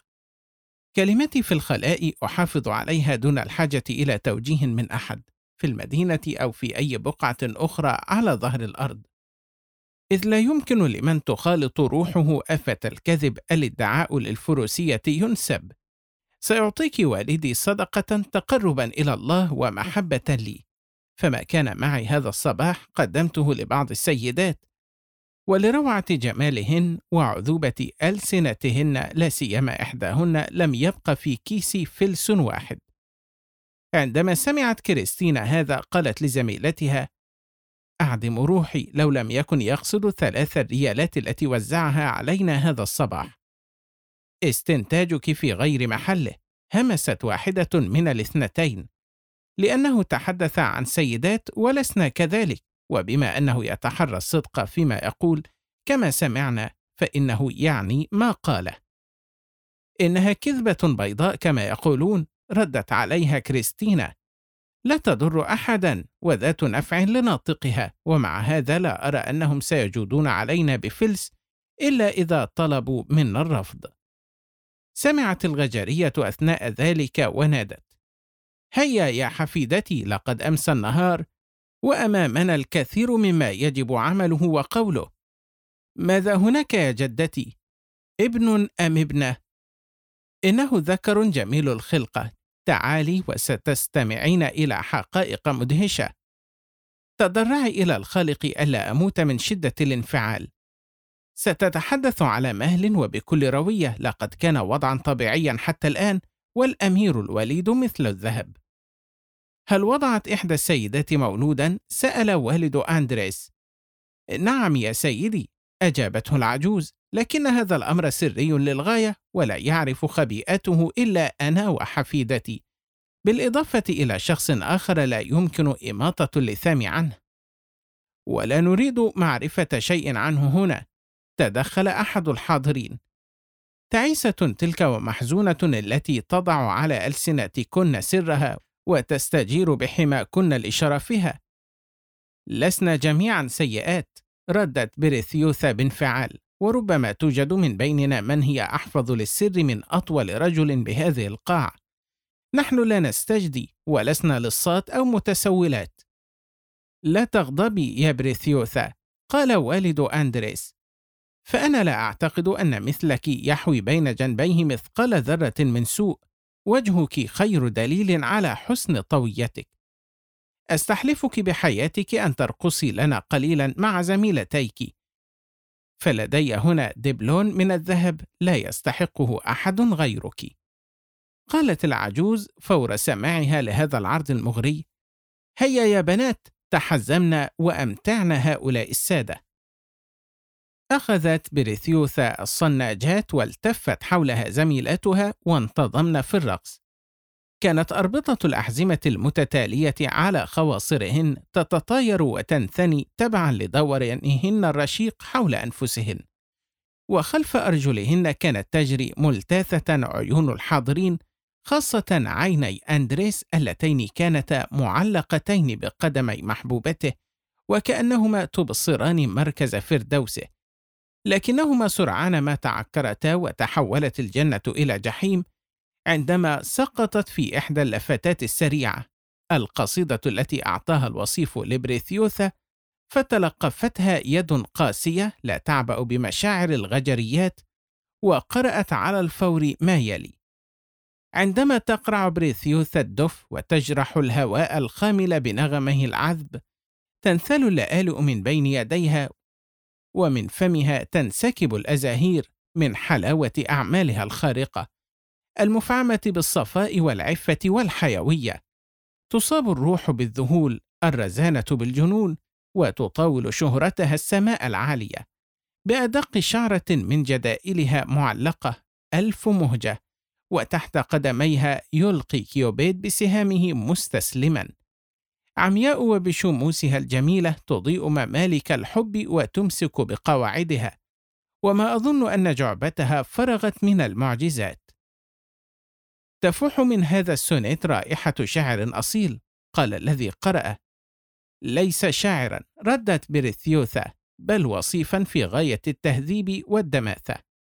كلمتي في الخلاء أحافظ عليها دون الحاجة إلى توجيه من أحد في المدينة أو في أي بقعة أخرى على ظهر الأرض، إذ لا يمكن لمن تخالط روحه آفة الكذب الادعاء للفروسية ينسب. سيعطيك والدي صدقة تقربا إلى الله ومحبة لي، فما كان معي هذا الصباح قدمته لبعض السيدات، ولروعة جمالهن وعذوبة ألسنتهن لا سيما إحداهن لم يبق في كيسي فلس واحد. عندما سمعت كريستينا هذا قالت لزميلتها: أعدم روحي لو لم يكن يقصد 3 ريالات التي وزعها علينا هذا الصباح. استنتاجك في غير محله، همست واحدة من الاثنتين، لأنه تحدث عن سيدات ولسنا كذلك، وبما أنه يتحرى الصدق فيما يقول كما سمعنا فإنه يعني ما قاله. إنها كذبة بيضاء كما يقولون، ردت عليها كريستينا، لا تضر أحدا وذات نفع لناطقها، ومع هذا لا أرى أنهم سيجودون علينا بفلس إلا إذا طلبوا منا الرفض. سمعت الغجرية أثناء ذلك ونادت: هيا يا حفيدتي، لقد أمسى النهار وأمامنا الكثير مما يجب عمله وقوله. ماذا هناك يا جدتي؟ ابن أم ابنة؟ إنه ذكر جميل الخلقة، تعالي وستستمعين إلى حقائق مدهشة. تضرعي إلى الخالق ألا أموت من شدة الانفعال. ستتحدث على مهل وبكل روية، لقد كان وضعا طبيعيا حتى الآن، والأمير الوليد مثل الذهب. هل وضعت إحدى السيدات مولودا؟ سأل والد أندريس. نعم يا سيدي، أجابته العجوز، لكن هذا الأمر سري للغاية، ولا يعرف خبيئته إلا أنا وحفيدتي، بالإضافة إلى شخص آخر لا يمكن إماطة اللثام عنه. ولا نريد معرفة شيء عنه هنا، تدخل أحد الحاضرين. تعيسة تلك ومحزونة التي تضع على ألسنتكن سرها وتستجير بحماكن لشرفها. لسنا جميعا سيئات، ردت بريثيوثا بانفعال، وربما توجد من بيننا من هي أحفظ للسر من أطول رجل بهذه القاع. نحن لا نستجدي ولسنا لصات أو متسولات. لا تغضبي يا بريثيوثا، قال والد أندريس، فأنا لا أعتقد أن مثلك يحوي بين جنبيه مثقال ذرة من سوء. وجهك خير دليل على حسن طويتك. أستحلفك بحياتك أن ترقصي لنا قليلا مع زميلتيك، فلدي هنا دبلون من الذهب لا يستحقه أحد غيرك. قالت العجوز فور سماعها لهذا العرض المغري: هيا يا بنات، تحزمنا وأمتعنا هؤلاء السادة. أخذت بريثيوثا الصناجات والتفت حولها زميلاتها وانتظمن في الرقص. كانت أربطة الأحزمة المتتالية على خواصرهن تتطاير وتنثني تبعا لدورانهن الرشيق حول أنفسهن، وخلف أرجلهن كانت تجري ملتاثة عيون الحاضرين، خاصة عيني أندريس اللتين كانتا معلقتين بقدمي محبوبته وكأنهما تبصران مركز فردوسه، لكنهما سرعان ما تعكرتا وتحولت الجنة إلى جحيم عندما سقطت في إحدى اللفتات السريعة القصيدة التي أعطاها الوصيف لبريثيوثا، فتلقفتها يد قاسية لا تعبأ بمشاعر الغجريات، وقرأت على الفور ما يلي: عندما تقرع بريثيوثا الدف وتجرح الهواء الخامل بنغمه العذب، تنثل اللآلئ من بين يديها، ومن فمها تنسكب الأزاهير من حلاوة أعمالها الخارقة المفعمة بالصفاء والعفة والحيوية. تصاب الروح بالذهول، الرزانة بالجنون، وتطاول شهرتها السماء العالية. بأدق شعرة من جدائلها معلقة 1000 مهجة، وتحت قدميها يلقي كيوبيد بسهامه مستسلما. عمياء وبشموسها الجميلة تضيء ممالك الحب وتمسك بقواعدها، وما أظن أن جعبتها فرغت من المعجزات. تفوح من هذا السونيت رائحة شعر أصيل، قال الذي قرأ. ليس شاعرا، ردت بريثيوثا، بل وصيفا في غاية التهذيب والدماثة.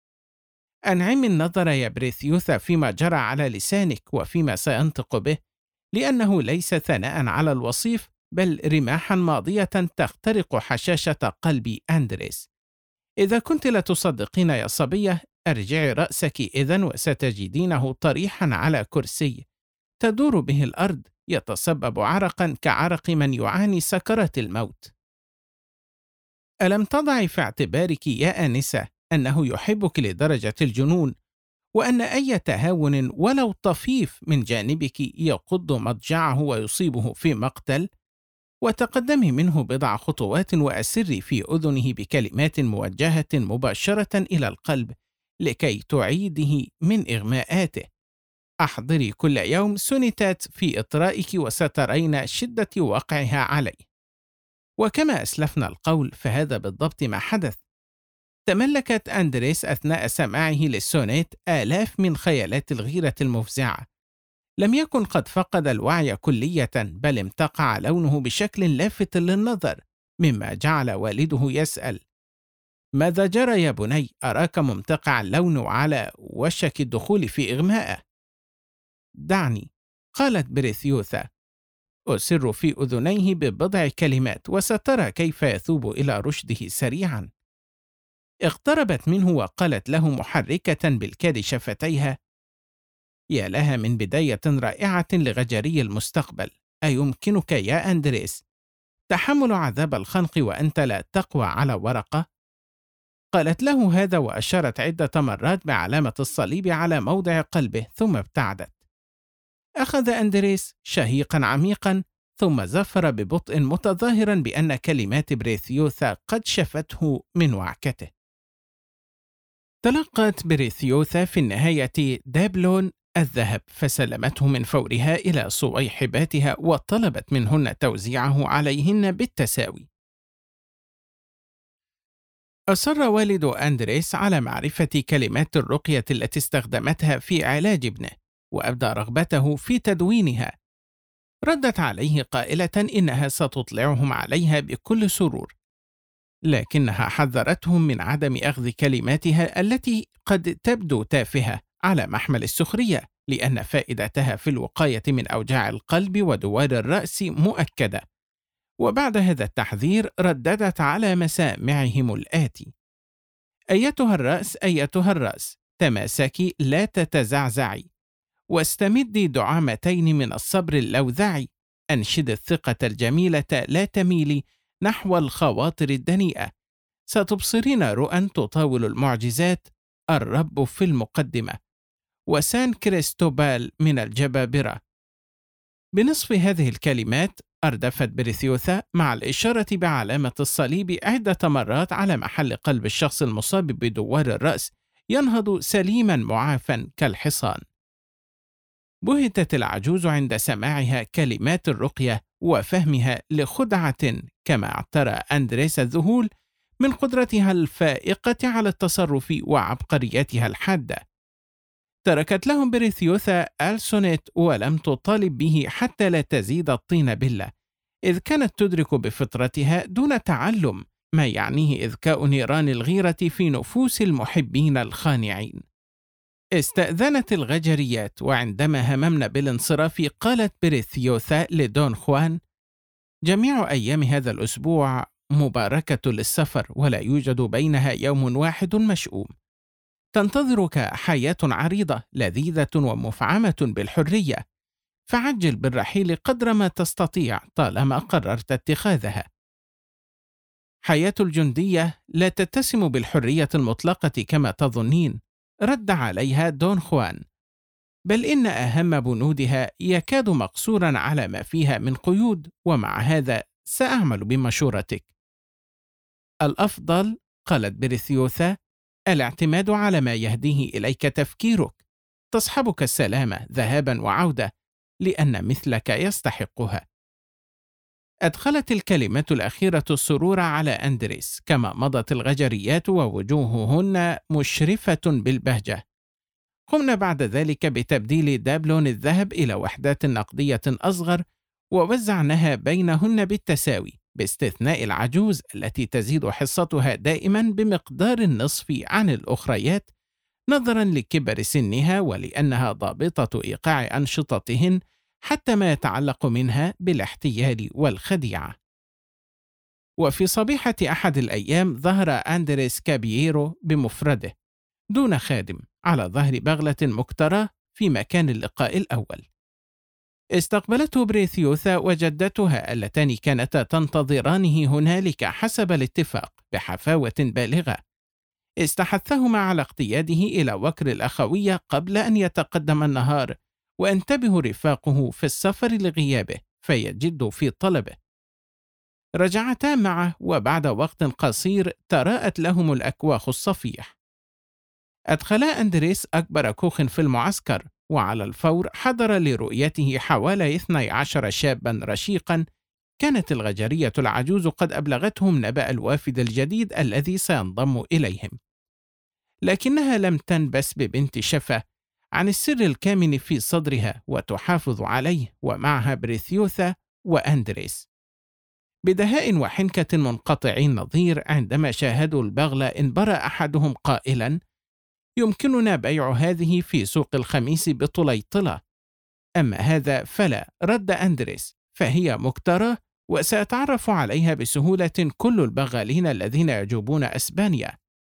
أنعم النظر يا بريثيوثا فيما جرى على لسانك وفيما سينطق به، لأنه ليس ثناء على الوصيف، بل رماحا ماضية تخترق حشاشة قلب أندريس. إذا كنت لا تصدقين يا صبية، أرجعي رأسك إذن وستجدينه طريحا على كرسي تدور به الأرض، يتسبب عرقا كعرق من يعاني سكرات الموت. ألم تضعي في اعتبارك يا آنسة أنه يحبك لدرجة الجنون، وأن أي تهاون ولو طفيف من جانبك يقض مضجعه ويصيبه في مقتل؟ وتقدمي منه بضع خطوات وأسري في أذنه بكلمات موجهة مباشرة إلى القلب لكي تعيده من إغماءاته. أحضري كل يوم سونيتات في إطرائك وسترين شدة وقعها عليه. وكما أسلفنا القول فهذا بالضبط ما حدث. تملكت أندريس أثناء سماعه للسونيت آلاف من خيالات الغيرة المفزعة. لم يكن قد فقد الوعي كلية، بل امتقع لونه بشكل لافت للنظر، مما جعل والده يسأل: ماذا جرى يا بني؟ أراك ممتقع اللون وعلى وشك الدخول في إغماءه. دعني، قالت بريثيوثا، أسر في أذنيه ببضع كلمات وسترى كيف يثوب إلى رشده سريعا. اقتربت منه وقالت له محركة بالكاد شفتيها: يا لها من بداية رائعة لغجري المستقبل. أيمكنك يا أندريس تحمل عذاب الخنق وأنت لا تقوى على ورقة؟ قالت له هذا وأشارت عدة مرات بعلامة الصليب على موضع قلبه، ثم ابتعدت. أخذ أندريس شهيقا عميقا، ثم زفر ببطء متظاهرا بأن كلمات بريثيوثا قد شفته من وعكته. تلقت بريثيوثا في النهاية دابلون الذهب، فسلمته من فورها إلى صويحباتها وطلبت منهن توزيعه عليهن بالتساوي. أصر والد أندريس على معرفة كلمات الرقية التي استخدمتها في علاج ابنه، وأبدى رغبته في تدوينها. ردت عليه قائلة إنها ستطلعهم عليها بكل سرور، لكنها حذرتهم من عدم أخذ كلماتها التي قد تبدو تافهة على محمل السخرية، لأن فائدتها في الوقاية من أوجاع القلب ودوار الرأس مؤكدة. وبعد هذا التحذير رددت على مسامعهم الآتي: أيتها الرأس، أيتها الرأس، تماسكي لا تتزعزعي، واستمدي دعامتين من الصبر اللوذعي، أنشد الثقة الجميلة لا تميلي نحو الخواطر الدنيئة، ستبصرين رؤى تطاول المعجزات، الرب في المقدمة، وسان كريستوبال من الجبابرة. بنصف هذه الكلمات أردفت بريثيوثا مع الإشارة بعلامة الصليب عدة مرات على محل قلب الشخص المصاب بدوار الرأس، ينهض سليما معافى كالحصان. بهتت العجوز عند سماعها كلمات الرقية وفهمها لخدعة، كما اعترى أندريس الذهول من قدرتها الفائقة على التصرف وعبقريتها الحادة. تركت لهم بريثيوثا ألسونيت ولم تطالب به حتى لا تزيد الطين بلة، إذ كانت تدرك بفطرتها دون تعلم ما يعنيه إذكاء نيران الغيرة في نفوس المحبين الخانعين. استأذنت الغجريات، وعندما هممن بالانصراف قالت بريثيوثا لدون خوان: جميع أيام هذا الأسبوع مباركة للسفر، ولا يوجد بينها يوم واحد مشؤوم. تنتظرك حياة عريضة لذيذة ومفعمة بالحرية، فعجل بالرحيل قدر ما تستطيع طالما قررت اتخاذها. حياة الجندية لا تتسم بالحرية المطلقة كما تظنين، رد عليها دون خوان، بل إن أهم بنودها يكاد مقصورا على ما فيها من قيود، ومع هذا سأعمل بمشورتك. الأفضل، قالت بريثيوثا، الاعتماد على ما يهديه إليك تفكيرك، تصحبك السلامة ذهابا وعودة، لأن مثلك يستحقها. أدخلت الكلمة الأخيرة السرور على أندريس، كما مضت الغجريات ووجوههن مشرفة بالبهجة. قمنا بعد ذلك بتبديل دابلون الذهب إلى وحدات نقدية أصغر، ووزعناها بينهن بالتساوي، باستثناء العجوز التي تزيد حصتها دائما بمقدار النصف عن الأخريات، نظرا لكبر سنها ولأنها ضابطة إيقاع أنشطتهن حتى ما يتعلق منها بالاحتيال والخديعة. وفي صبيحة أحد الأيام ظهر أندريس كابييرو بمفرده دون خادم على ظهر بغلة مكترة في مكان اللقاء الأول. استقبلته بريثيوثا وجدتها اللتان كانتا تنتظرانه هنالك حسب الاتفاق بحفاوة بالغة. استحثهما على اقتياده إلى وكر الأخوية قبل أن يتقدم النهار، وانتبه رفاقه في السفر لغيابه فيجد في طلبه. رجعتا معه، وبعد وقت قصير تراءت لهم الأكواخ الصفيح. أدخلا أندريس أكبر كوخ في المعسكر، وعلى الفور حضر لرؤيته حوالي 12 شابا رشيقا. كانت الغجرية العجوز قد أبلغتهم نبأ الوافد الجديد الذي سينضم إليهم، لكنها لم تنبس ببنت شفة عن السر الكامن في صدرها وتحافظ عليه، ومعها بريثيوثا وأندريس. بدهاء وحنكة منقطعي النظير عندما شاهدوا البغلة انبرى أحدهم قائلا: يمكننا بيع هذه في سوق الخميس بطليطلة. أما هذا فلا، رد أندريس، فهي مكترة وسأتعرف عليها بسهولة كل البغالين الذين يجوبون أسبانيا.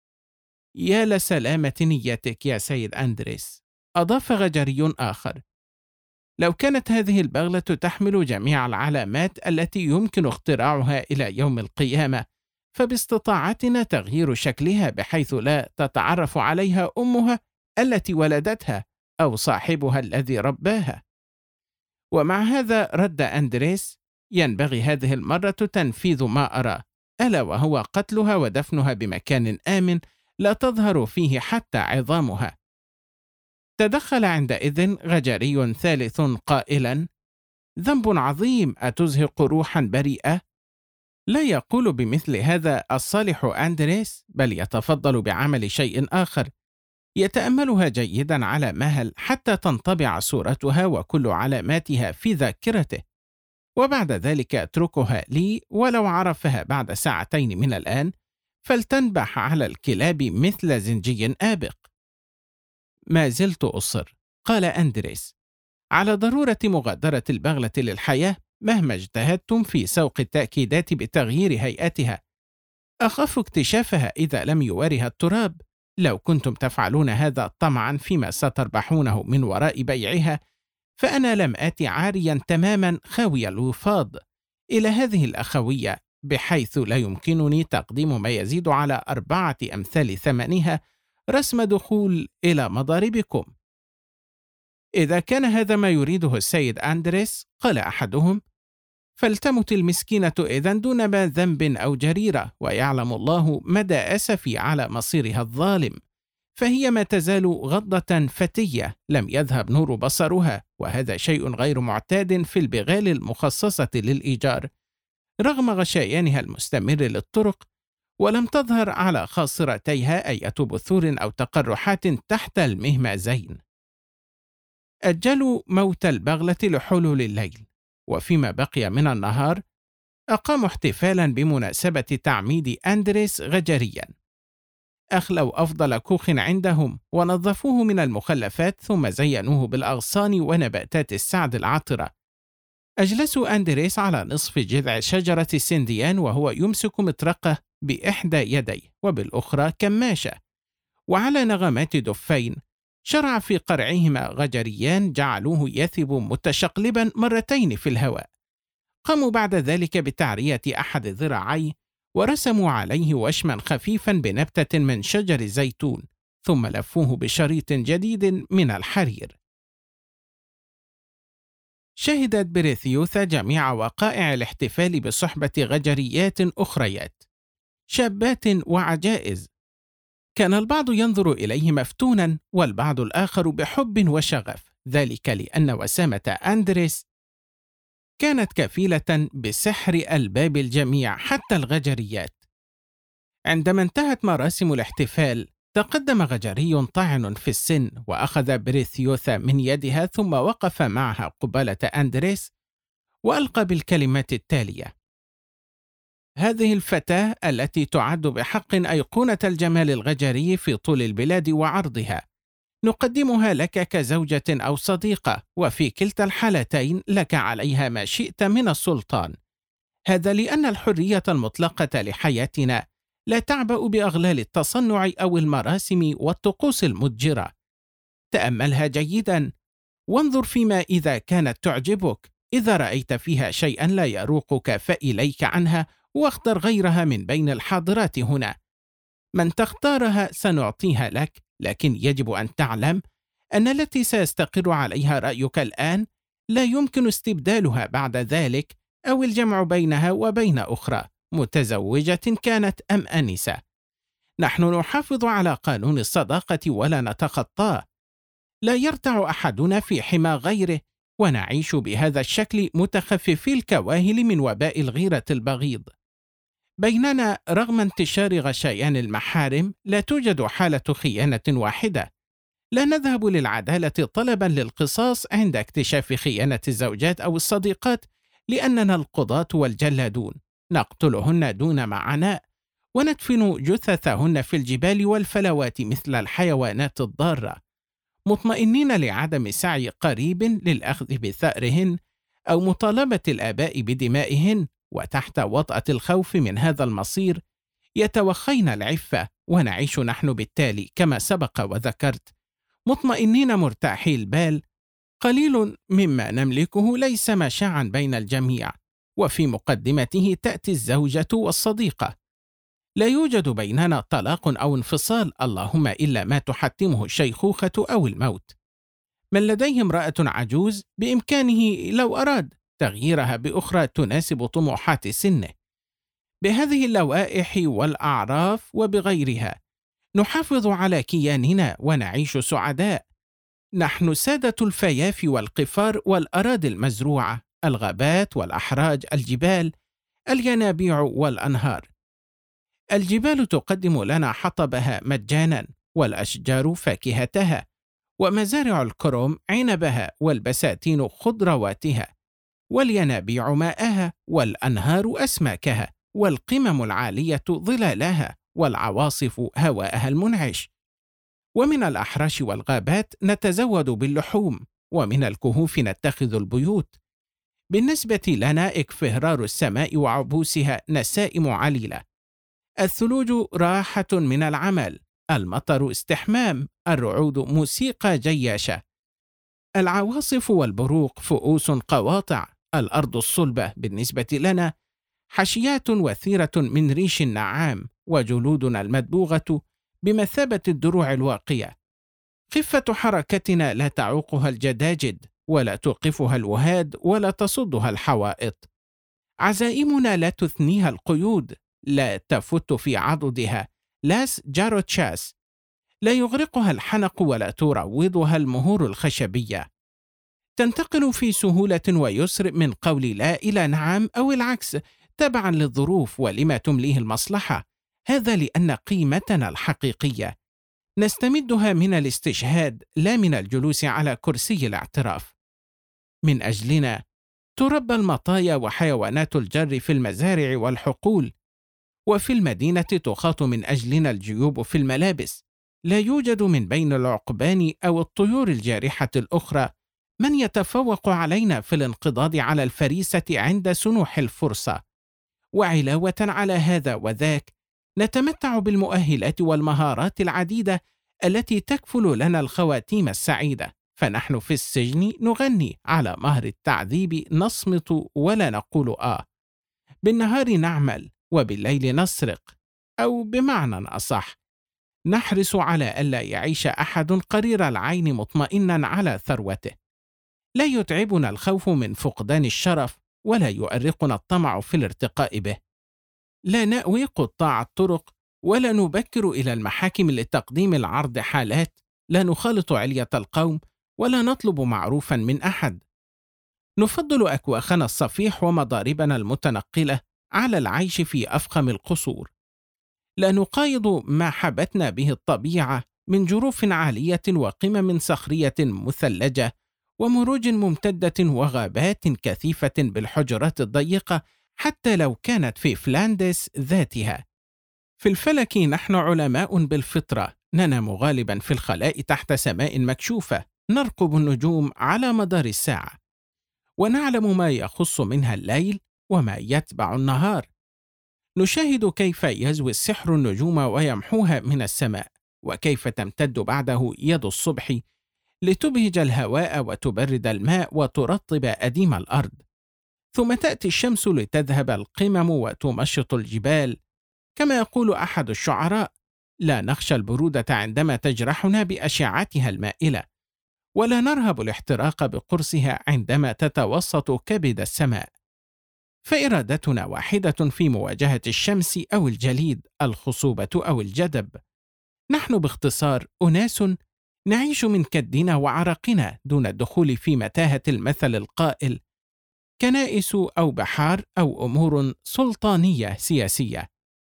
يا لسلامة نيتك يا سيد أندريس، أضاف غجري آخر. لو كانت هذه البغلة تحمل جميع العلامات التي يمكن اختراعها إلى يوم القيامة، فباستطاعتنا تغيير شكلها بحيث لا تتعرف عليها أمها التي ولدتها أو صاحبها الذي رباها. ومع هذا، رد أندريس، ينبغي هذه المرة تنفيذ ما أرى، ألا وهو قتلها ودفنها بمكان آمن لا تظهر فيه حتى عظامها. تدخل عندئذ غجري ثالث قائلا: ذنب عظيم، أتزهق روحا بريئة؟ لا يقول بمثل هذا الصالح أندريس، بل يتفضل بعمل شيء آخر، يتأملها جيدا على مهل حتى تنطبع صورتها وكل علاماتها في ذاكرته، وبعد ذلك اتركها لي، ولو عرفها بعد ساعتين من الآن فلتنبح على الكلاب مثل زنجي آبق. ما زلت أصر، قال أندريس، على ضرورة مغادرة البغلة للحياة مهما اجتهدتم في سوق التأكيدات بتغيير هيئتها. أخاف اكتشافها إذا لم يوارها التراب. لو كنتم تفعلون هذا طمعا فيما ستربحونه من وراء بيعها، فأنا لم آتي عاريا تماما خاوي الوفاض إلى هذه الأخوية بحيث لا يمكنني تقديم ما يزيد على 4 أمثال ثمنها رسم دخول إلى مضاربكم. إذا كان هذا ما يريده السيد أندريس، قال أحدهم، فلتمت المسكينة إذن دون ما ذنب أو جريرة، ويعلم الله مدى أسفي على مصيرها الظالم، فهي ما تزال غضة فتية لم يذهب نور بصرها، وهذا شيء غير معتاد في البغال المخصصة للإيجار رغم غشيانها المستمر للطرق، ولم تظهر على خاصرتيها أي بثور أو تقرحات تحت المهمازين. أجلوا موت البغلة لحلول الليل، وفيما بقي من النهار أقاموا احتفالا بمناسبة تعميد أندريس غجريا. أخلوا أفضل كوخ عندهم ونظفوه من المخلفات، ثم زينوه بالأغصان ونباتات السعد العطرة. أجلسوا أندريس على نصف جذع شجرة السنديان وهو يمسك مطرقة بإحدى يديه وبالأخرى كماشة، وعلى نغمات دفين شرع في قرعهما غجريان جعلوه يثب متشقلبا مرتين في الهواء. قاموا بعد ذلك بتعرية أحد ذراعيه ورسموا عليه وشما خفيفا بنبتة من شجر الزيتون، ثم لفوه بشريط جديد من الحرير. شهدت بريثيوثا جميع وقائع الاحتفال بصحبة غجريات أخريات، شابات وعجائز. كان البعض ينظر إليه مفتونا، والبعض الآخر بحب وشغف، ذلك لأن وسامة أندريس كانت كفيلة بسحر ألباب الجميع حتى الغجريات. عندما انتهت مراسم الاحتفال، تقدم غجري طاعن في السن وأخذ بريثيوثا من يدها، ثم وقف معها قبالة أندريس وألقى بالكلمات التالية: هذه الفتاة التي تعد بحق أيقونة الجمال الغجري في طول البلاد وعرضها، نقدمها لك كزوجة أو صديقة، وفي كلتا الحالتين لك عليها ما شئت من السلطان. هذا لأن الحرية المطلقة لحياتنا لا تعبأ بأغلال التصنع أو المراسم والطقوس المضجرة. تأملها جيدا، وانظر فيما إذا كانت تعجبك. إذا رأيت فيها شيئا لا يروقك فإليك عنها، واختر غيرها من بين الحاضرات هنا. من تختارها سنعطيها لك، لكن يجب أن تعلم أن التي سيستقر عليها رأيك الآن لا يمكن استبدالها بعد ذلك، أو الجمع بينها وبين أخرى، متزوجة كانت أم أنسة. نحن نحافظ على قانون الصداقة ولا نتخطاه. لا يرتع أحدنا في حمى غيره، ونعيش بهذا الشكل متخففي الكواهل من وباء الغيرة البغيض. بيننا رغم انتشار غشيان المحارم لا توجد حالة خيانة واحدة. لا نذهب للعدالة طلبا للقصاص عند اكتشاف خيانة الزوجات أو الصديقات، لأننا القضاة والجلادون. نقتلهن دون معناء، وندفن جثثهن في الجبال والفلوات مثل الحيوانات الضارة، مطمئنين لعدم سعي قريب للأخذ بثأرهن أو مطالبة الآباء بدمائهن، وتحت وطأة الخوف من هذا المصير يتوخينا العفة، ونعيش نحن بالتالي كما سبق وذكرت مطمئنين مرتاحي البال. قليل مما نملكه ليس مشاعا بين الجميع، وفي مقدمته تأتي الزوجة والصديقة. لا يوجد بيننا طلاق أو انفصال، اللهم إلا ما تحتمه الشيخوخة أو الموت. من لديه امرأة عجوز بإمكانه لو أراد تغييرها بأخرى تناسب طموحات سنه. بهذه اللوائح والأعراف وبغيرها نحافظ على كياننا ونعيش سعداء. نحن سادة الفيافي والقفار والأراضي المزروعة، الغابات والأحراج، الجبال، الينابيع والأنهار. الجبال تقدم لنا حطبها مجانا، والأشجار فاكهتها، ومزارع الكرم عنبها، والبساتين خضرواتها، والينابيع ماءها، والأنهار أسماكها، والقمم العالية ظلالها، والعواصف هواءها المنعش. ومن الأحراش والغابات نتزود باللحوم، ومن الكهوف نتخذ البيوت. بالنسبة لنا إكفهرار السماء وعبوسها نسائم عليلة. الثلوج راحة من العمل، المطر استحمام، الرعود موسيقى جياشة، العواصف والبروق فؤوس قواطع. الأرض الصلبة بالنسبة لنا حشيات وثيرة من ريش النعام، وجلودنا المدبوغة بمثابة الدروع الواقية. خفة حركتنا لا تعوقها الجداجد، ولا توقفها الوهاد، ولا تصدها الحوائط. عزائمنا لا تثنيها القيود، لا تفت في عضدها لاس جاروتشاس، لا يغرقها الحنق ولا تروضها المهور الخشبية. تنتقل في سهولة ويسر من قول لا إلى نعم أو العكس، تبعا للظروف ولما تمليه المصلحة. هذا لأن قيمتنا الحقيقية نستمدها من الاستشهاد، لا من الجلوس على كرسي الاعتراف. من أجلنا تربى المطايا وحيوانات الجر في المزارع والحقول، وفي المدينة تخاط من أجلنا الجيوب في الملابس. لا يوجد من بين العقبان أو الطيور الجارحة الأخرى من يتفوق علينا في الانقضاض على الفريسة عند سنوح الفرصة. وعلاوة على هذا وذاك، نتمتع بالمؤهلات والمهارات العديدة التي تكفل لنا الخواتيم السعيدة. فنحن في السجن نغني، على مهر التعذيب نصمت ولا نقول بالنهار نعمل وبالليل نسرق، أو بمعنى أصح نحرص على ألا يعيش أحد قرير العين مطمئنا على ثروته. لا يتعبنا الخوف من فقدان الشرف، ولا يؤرقنا الطمع في الارتقاء به. لا نأوي قطاع الطرق، ولا نبكر إلى المحاكم لتقديم العرض حالات. لا نخالط علية القوم، ولا نطلب معروفا من أحد. نفضل أكواخنا الصفيح ومضاربنا المتنقلة على العيش في أفخم القصور. لا نقايض ما حبتنا به الطبيعة من جروف عالية وقمم صخرية مثلجة ومروج ممتدة وغابات كثيفة بالحجرات الضيقة، حتى لو كانت في فلاندس ذاتها. في الفلك نحن علماء بالفطرة، ننام غالبا في الخلاء تحت سماء مكشوفة، نرقب النجوم على مدار الساعة، ونعلم ما يخص منها الليل وما يتبع النهار. نشاهد كيف يزوي السحر النجوم ويمحوها من السماء، وكيف تمتد بعده يد الصبح لتبهج الهواء وتبرد الماء وترطب أديم الأرض. ثم تأتي الشمس لتذهب القمم وتمشط الجبال. كما يقول أحد الشعراء: لا نخشى البرودة عندما تجرحنا بأشعتها المائلة، ولا نرهب الاحتراق بقرصها عندما تتوسط كبد السماء. فإرادتنا واحدة في مواجهة الشمس أو الجليد، الخصوبة أو الجدب. نحن باختصار أناس نعيش من كدنا وعرقنا دون الدخول في متاهة المثل القائل: كنائس أو بحار أو أمور سلطانية سياسية.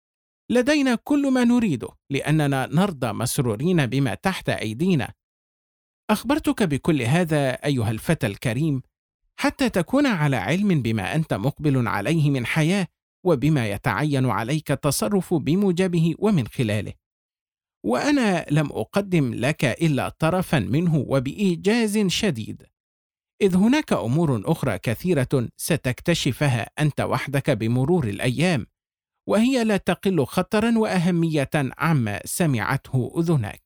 لدينا كل ما نريده، لأننا نرضى مسرورين بما تحت أيدينا. أخبرتك بكل هذا أيها الفتى الكريم حتى تكون على علم بما أنت مقبل عليه من حياة، وبما يتعين عليك التصرف بموجبه ومن خلاله. وأنا لم أقدم لك إلا طرفا منه وبإيجاز شديد، إذ هناك أمور أخرى كثيرة ستكتشفها أنت وحدك بمرور الأيام، وهي لا تقل خطرا وأهمية عما سمعته أذناك.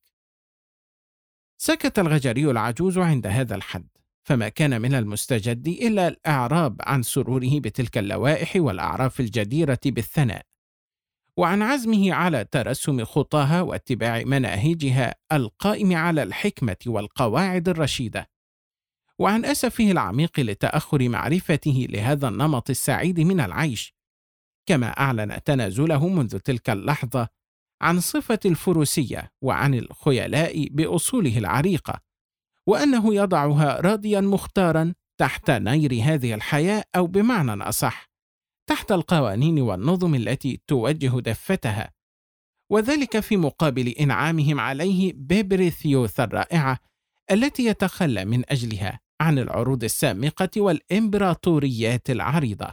سكت الغجري العجوز عند هذا الحد، فما كان من المستجد إلا الإعراب عن سروره بتلك اللوائح والأعراف الجديرة بالثناء، وعن عزمه على ترسم خطاها واتباع مناهجها القائم على الحكمة والقواعد الرشيدة، وعن أسفه العميق لتأخر معرفته لهذا النمط السعيد من العيش، كما أعلن تنازله منذ تلك اللحظة عن صفة الفروسية وعن الخيلاء بأصوله العريقة، وأنه يضعها راضيا مختارا تحت نير هذه الحياة، أو بمعنى أصح تحت القوانين والنظم التي توجه دفتها، وذلك في مقابل إنعامهم عليه ببريثيوث الرائعة التي يتخلى من أجلها عن العروض السامقة والإمبراطوريات العريضة.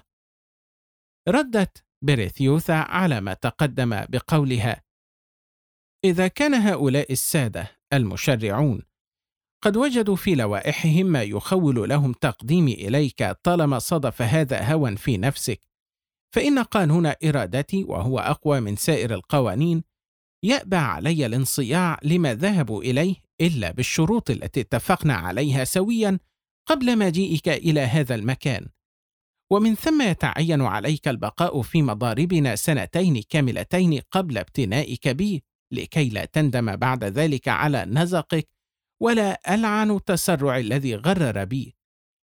ردت بريثيوثا على ما تقدم بقولها: إذا كان هؤلاء السادة المشرعون قد وجدوا في لوائحهم ما يخول لهم تقديمي إليك طالما صدف هذا هوى في نفسك، فإن قانون إرادتي، وهو أقوى من سائر القوانين، يأبى علي الانصياع لما ذهبوا إليه إلا بالشروط التي اتفقنا عليها سويا قبل مجيئك إلى هذا المكان. ومن ثم يتعين عليك البقاء في مضاربنا 2 كاملتين قبل ابتنائك بي، لكي لا تندم بعد ذلك على نزقك ولا ألعن تسرع الذي غرر بي.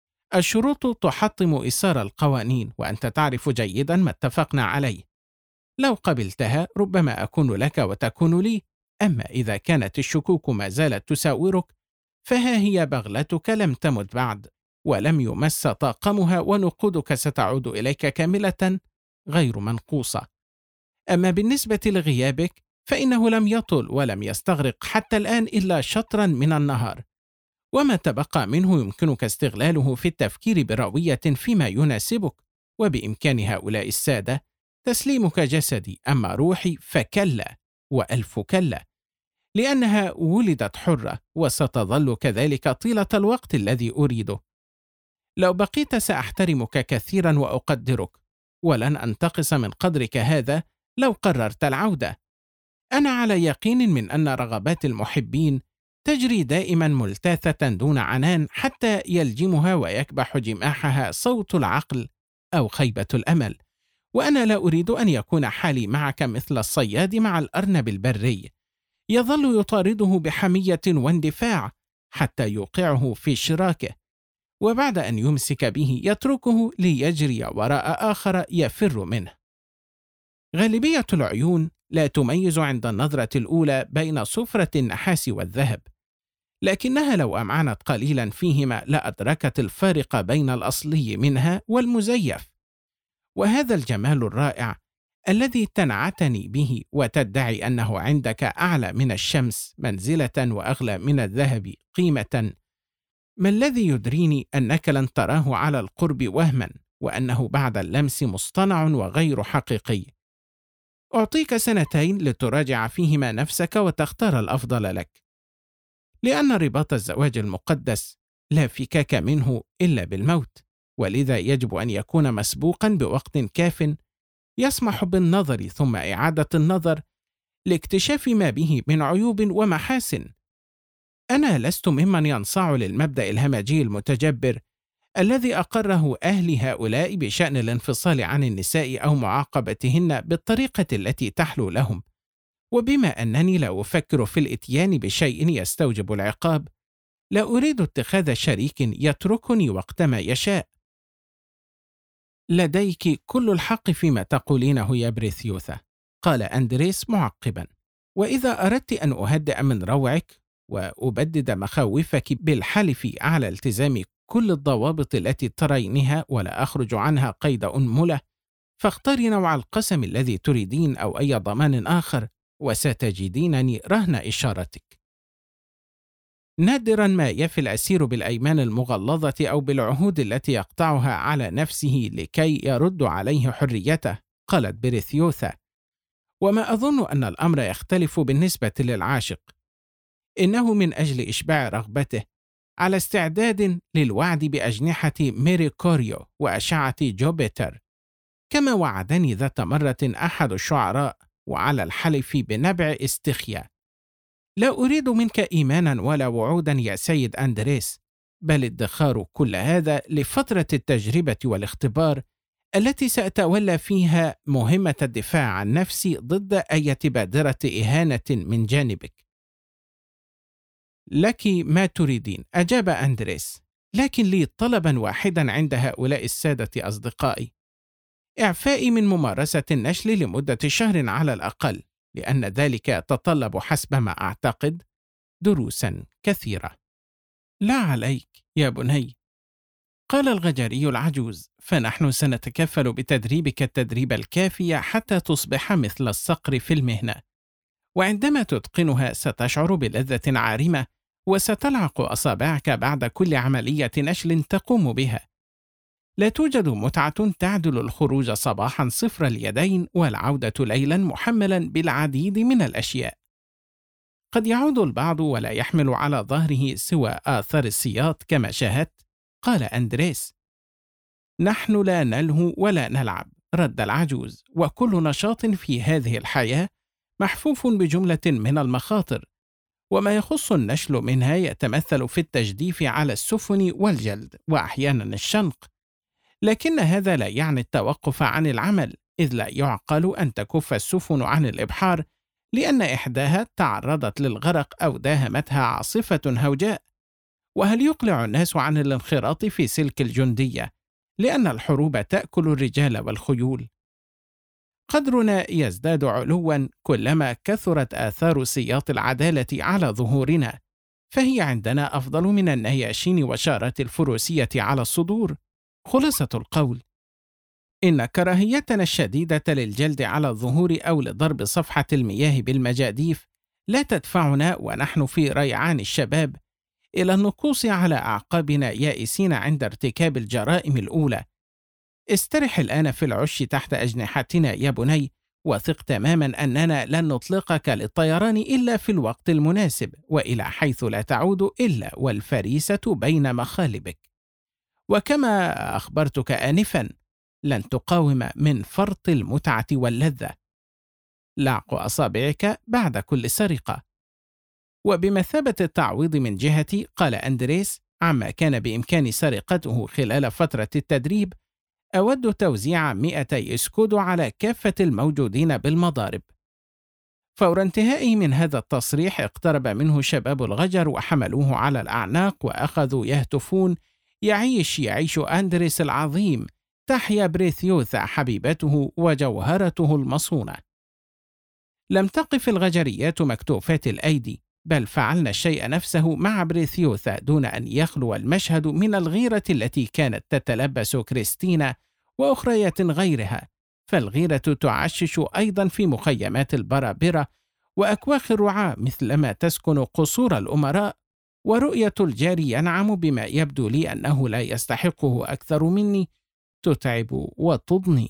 الشروط تحطم إيثار القوانين، وأنت تعرف جيدا ما اتفقنا عليه. لو قبلتها ربما أكون لك وتكون لي، أما إذا كانت الشكوك ما زالت تساورك فها هي بغلتك لم تمت بعد، ولم يمس طاقمها، ونقودك ستعود إليك كاملة غير منقوصة. أما بالنسبة لغيابك فإنه لم يطل ولم يستغرق حتى الآن إلا شطرا من النهار، وما تبقى منه يمكنك استغلاله في التفكير بروية فيما يناسبك، وبإمكان هؤلاء السادة تسليمك جسدي، أما روحي فكلا وألف كلا، لأنها ولدت حرة وستظل كذلك طيلة الوقت الذي أريده. لو بقيت سأحترمك كثيرا وأقدرك، ولن أنتقص من قدرك هذا لو قررت العودة. أنا على يقين من أن رغبات المحبين تجري دائما ملتاثة دون عنان حتى يلجمها ويكبح جماحها صوت العقل أو خيبة الأمل، وأنا لا أريد أن يكون حالي معك مثل الصياد مع الأرنب البري، يظل يطارده بحمية واندفاع حتى يوقعه في شراكه، وبعد أن يمسك به يتركه ليجري وراء آخر يفر منه. غالبية العيون لا تميز عند النظرة الأولى بين صفرة النحاس والذهب، لكنها لو أمعنت قليلا فيهما لأدركت الفارق بين الأصلي منها والمزيف. وهذا الجمال الرائع الذي تنعتني به وتدعي أنه عندك أعلى من الشمس منزلة وأغلى من الذهب قيمة، ما الذي يدريني أنك لن تراه على القرب وهما، وأنه بعد اللمس مصطنع وغير حقيقي؟ أعطيك 2 لتراجع فيهما نفسك وتختار الأفضل لك، لأن رباط الزواج المقدس لا فكاك منه إلا بالموت، ولذا يجب أن يكون مسبوقا بوقت كاف يسمح بالنظر ثم إعادة النظر لاكتشاف ما به من عيوب ومحاسن. أنا لست ممن ينصاع للمبدأ الهمجي المتجبر الذي أقره أهل هؤلاء بشأن الانفصال عن النساء أو معاقبتهن بالطريقة التي تحلو لهم، وبما أنني لا أفكر في الإتيان بشيء يستوجب العقاب، لا أريد اتخاذ شريك يتركني وقتما يشاء. لديك كل الحق فيما تقولينه يا بريثيوثا، قال أندريس معقبا، وإذا أردت أن أهدئ من روعك وأبدد مخاوفك بالحلف على التزام كل الضوابط التي ترينها ولا أخرج عنها قيد أنملة، فاختاري نوع القسم الذي تريدين أو أي ضمان آخر، وستجدينني رهن إشارتك. نادرا ما يفي الأسير بالأيمان المغلظة أو بالعهود التي يقطعها على نفسه لكي يرد عليه حريته، قالت بريثيوثا، وما أظن أن الأمر يختلف بالنسبة للعاشق. إنه من أجل إشباع رغبته على استعداد للوعد بأجنحة ميريكوريو وأشعة جوبيتر، كما وعدني ذات مرة أحد الشعراء، وعلى الحلف بنبع استخيا. لا أريد منك إيمانا ولا وعودا يا سيد أندريس، بل ادخار كل هذا لفترة التجربة والاختبار التي سأتولى فيها مهمة الدفاع عن نفسي ضد أي بادرة إهانة من جانبك. لك ما تريدين، أجاب أندريس، لكن لي طلبا واحدا عند هؤلاء السادة أصدقائي: إعفائي من ممارسة النشل لمدة شهر على الأقل، لأن ذلك يتطلب حسب ما أعتقد دروسا كثيرة. لا عليك يا بني، قال الغجري العجوز، فنحن سنتكفل بتدريبك التدريب الكافي حتى تصبح مثل الصقر في المهنة، وعندما تتقنها ستشعر بلذة عارمة، وستلعق أصابعك بعد كل عملية نشل تقوم بها. لا توجد متعة تعدل الخروج صباحا صفر اليدين والعودة ليلا محملا بالعديد من الأشياء. قد يعود البعض ولا يحمل على ظهره سوى آثار السياط كما شاهدت، قال أندريس. نحن لا نلهو ولا نلعب، رد العجوز، وكل نشاط في هذه الحياة محفوف بجملة من المخاطر، وما يخص النشل منها يتمثل في التجديف على السفن والجلد، وأحيانا الشنق، لكن هذا لا يعني التوقف عن العمل، إذ لا يعقل أن تكف السفن عن الإبحار لأن إحداها تعرضت للغرق أو داهمتها عاصفة هوجاء. وهل يقلع الناس عن الانخراط في سلك الجندية لأن الحروب تأكل الرجال والخيول؟ قدرنا يزداد علوا كلما كثرت آثار سياط العدالة على ظهورنا، فهي عندنا أفضل من النياشين وشارات الفروسية على الصدور. خلاصة القول: إن كراهيتنا الشديدة للجلد على الظهور أو لضرب صفحة المياه بالمجاديف لا تدفعنا ونحن في ريعان الشباب إلى النقوص على أعقابنا يائسين عند ارتكاب الجرائم الأولى. استرح الآن في العش تحت أجنحتنا يا بني، وثق تماما أننا لن نطلقك للطيران إلا في الوقت المناسب وإلى حيث لا تعود إلا والفريسة بين مخالبك. وكما أخبرتك آنفا، لن تقاوم من فرط المتعة واللذة. لعق أصابعك بعد كل سرقة. وبمثابة التعويض من جهتي، قال أندريس عما كان بإمكان سرقته خلال فترة التدريب، أود توزيع 200 إسكودو على كافة الموجودين بالمضارب. فور انتهائه من هذا التصريح اقترب منه شباب الغجر وحملوه على الأعناق وأخذوا يهتفون: يعيش يعيش أندريس العظيم، تحيا بريثيوثا حبيبته وجوهرته المصونة. لم تقف الغجريات مكتوفات الأيدي، بل فعلنا الشيء نفسه مع بريثيوثا دون أن يخلو المشهد من الغيرة التي كانت تتلبس كريستينا وأخريات غيرها. فالغيرة تعشش أيضا في مخيمات البرابرة وأكواخ الرعاة مثلما تسكن قصور الأمراء، ورؤية الجاري ينعم بما يبدو لي أنه لا يستحقه أكثر مني تتعب وتضني.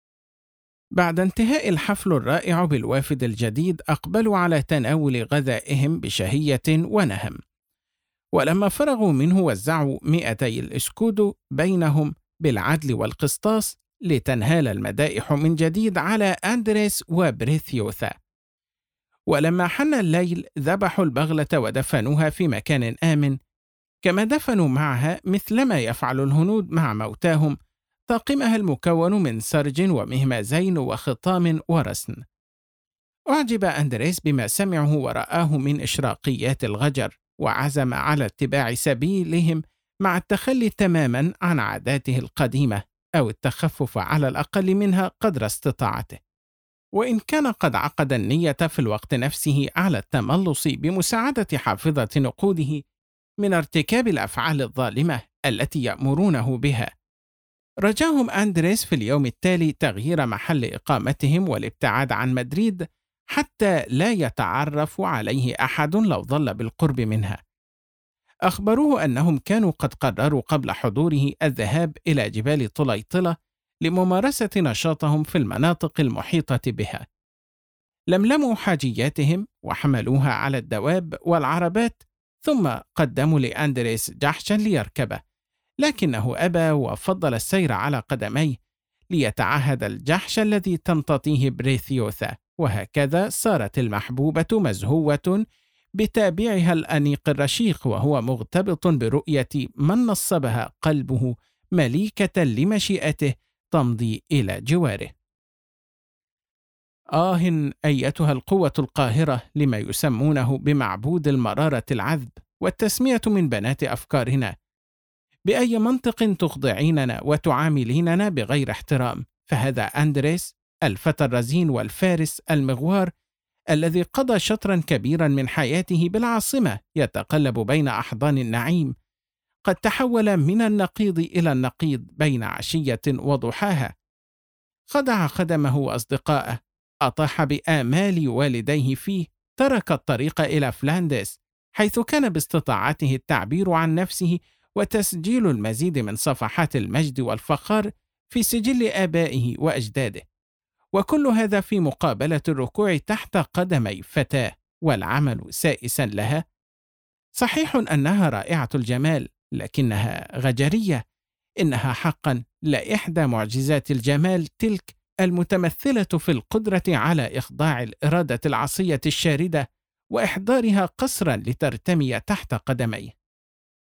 بعد انتهاء الحفل الرائع بالوافد الجديد، أقبلوا على تناول غذائهم بشهية ونهم، ولما فرغوا منه وزعوا 200 الإسكودو بينهم بالعدل والقسطاس لتنهال المدائح من جديد على أندريس وبريثيوثا. ولما حن الليل ذبحوا البغلة ودفنوها في مكان آمن، كما دفنوا معها مثلما يفعل الهنود مع موتاهم طاقمها المكون من سرج ومهمازين وخطام ورسن. أعجب أندريس بما سمعه ورآه من إشراقيات الغجر، وعزم على اتباع سبيلهم مع التخلي تماما عن عاداته القديمة أو التخفف على الأقل منها قدر استطاعته. وإن كان قد عقد النية في الوقت نفسه على التملص بمساعدة حافظة نقوده من ارتكاب الأفعال الظالمة التي يأمرونه بها، رجاهم أندريس في اليوم التالي تغيير محل إقامتهم والابتعاد عن مدريد حتى لا يتعرف عليه أحد لو ظل بالقرب منها. أخبروه أنهم كانوا قد قرروا قبل حضوره الذهاب إلى جبال طليطلة لممارسة نشاطهم في المناطق المحيطة بها. لملموا حاجياتهم وحملوها على الدواب والعربات، ثم قدموا لأندريس جحشا ليركبه، لكنه أبى وفضل السير على قدميه ليتعهد الجحش الذي تمتطيه بريثيوثا. وهكذا صارت المحبوبة مزهوة بتابعها الأنيق الرشيق، وهو مغتبط برؤية من نصبها قلبه مليكة لمشيئته تمضي إلى جواره. أيتها القوة القاهرة لما يسمونه بمعبود المرارة العذب والتسمية من بنات أفكارنا. بأي منطق تخضعيننا وتعامليننا بغير احترام؟ فهذا أندريس الفتى الرزين والفارس المغوار الذي قضى شطرا كبيرا من حياته بالعاصمة يتقلب بين أحضان النعيم، قد تحول من النقيض إلى النقيض بين عشية وضحاها. خدع خدمه وأصدقائه، أطاح بآمال والديه فيه، ترك الطريق إلى فلاندس حيث كان باستطاعته التعبير عن نفسه وتسجيل المزيد من صفحات المجد والفخر في سجل آبائه وأجداده، وكل هذا في مقابلة الركوع تحت قدمي فتاة والعمل سائسا لها. صحيح أنها رائعة الجمال، لكنها غجرية. إنها حقا لإحدى معجزات الجمال تلك المتمثلة في القدرة على إخضاع الإرادة العصية الشاردة وإحضارها قصرا لترتمي تحت قدميه.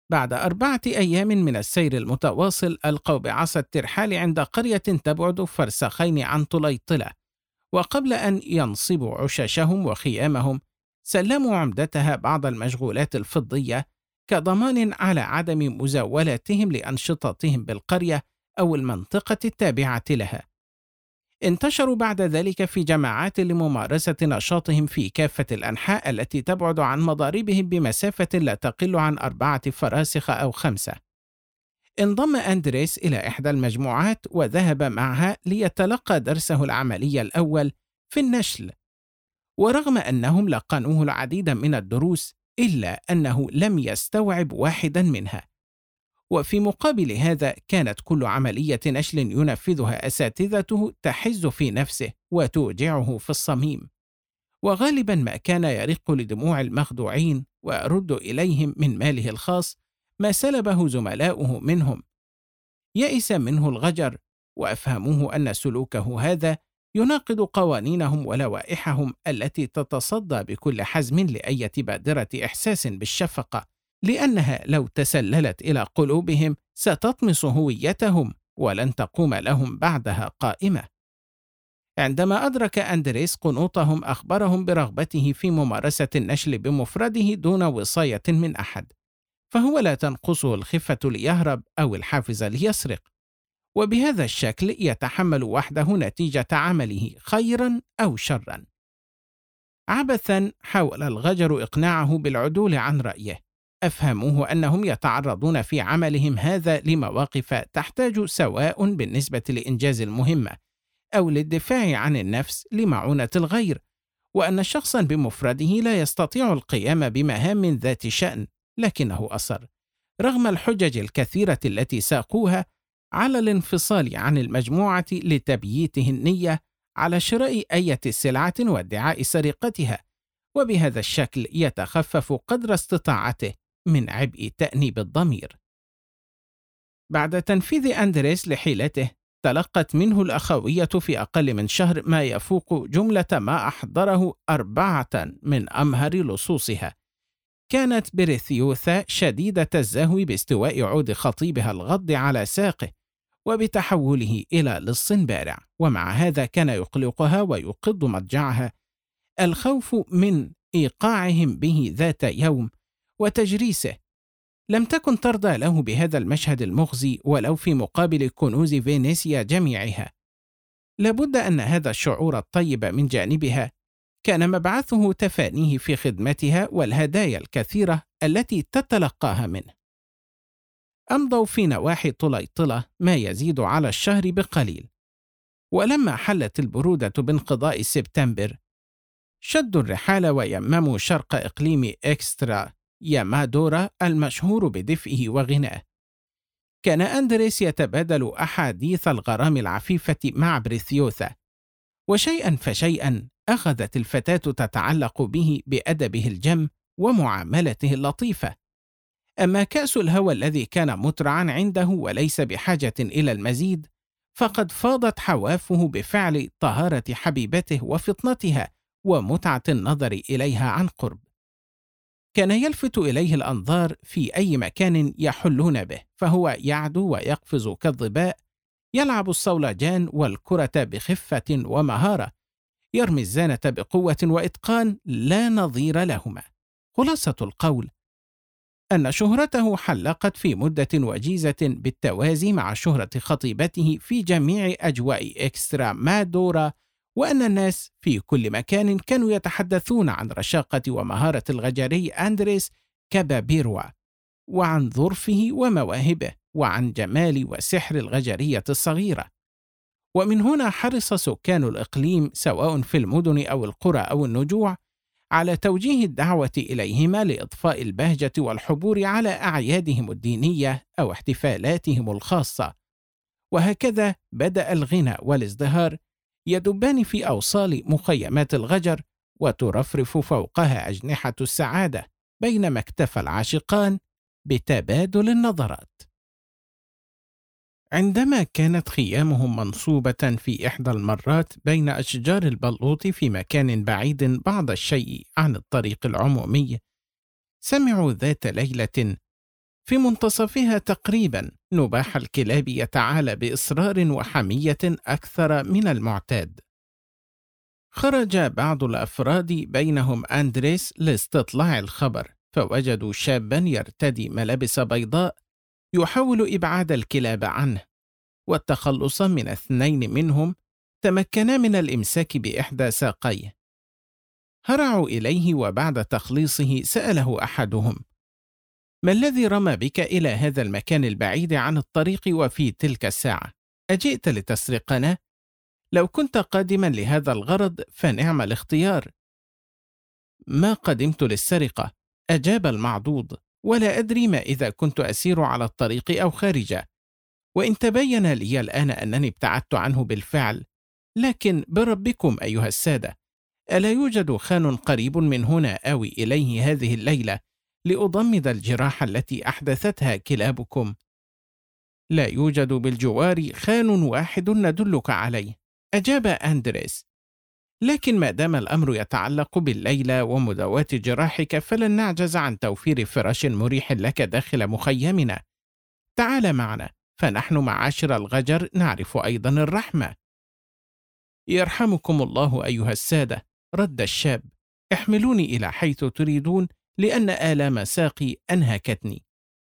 بعد 4 أيام من السير المتواصل ألقوا بعصا الترحال عند قرية تبعد فرسخين عن طليطلة، وقبل أن ينصبوا عشاشهم وخيامهم سلموا عمدتها بعض المشغولات الفضية كضمان على عدم مزاولتهم لأنشطتهم بالقرية أو المنطقة التابعة لها. انتشروا بعد ذلك في جماعات لممارسة نشاطهم في كافة الأنحاء التي تبعد عن مضاربهم بمسافة لا تقل عن 4 فراسخ أو 5. انضم أندريس إلى إحدى المجموعات وذهب معها ليتلقى درسه العملي الأول في النشل، ورغم أنهم لقنوه العديد من الدروس إلا أنه لم يستوعب واحدا منها. وفي مقابل هذا كانت كل عملية نشل ينفذها أساتذته تحز في نفسه وتوجعه في الصميم، وغالبا ما كان يرق لدموع المخدوعين ويرد إليهم من ماله الخاص ما سلبه زملاؤه منهم. يئس منه الغجر وأفهموه أن سلوكه هذا يناقض قوانينهم ولوائحهم التي تتصدى بكل حزم لأية بادرة إحساس بالشفقة، لأنها لو تسللت إلى قلوبهم ستطمس هويتهم ولن تقوم لهم بعدها قائمة. عندما أدرك أندريس قنوطهم أخبرهم برغبته في ممارسة النشل بمفرده دون وصاية من أحد، فهو لا تنقصه الخفة ليهرب أو الحافز ليسرق، وبهذا الشكل يتحمل وحده نتيجة عمله خيرا أو شرا. عبثا حاول الغجر إقناعه بالعدول عن رأيه. أفهموه أنهم يتعرضون في عملهم هذا لمواقف تحتاج سواء بالنسبة لإنجاز المهمة أو للدفاع عن النفس لمعونة الغير، وأن شخصا بمفرده لا يستطيع القيام بمهام ذات شأن، لكنه أصر رغم الحجج الكثيرة التي ساقوها على الانفصال عن المجموعة لتبييته النية على شراء أية سلعة وادعاء سرقتها، وبهذا الشكل يتخفف قدر استطاعته من عبء تأنيب الضمير. بعد تنفيذ أندريس لحيلته تلقت منه الأخوية في أقل من شهر ما يفوق جملة ما أحضره 4 من أمهر لصوصها. كانت بريثيوثا شديدة الزهو باستواء عود خطيبها الغض على ساقه وبتحوله إلى لص بارع، ومع هذا كان يقلقها ويقض مضجعها الخوف من إيقاعهم به ذات يوم وتجريسه. لم تكن ترضى له بهذا المشهد المخزي ولو في مقابل كنوز فينيسيا جميعها. لابد أن هذا الشعور الطيب من جانبها كان مبعثه تفانيه في خدمتها والهدايا الكثيرة التي تتلقاها منه. أمضوا في نواحي طليطلة ما يزيد على الشهر بقليل، ولما حلت البرودة بانقضاء سبتمبر شدوا الرحال ويمموا شرق إقليم إكسترا يامادورا المشهور بدفئه وغناه. كان أندريس يتبادل أحاديث الغرام العفيفة مع بريثيوثا، وشيئا فشيئا أخذت الفتاة تتعلق به بأدبه الجم ومعاملته اللطيفة. أما كأس الهوى الذي كان مترعا عنده وليس بحاجة إلى المزيد فقد فاضت حوافه بفعل طهارة حبيبته وفطنتها ومتعة النظر إليها عن قرب. كان يلفت إليه الأنظار في أي مكان يحلون به، فهو يعدو ويقفز كالظباء، يلعب الصولجان والكرة بخفة ومهارة، يرمي الزانة بقوة وإتقان لا نظير لهما. خلاصة القول أن شهرته حلقت في مدة وجيزة بالتوازي مع شهرة خطيبته في جميع أجواء إكسترا مادورا، وأن الناس في كل مكان كانوا يتحدثون عن رشاقة ومهارة الغجري أندريس كابابيروا، وعن ظرفه ومواهبه، وعن جمال وسحر الغجرية الصغيرة. ومن هنا حرص سكان الإقليم سواء في المدن أو القرى أو النجوع على توجيه الدعوة إليهما لإضفاء البهجة والحبور على أعيادهم الدينية أو احتفالاتهم الخاصة. وهكذا بدأ الغنى والازدهار يدبان في أوصال مخيمات الغجر، وترفرف فوقها أجنحة السعادة، بينما اكتفى العاشقان بتبادل النظرات. عندما كانت خيامهم منصوبة في إحدى المرات بين أشجار البلوط في مكان بعيد بعض الشيء عن الطريق العمومي، سمعوا ذات ليلة في منتصفها تقريبا نباح الكلاب يتعالى بإصرار وحمية أكثر من المعتاد. خرج بعض الأفراد بينهم أندريس لاستطلاع الخبر، فوجدوا شابا يرتدي ملابس بيضاء يحاول إبعاد الكلاب عنه، والتخلص من 2 منهم تمكنا من الإمساك بإحدى ساقيه. هرعوا إليه، وبعد تخليصه سأله أحدهم: ما الذي رمى بك إلى هذا المكان البعيد عن الطريق وفي تلك الساعة؟ أجئت لتسرقنا؟ لو كنت قادما لهذا الغرض فنعم الاختيار. ما قدمت للسرقة، أجاب المعضوض، ولا أدري ما إذا كنت أسير على الطريق أو خارجه، وإن تبين لي الآن أنني ابتعدت عنه بالفعل. لكن بربكم أيها السادة، ألا يوجد خان قريب من هنا آوي إليه هذه الليلة لأضمد الجراح التي أحدثتها كلابكم؟ لا يوجد بالجوار خان واحد ندلك عليه، أجاب أندريس، لكن ما دام الأمر يتعلق بالليلة ومداواة جراحك فلن نعجز عن توفير فراش مريح لك داخل مخيمنا. تعال معنا، فنحن معاشر الغجر نعرف أيضا الرحمة. يرحمكم الله أيها السادة، رد الشاب، احملوني إلى حيث تريدون، لأن آلام ساقي أنهكتني.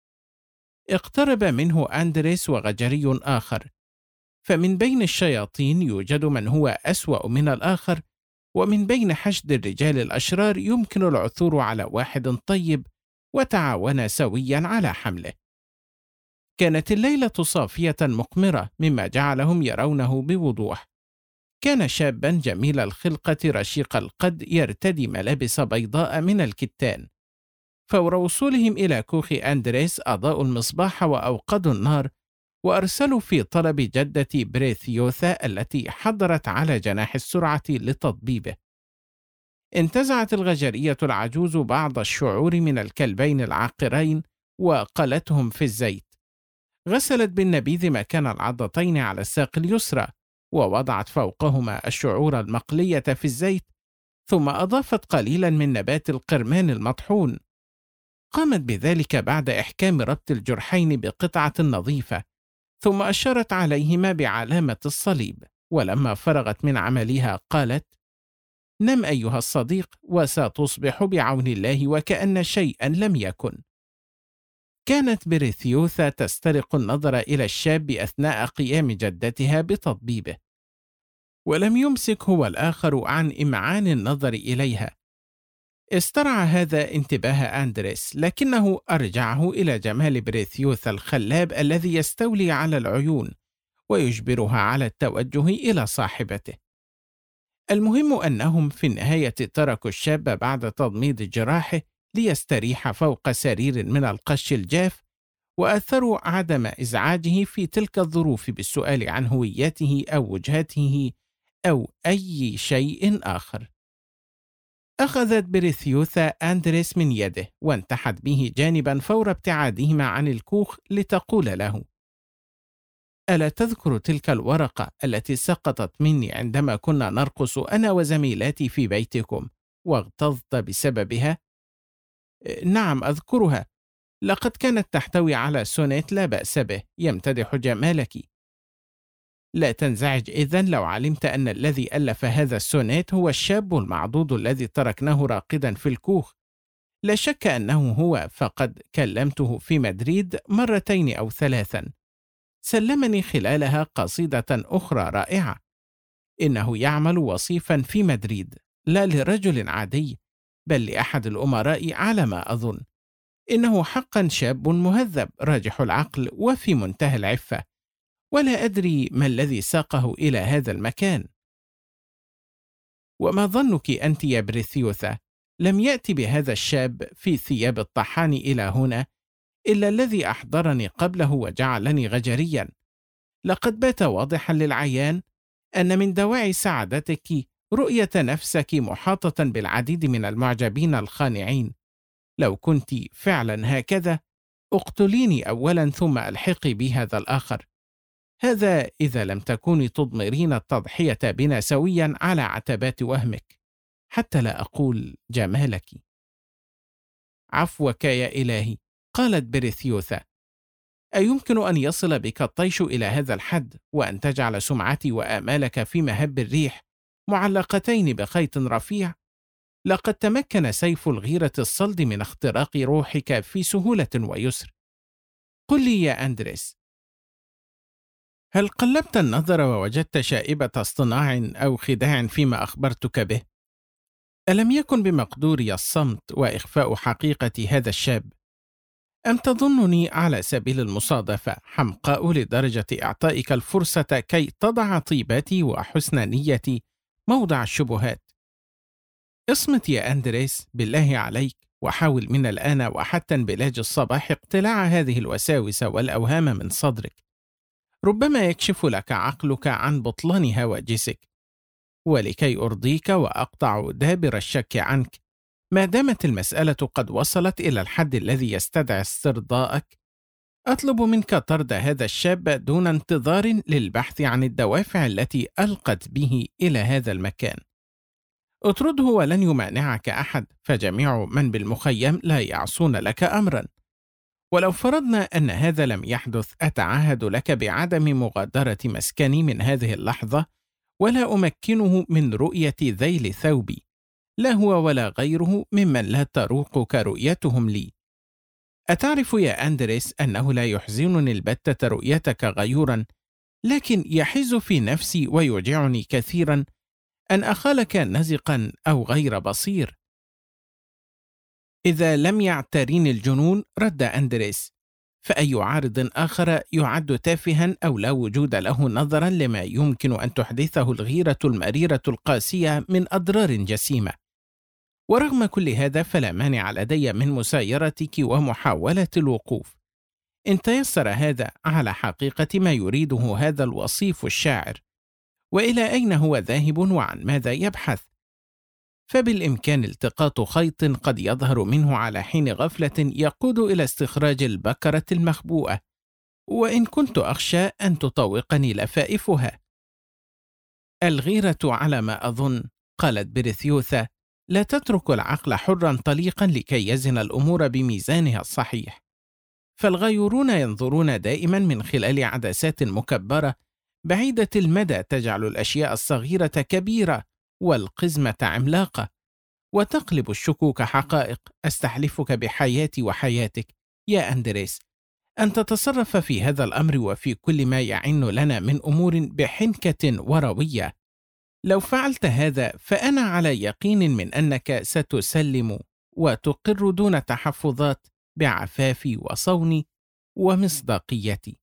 اقترب منه أندريس وغجري آخر، فمن بين الشياطين يوجد من هو أسوأ من الآخر، ومن بين حشد الرجال الأشرار يمكن العثور على واحد طيب، وتعاونا سويا على حمله. كانت الليلة صافية مقمرة مما جعلهم يرونه بوضوح. كان شابا جميل الخلقة رشيق القد يرتدي ملابس بيضاء من الكتان. فور وصولهم إلى كوخ أندريس أضاءوا المصباح وأوقدوا النار، وأرسلوا في طلب جدة بريثيوثا التي حضرت على جناح السرعة لتطبيبه. انتزعت الغجرية العجوز بعض الشعور من الكلبين العاقرين وقلتهم في الزيت. غسلت بالنبيذ مكان العضتين على الساق اليسرى، ووضعت فوقهما الشعور المقلية في الزيت، ثم أضافت قليلا من نبات القرمان المطحون. قامت بذلك بعد إحكام ربط الجرحين بقطعة نظيفة، ثم أشارت عليهما بعلامة الصليب، ولما فرغت من عملها قالت: نم أيها الصديق، وستصبح بعون الله وكأن شيئا لم يكن. كانت بريثيوثا تسترق النظر إلى الشاب أثناء قيام جدتها بتطبيبه، ولم يمسك هو الآخر عن إمعان النظر إليها. استرعى هذا انتباه أندريس، لكنه أرجعه إلى جمال بريثيوثا الخلاب الذي يستولي على العيون ويجبرها على التوجه إلى صاحبته. المهم أنهم في النهاية تركوا الشاب بعد تضميد جراحه ليستريح فوق سرير من القش الجاف، وأثروا عدم إزعاجه في تلك الظروف بالسؤال عن هويته أو وجهته أو أي شيء آخر. أخذت بريثيوثا أندريس من يده وانتحت به جانبا فور ابتعادهما عن الكوخ لتقول له: ألا تذكر تلك الورقة التي سقطت مني عندما كنا نرقص أنا وزميلاتي في بيتكم واغتظت بسببها؟ نعم أذكرها، لقد كانت تحتوي على سونيت لا بأس به يمتدح جمالك. لا تنزعج إذن لو علمت أن الذي ألف هذا السونيت هو الشاب المعضوض الذي تركناه راقدا في الكوخ. لا شك أنه هو، فقد كلمته في مدريد 2 أو 3. سلمني خلالها قصيدة أخرى رائعة. إنه يعمل وصيفا في مدريد، لا لرجل عادي، بل لأحد الأمراء على ما أظن. إنه حقا شاب مهذب راجح العقل وفي منتهى العفة، ولا أدري ما الذي ساقه إلى هذا المكان. وما ظنك أنت يا بريثيوثا؟ لم يأتي بهذا الشاب في ثياب الطحان إلى هنا إلا الذي أحضرني قبله وجعلني غجريا. لقد بات واضحا للعيان أن من دواعي سعادتك رؤية نفسك محاطة بالعديد من المعجبين الخانعين. لو كنت فعلا هكذا اقتليني أولا ثم ألحقي بهذا الآخر. هذا إذا لم تكوني تضمرين التضحية بنا سويا على عتبات وهمك، حتى لا أقول جمالك. عفوك يا إلهي، قالت بريثيوثا: أيمكن أن يصل بك الطيش إلى هذا الحد، وأن تجعل سمعتي وآمالك في مهب الريح معلقتين بخيط رفيع؟ لقد تمكن سيف الغيرة الصلد من اختراق روحك في سهولة ويسر. قل لي يا أندريس، هل قلبت النظر ووجدت شائبة اصطناع أو خداع فيما أخبرتك به؟ ألم يكن بمقدوري الصمت وإخفاء حقيقة هذا الشاب؟ أم تظنني على سبيل المصادفة حمقاء لدرجة إعطائك الفرصة كي تضع طيبتي وحسن نيتي موضع الشبهات؟ اصمت يا أندريس بالله عليك، وحاول من الآن وحتى بلاج الصباح اقتلاع هذه الوساوس والأوهام من صدرك. ربما يكشف لك عقلك عن بطلان هواجسك. ولكي أرضيك وأقطع دابر الشك عنك، ما دامت المسألة قد وصلت إلى الحد الذي يستدعي استرضاءك، أطلب منك طرد هذا الشاب دون انتظار للبحث عن الدوافع التي ألقت به إلى هذا المكان. اطرده ولن يمانعك أحد، فجميع من بالمخيم لا يعصون لك أمرا. ولو فرضنا أن هذا لم يحدث، أتعهد لك بعدم مغادرة مسكني من هذه اللحظة، ولا أمكنه من رؤية ذيل ثوبي، لا هو ولا غيره ممن لا تروقك رؤيتهم لي. أتعرف يا أندريس أنه لا يحزنني البتة رؤيتك غيورا، لكن يحز في نفسي ويوجعني كثيرا أن أخالك نزقا أو غير بصير. إذا لم يعتريني الجنون، رد أندريس، فأي عارض آخر يعد تافها أو لا وجود له نظرا لما يمكن أن تحدثه الغيرة المريرة القاسية من أضرار جسيمة. ورغم كل هذا فلا مانع لدي من مسايرتك ومحاولة الوقوف، إن تيسر هذا على حقيقة ما يريده هذا الوصيف الشاعر. وإلى أين هو ذاهب وعن ماذا يبحث؟ فبالإمكان التقاط خيط قد يظهر منه على حين غفلة يقود إلى استخراج البكرة المخبوءة، وإن كنت أخشى أن تطوقني لفائفها. الغيرة على ما أظن، قالت بريثيوثا، لا تترك العقل حرا طليقا لكي يزن الأمور بميزانها الصحيح. فالغيورون ينظرون دائما من خلال عدسات مكبرة بعيدة المدى تجعل الأشياء الصغيرة كبيرة والقزمة عملاقة، وتقلب الشكوك حقائق. أستحلفك بحياتي وحياتك يا أندريس أن تتصرف في هذا الأمر وفي كل ما يعن لنا من أمور بحنكة وروية. لو فعلت هذا فأنا على يقين من أنك ستسلم وتقر دون تحفظات بعفافي وصوني ومصداقيتي.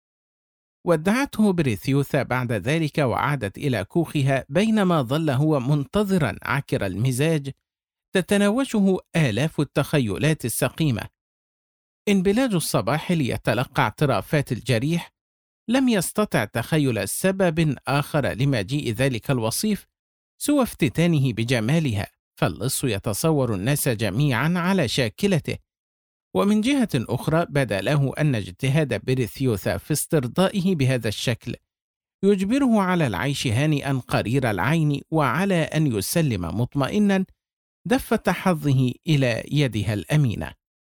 ودعته بريثيوثا بعد ذلك وعادت إلى كوخها، بينما ظل هو منتظرا عكر المزاج تتناوشه آلاف التخيلات السقيمة. انبلاج الصباح ليتلقى اعترافات الجريح لم يستطع تخيل سبب آخر لمجيء ذلك الوصيف سوى افتتانه بجمالها، فاللص يتصور الناس جميعا على شاكلته. ومن جهة أخرى بدا له أن اجتهاد بريثيوثا في استرضائه بهذا الشكل يجبره على العيش هانئا قرير العين، وعلى أن يسلم مطمئنا دفة حظه إلى يدها الأمينة.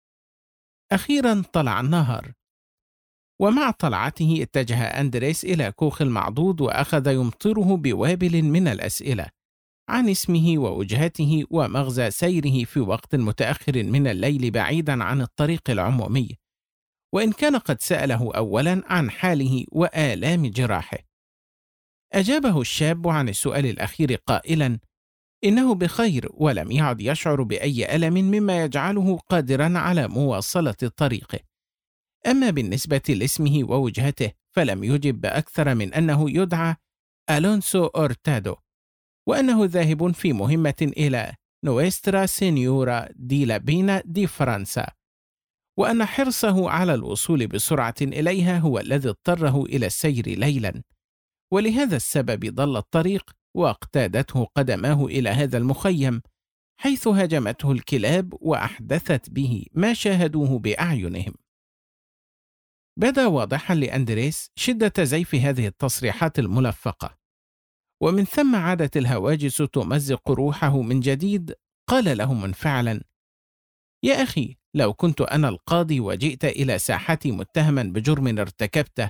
أخيرا طلع النهار، ومع طلعته اتجه أندريس إلى كوخ المعضود وأخذ يمطره بوابل من الأسئلة عن اسمه ووجهته ومغزى سيره في وقت متأخر من الليل بعيدا عن الطريق العمومي، وإن كان قد سأله أولا عن حاله وآلام جراحه. أجابه الشاب عن السؤال الأخير قائلا إنه بخير، ولم يعد يشعر بأي ألم مما يجعله قادرا على مواصلة طريقه. أما بالنسبة لاسمه ووجهته فلم يجب بأكثر من أنه يدعى ألونسو أورتادو، وأنه ذاهب في مهمة إلى نويسترا سينيورا دي لابينا دي فرنسا، وأن حرصه على الوصول بسرعة إليها هو الذي اضطره إلى السير ليلا، ولهذا السبب ضل الطريق واقتادته قدماه إلى هذا المخيم، حيث هاجمته الكلاب وأحدثت به ما شاهدوه بأعينهم. بدا واضحا لأندريس شدة زيف هذه التصريحات الملفقة، ومن ثم عادت الهواجس تمزق روحه من جديد. قال له منفعلا: يا أخي، لو كنت أنا القاضي وجئت إلى ساحتي متهما بجرم ارتكبته،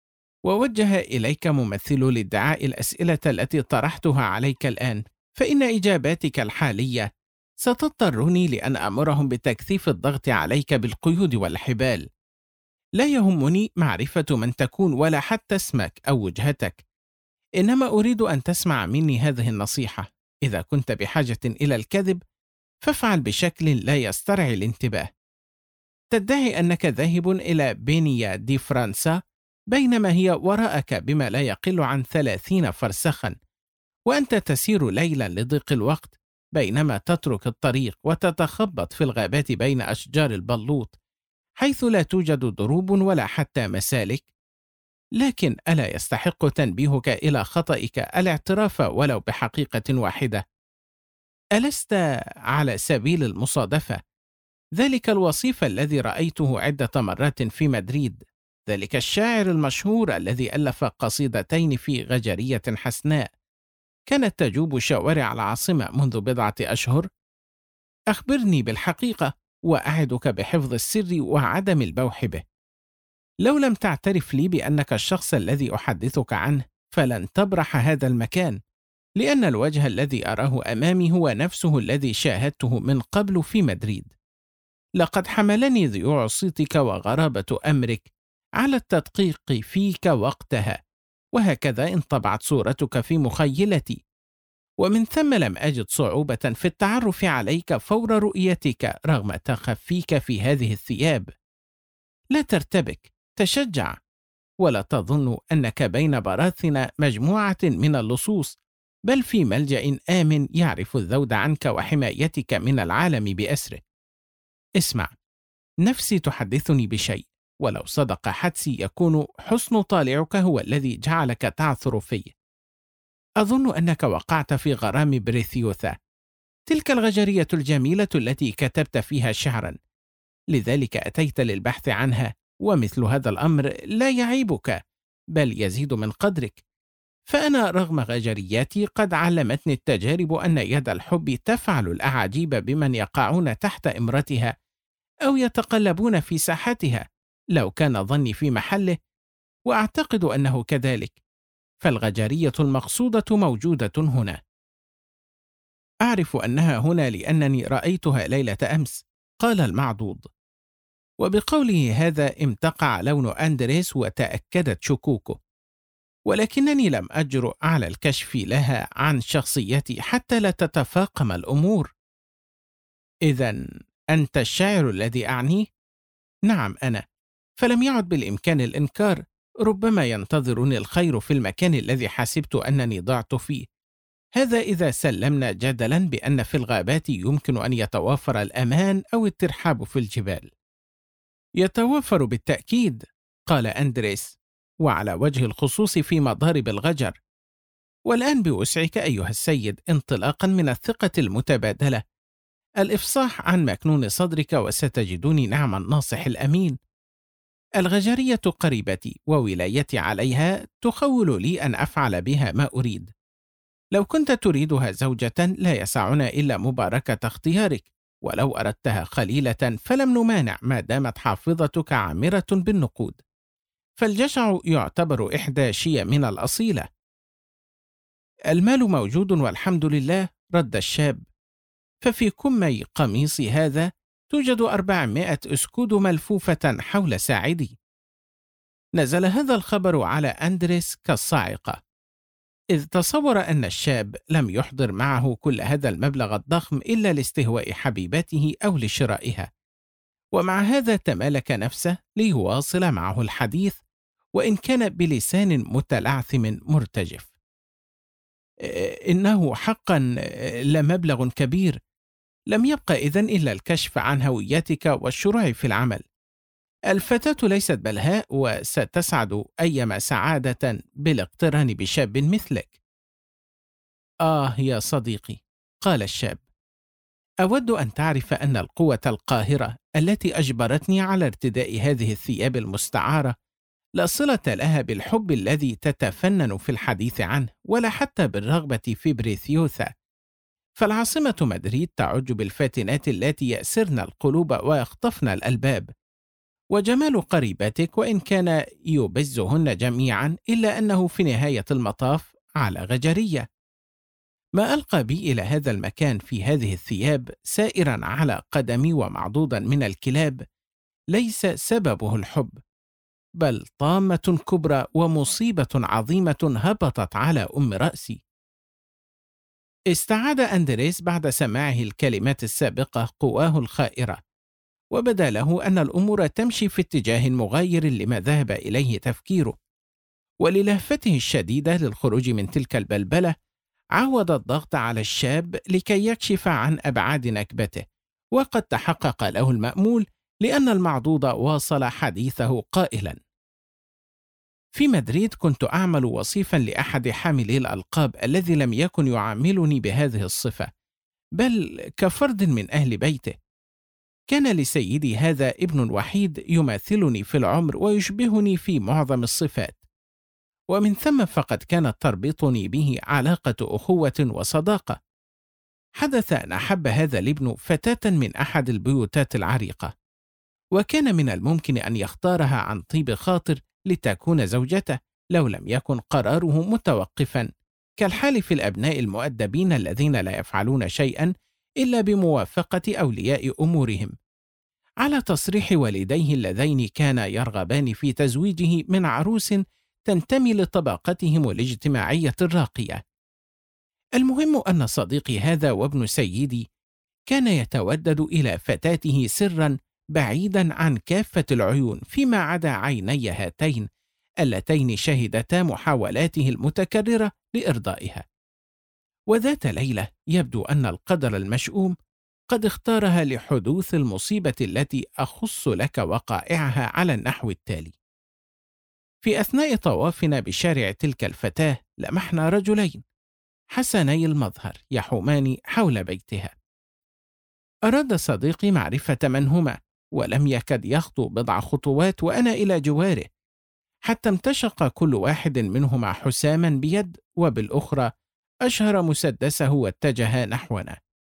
ووجه إليك ممثل الادعاء الأسئلة التي طرحتها عليك الآن، فإن إجاباتك الحالية ستضطرني لأن أمرهم بتكثيف الضغط عليك بالقيود والحبال. لا يهمني معرفة من تكون ولا حتى اسمك أو وجهتك، إنما أريد أن تسمع مني هذه النصيحة: إذا كنت بحاجة إلى الكذب فافعل بشكل لا يسترعي الانتباه. تدعي أنك ذاهب إلى بينيا دي فرنسا بينما هي وراءك بما لا يقل عن 30 فرسخا، وأنت تسير ليلا لضيق الوقت بينما تترك الطريق وتتخبط في الغابات بين أشجار البلوط حيث لا توجد دروب ولا حتى مسالك. لكن ألا يستحق تنبيهك إلى خطئك الاعتراف ولو بحقيقة واحدة؟ ألست على سبيل المصادفة ذلك الوصيف الذي رأيته عدة مرات في مدريد، ذلك الشاعر المشهور الذي ألف قصيدتين في غجرية حسناء كانت تجوب شوارع العاصمة منذ بضعة أشهر؟ أخبرني بالحقيقة وأعدك بحفظ السر وعدم البوح به. لو لم تعترف لي بأنك الشخص الذي أحدثك عنه فلن تبرح هذا المكان، لأن الوجه الذي أراه أمامي هو نفسه الذي شاهدته من قبل في مدريد. لقد حملني ذيوع صيتك وغرابة أمرك على التدقيق فيك وقتها، وهكذا انطبعت صورتك في مخيلتي، ومن ثم لم أجد صعوبة في التعرف عليك فور رؤيتك رغم تخفيك في هذه الثياب. لا ترتبك، تشجع، ولا تظن أنك بين براثن مجموعة من اللصوص، بل في ملجأ آمن يعرف الذود عنك وحمايتك من العالم بأسره. اسمع، نفسي تحدثني بشيء، ولو صدق حدسي يكون حسن طالعك هو الذي جعلك تعثر في. أظن أنك وقعت في غرام بريثيوثا، تلك الغجرية الجميلة التي كتبت فيها شعرا، لذلك أتيت للبحث عنها، ومثل هذا الأمر لا يعيبك بل يزيد من قدرك، فأنا رغم غجرياتي قد علمتني التجارب أن يد الحب تفعل الأعاجيب بمن يقعون تحت إمرتها أو يتقلبون في ساحتها، لو كان ظني في محله، وأعتقد أنه كذلك، فالغجرية المقصودة موجودة هنا. أعرف أنها هنا لأنني رأيتها ليلة أمس، قال المعضوض، وبقوله هذا امتقع لون أندريس وتأكدت شكوكه، ولكنني لم أجرؤ على الكشف لها عن شخصيتي حتى لا تتفاقم الأمور. إذن أنت الشاعر الذي أعنيه؟ نعم أنا، فلم يعد بالإمكان الإنكار، ربما ينتظرني الخير في المكان الذي حسبت أنني ضعت فيه، هذا إذا سلمنا جدلا بأن في الغابات يمكن أن يتوافر الأمان أو الترحاب في الجبال. يتوافر بالتأكيد، قال أندريس، وعلى وجه الخصوص في مضارب الغجر. والآن بوسعك أيها السيد، انطلاقا من الثقة المتبادلة، الإفصاح عن مكنون صدرك وستجدني نعم الناصح الأمين. الغجرية قريبتي وولايتي عليها تخول لي أن أفعل بها ما أريد. لو كنت تريدها زوجة لا يسعنا إلا مباركة اختيارك، ولو أردتها خليلة فلم نمانع ما دامت حافظتك عامرة بالنقود، فالجشع يعتبر إحدى شيم الأصيلة. المال موجود والحمد لله، رد الشاب، ففي كمي قميصي هذا توجد 400 أسكود ملفوفة حول ساعدي. نزل هذا الخبر على أندريس كالصاعقة، إذ تصور أن الشاب لم يحضر معه كل هذا المبلغ الضخم إلا لاستهواء حبيبته أو لشرائها، ومع هذا تمالك نفسه ليواصل معه الحديث وإن كان بلسان متلعثم مرتجف. إنه حقا لمبلغ كبير، لم يبقى إذن إلا الكشف عن هويتك والشروع في العمل. الفتاة ليست بلهاء وستسعد أيما سعادة بالاقتران بشاب مثلك. آه يا صديقي، قال الشاب، أود أن تعرف أن القوة القاهرة التي أجبرتني على ارتداء هذه الثياب المستعارة لا صلة لها بالحب الذي تتفنن في الحديث عنه، ولا حتى بالرغبة في بريثيوثا، فالعاصمة مدريد تعج بالفاتنات اللاتي يأسرن القلوب ويخطفن الألباب، وجمال قريبتك وإن كان يبزهن جميعا إلا أنه في نهاية المطاف على غجرية. ما ألقى بي إلى هذا المكان في هذه الثياب سائرا على قدمي ومعضودا من الكلاب ليس سببه الحب، بل طامة كبرى ومصيبة عظيمة هبطت على رأسي. استعاد أندريس بعد سماعه الكلمات السابقة قواه الخائرة، وبدا له أن الأمور تمشي في اتجاه مغاير لما ذهب إليه تفكيره، وللهفته الشديدة للخروج من تلك البلبلة عاود الضغط على الشاب لكي يكشف عن أبعاد نكبته، وقد تحقق له المأمول لأن المعضوض واصل حديثه قائلا: في مدريد كنت أعمل وصيفا لأحد حاملي الألقاب الذي لم يكن يعاملني بهذه الصفة، بل كفرد من أهل بيته. كان لسيدي هذا ابن وحيد يماثلني في العمر ويشبهني في معظم الصفات، ومن ثم فقد كانت تربطني به علاقة أخوة وصداقة. حدث أن أحب هذا الابن فتاة من أحد البيوتات العريقة، وكان من الممكن أن يختارها عن طيب خاطر لتكون زوجته لو لم يكن قراره متوقفا، كالحال في الأبناء المؤدبين الذين لا يفعلون شيئا إلا بموافقة أولياء أمورهم، على تصريح والديه اللذين كانا يرغبان في تزويجه من عروس تنتمي لطبقتهم الاجتماعية الراقية. المهم أن صديقي هذا وابن سيدي كان يتودد إلى فتاته سرا بعيدا عن كافة العيون فيما عدا عيني هاتين اللتين شهدتا محاولاته المتكررة لإرضائها. وذات ليلة يبدو أن القدر المشؤوم قد اختارها لحدوث المصيبة التي أخص لك وقائعها على النحو التالي: في أثناء طوافنا بشارع تلك الفتاة لمحنا رجلين حسني المظهر يحومان حول بيتها. أراد صديقي معرفة من هما، ولم يكد يخطو بضع خطوات وأنا إلى جواره، حتى امتشق كل واحد منهما حساما بيد وبالأخرى أشهر مسدسه واتجه نحونا.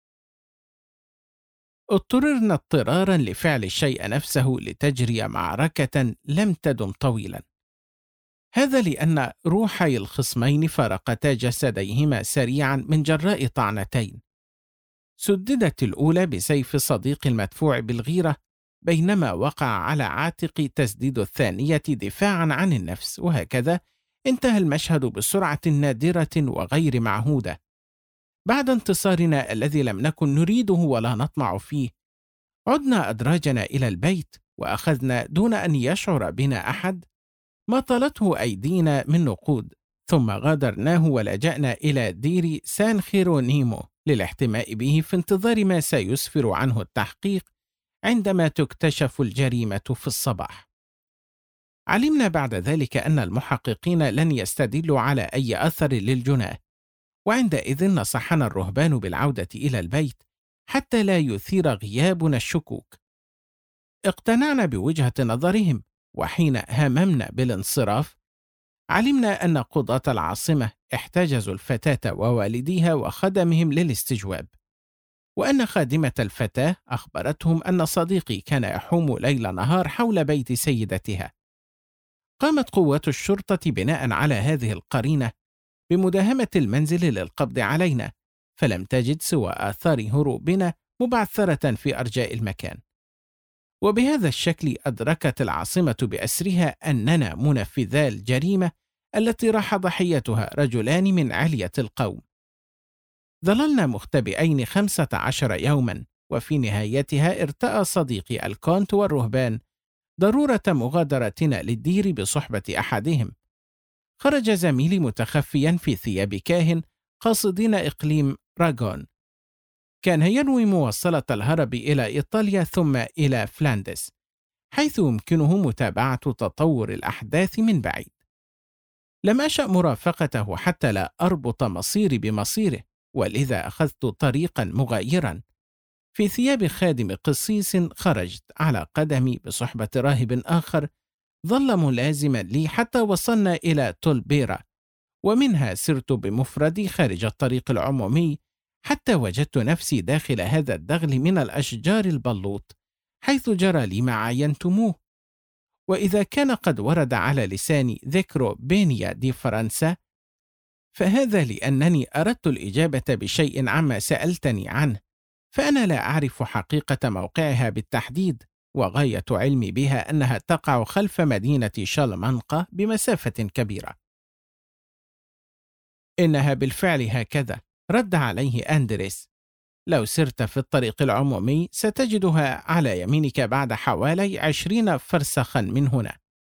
اضطررنا اضطرارا لفعل الشيء نفسه لتجري معركة لم تدم طويلا، هذا لأن روحي الخصمين فارقتا جسديهما سريعا من جراء طعنتين. سددت الأولى بسيف صديق المدفوع بالغيرة، بينما وقع على عاتق تسديد الثانية دفاعا عن النفس، وهكذا انتهى المشهد بسرعة نادرة وغير معهودة. بعد انتصارنا الذي لم نكن نريده ولا نطمع فيه، عدنا أدراجنا إلى البيت وأخذنا دون أن يشعر بنا أحد ما طالته أيدينا من نقود، ثم غادرناه ولجأنا إلى دير سان خيرونيمو للاحتماء به في انتظار ما سيسفر عنه التحقيق عندما تكتشف الجريمة في الصباح. علمنا بعد ذلك أن المحققين لن يستدلوا على أي أثر للجناه، وعندئذ نصحنا الرهبان بالعودة إلى البيت حتى لا يثير غيابنا الشكوك. اقتنعنا بوجهة نظرهم، وحين هممنا بالانصراف علمنا أن قضاة العاصمة احتجزوا الفتاة ووالديها وخدمهم للاستجواب، وأن خادمة الفتاة أخبرتهم أن صديقي كان يحوم ليل نهار حول بيت سيدتها. قامت قوات الشرطة بناء على هذه القرينة بمداهمة المنزل للقبض علينا، فلم تجد سوى آثار هروبنا مبعثرة في أرجاء المكان. وبهذا الشكل أدركت العاصمة بأسرها أننا منفذا الجريمة التي راح ضحيتها رجلان من علية القوم. ظللنا مختبئين 15 يوما، وفي نهايتها ارتأى صديقي الكونت والرهبان ضرورة مغادرتنا للدير بصحبة أحدهم. خرج زميلي متخفيا في ثياب كاهن قاصدين إقليم راغون، كان ينوي مواصلة الهرب إلى إيطاليا ثم إلى فلاندس، حيث يمكنه متابعة تطور الأحداث من بعيد. لم أشأ مرافقته حتى لا أربط مصيري بمصيره، ولذا أخذت طريقا مغايرا. في ثياب خادم قسيس خرجت على قدمي بصحبة راهب آخر ظل ملازما لي حتى وصلنا إلى تولبيرا، ومنها سرت بمفردي خارج الطريق العمومي حتى وجدت نفسي داخل هذا الدغل من الأشجار البلوط، حيث جرى لي ما عاينتموه. وإذا كان قد ورد على لساني ذكر بينيا دي فرنسا، فهذا لأنني أردت الإجابة بشيء عما سألتني عنه، فأنا لا أعرف حقيقة موقعها بالتحديد، وغاية علمي بها أنها تقع خلف مدينة شالمنقة بمسافة كبيرة. إنها بالفعل هكذا، رد عليه أندريس. لو سرت في الطريق العمومي ستجدها على يمينك بعد حوالي 20 فرسخا من هنا.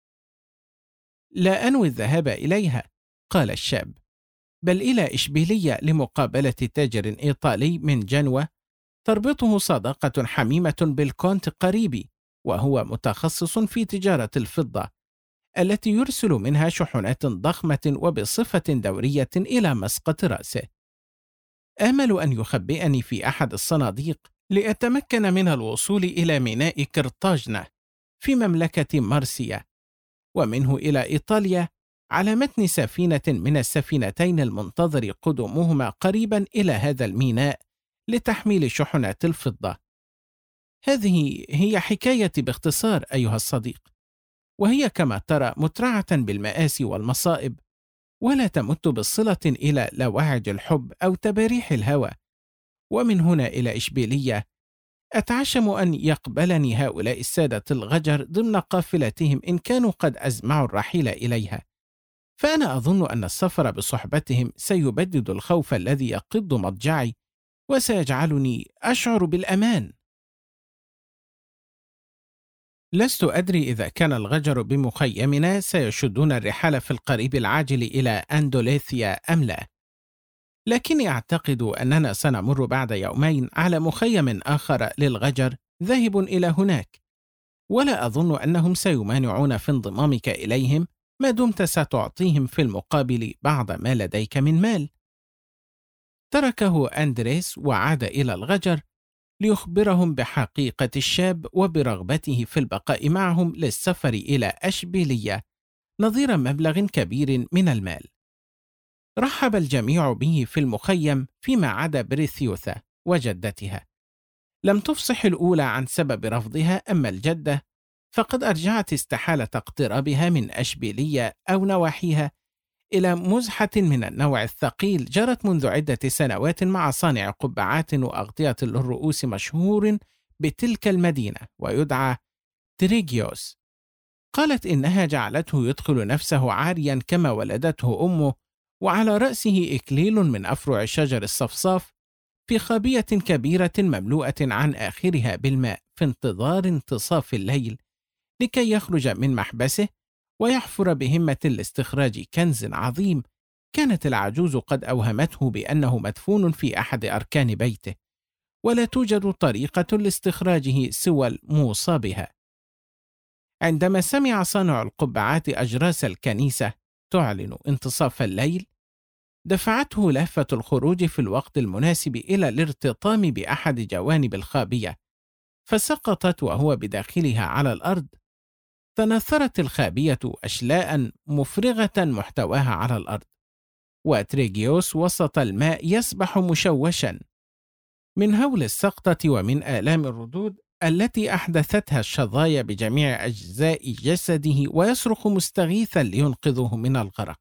لا أنوي الذهاب إليها، قال الشاب، بل إلى إشبيلية لمقابلة تاجر إيطالي من جنوة تربطه صداقة حميمة بالكونت قريبي، وهو متخصص في تجارة الفضة التي يرسل منها شحنات ضخمة وبصفة دورية إلى مسقط رأسه. آمل أن يخبئني في أحد الصناديق لأتمكن من الوصول إلى ميناء كرتاجنة في مملكة مرسيا، ومنه إلى إيطاليا على متن سفينة من السفينتين المنتظر قدومهما قريبا إلى هذا الميناء لتحميل شحنات الفضة. هذه هي حكايتي باختصار أيها الصديق، وهي كما ترى مترعة بالمآسي والمصائب، ولا تمت بصلة إلى لواعج الحب أو تباريح الهوى. ومن هنا إلى إشبيلية أتعشم أن يقبلني هؤلاء السادة الغجر ضمن قافلتهم إن كانوا قد أزمعوا الرحيل إليها، فأنا أظن أن السفر بصحبتهم سيبدد الخوف الذي يقض مضجعي وسيجعلني أشعر بالأمان. لست أدري إذا كان الغجر بمخيمنا سيشدون الرحال في القريب العاجل إلى أندوليثيا أم لا، لكني أعتقد أننا سنمر بعد يومين على مخيم آخر للغجر ذاهب إلى هناك، ولا أظن أنهم سيمانعون في انضمامك إليهم ما دمت ستعطيهم في المقابل بعض ما لديك من مال. تركه أندريس وعاد إلى الغجر ليخبرهم بحقيقة الشاب وبرغبته في البقاء معهم للسفر إلى أشبيلية نظير مبلغ كبير من المال. رحب الجميع به في المخيم فيما عدا بريثيوثا وجدتها. لم تفصح الأولى عن سبب رفضها، أما الجدة فقد أرجعت استحالة اقترابها من أشبيلية أو نواحيها إلى مزحة من النوع الثقيل جرت منذ عدة سنوات مع صانع قبعات وأغطية للرؤوس مشهور بتلك المدينة ويدعى تريجيوس. قالت إنها جعلته يدخل نفسه عاريا كما ولدته أمه، وعلى رأسه إكليل من أفرع شجر الصفصاف في خابية كبيرة مملوءة عن آخرها بالماء في انتظار انتصاف الليل لكي يخرج من محبسه ويحفر بهمة لاستخراج كنز عظيم كانت العجوز قد أوهمته بأنه مدفون في أحد أركان بيته، ولا توجد طريقة لاستخراجه سوى الموصى بها. عندما سمع صانع القبعات أجراس الكنيسة تعلن انتصاف الليل، دفعته لهفة الخروج في الوقت المناسب إلى الارتطام بأحد جوانب الخابية، فسقطت وهو بداخلها على الأرض. تنثرت الخابية أشلاء مفرغة محتواها على الأرض، وتريجيوس وسط الماء يسبح مشوشا من هول السقطة ومن آلام الردود التي أحدثتها الشظايا بجميع أجزاء جسده، ويصرخ مستغيثا لينقذه من الغرق.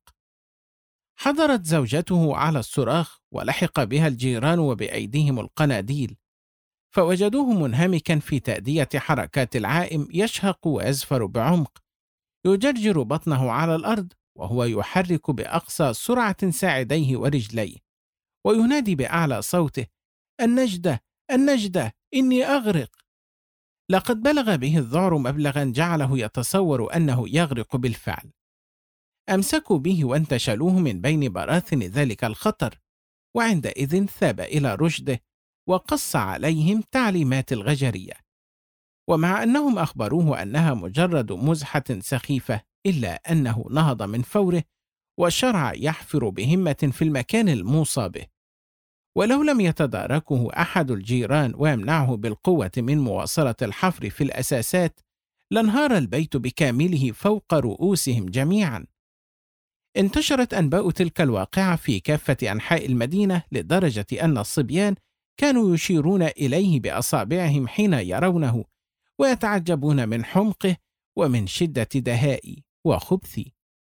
حضرت زوجته على الصراخ، ولحق بها الجيران وبأيديهم القناديل، فوجدوه منهمكا في تأدية حركات العائم يشهق ويزفر بعمق، يجرجر بطنه على الأرض وهو يحرك بأقصى سرعة ساعديه ورجليه، وينادي بأعلى صوته: النجدة النجدة، إني أغرق. لقد بلغ به الذعر مبلغا جعله يتصور أنه يغرق بالفعل. أمسكوا به وانتشلوه من بين براثن ذلك الخطر، وعندئذ ثاب إلى رشده وقص عليهم تعليمات الغجرية. ومع أنهم أخبروه أنها مجرد مزحة سخيفة، إلا أنه نهض من فوره وشرع يحفر بهمة في المكان الموصى به، ولو لم يتداركه أحد الجيران ويمنعه بالقوة من مواصلة الحفر في الأساسات لانهار البيت بكامله فوق رؤوسهم جميعا. انتشرت أنباء تلك الواقعة في كافة أنحاء المدينة لدرجة أن الصبيان كانوا يشيرون إليه بأصابعهم حين يرونه، ويتعجبون من حمقه ومن شدة دهائي وخبثي.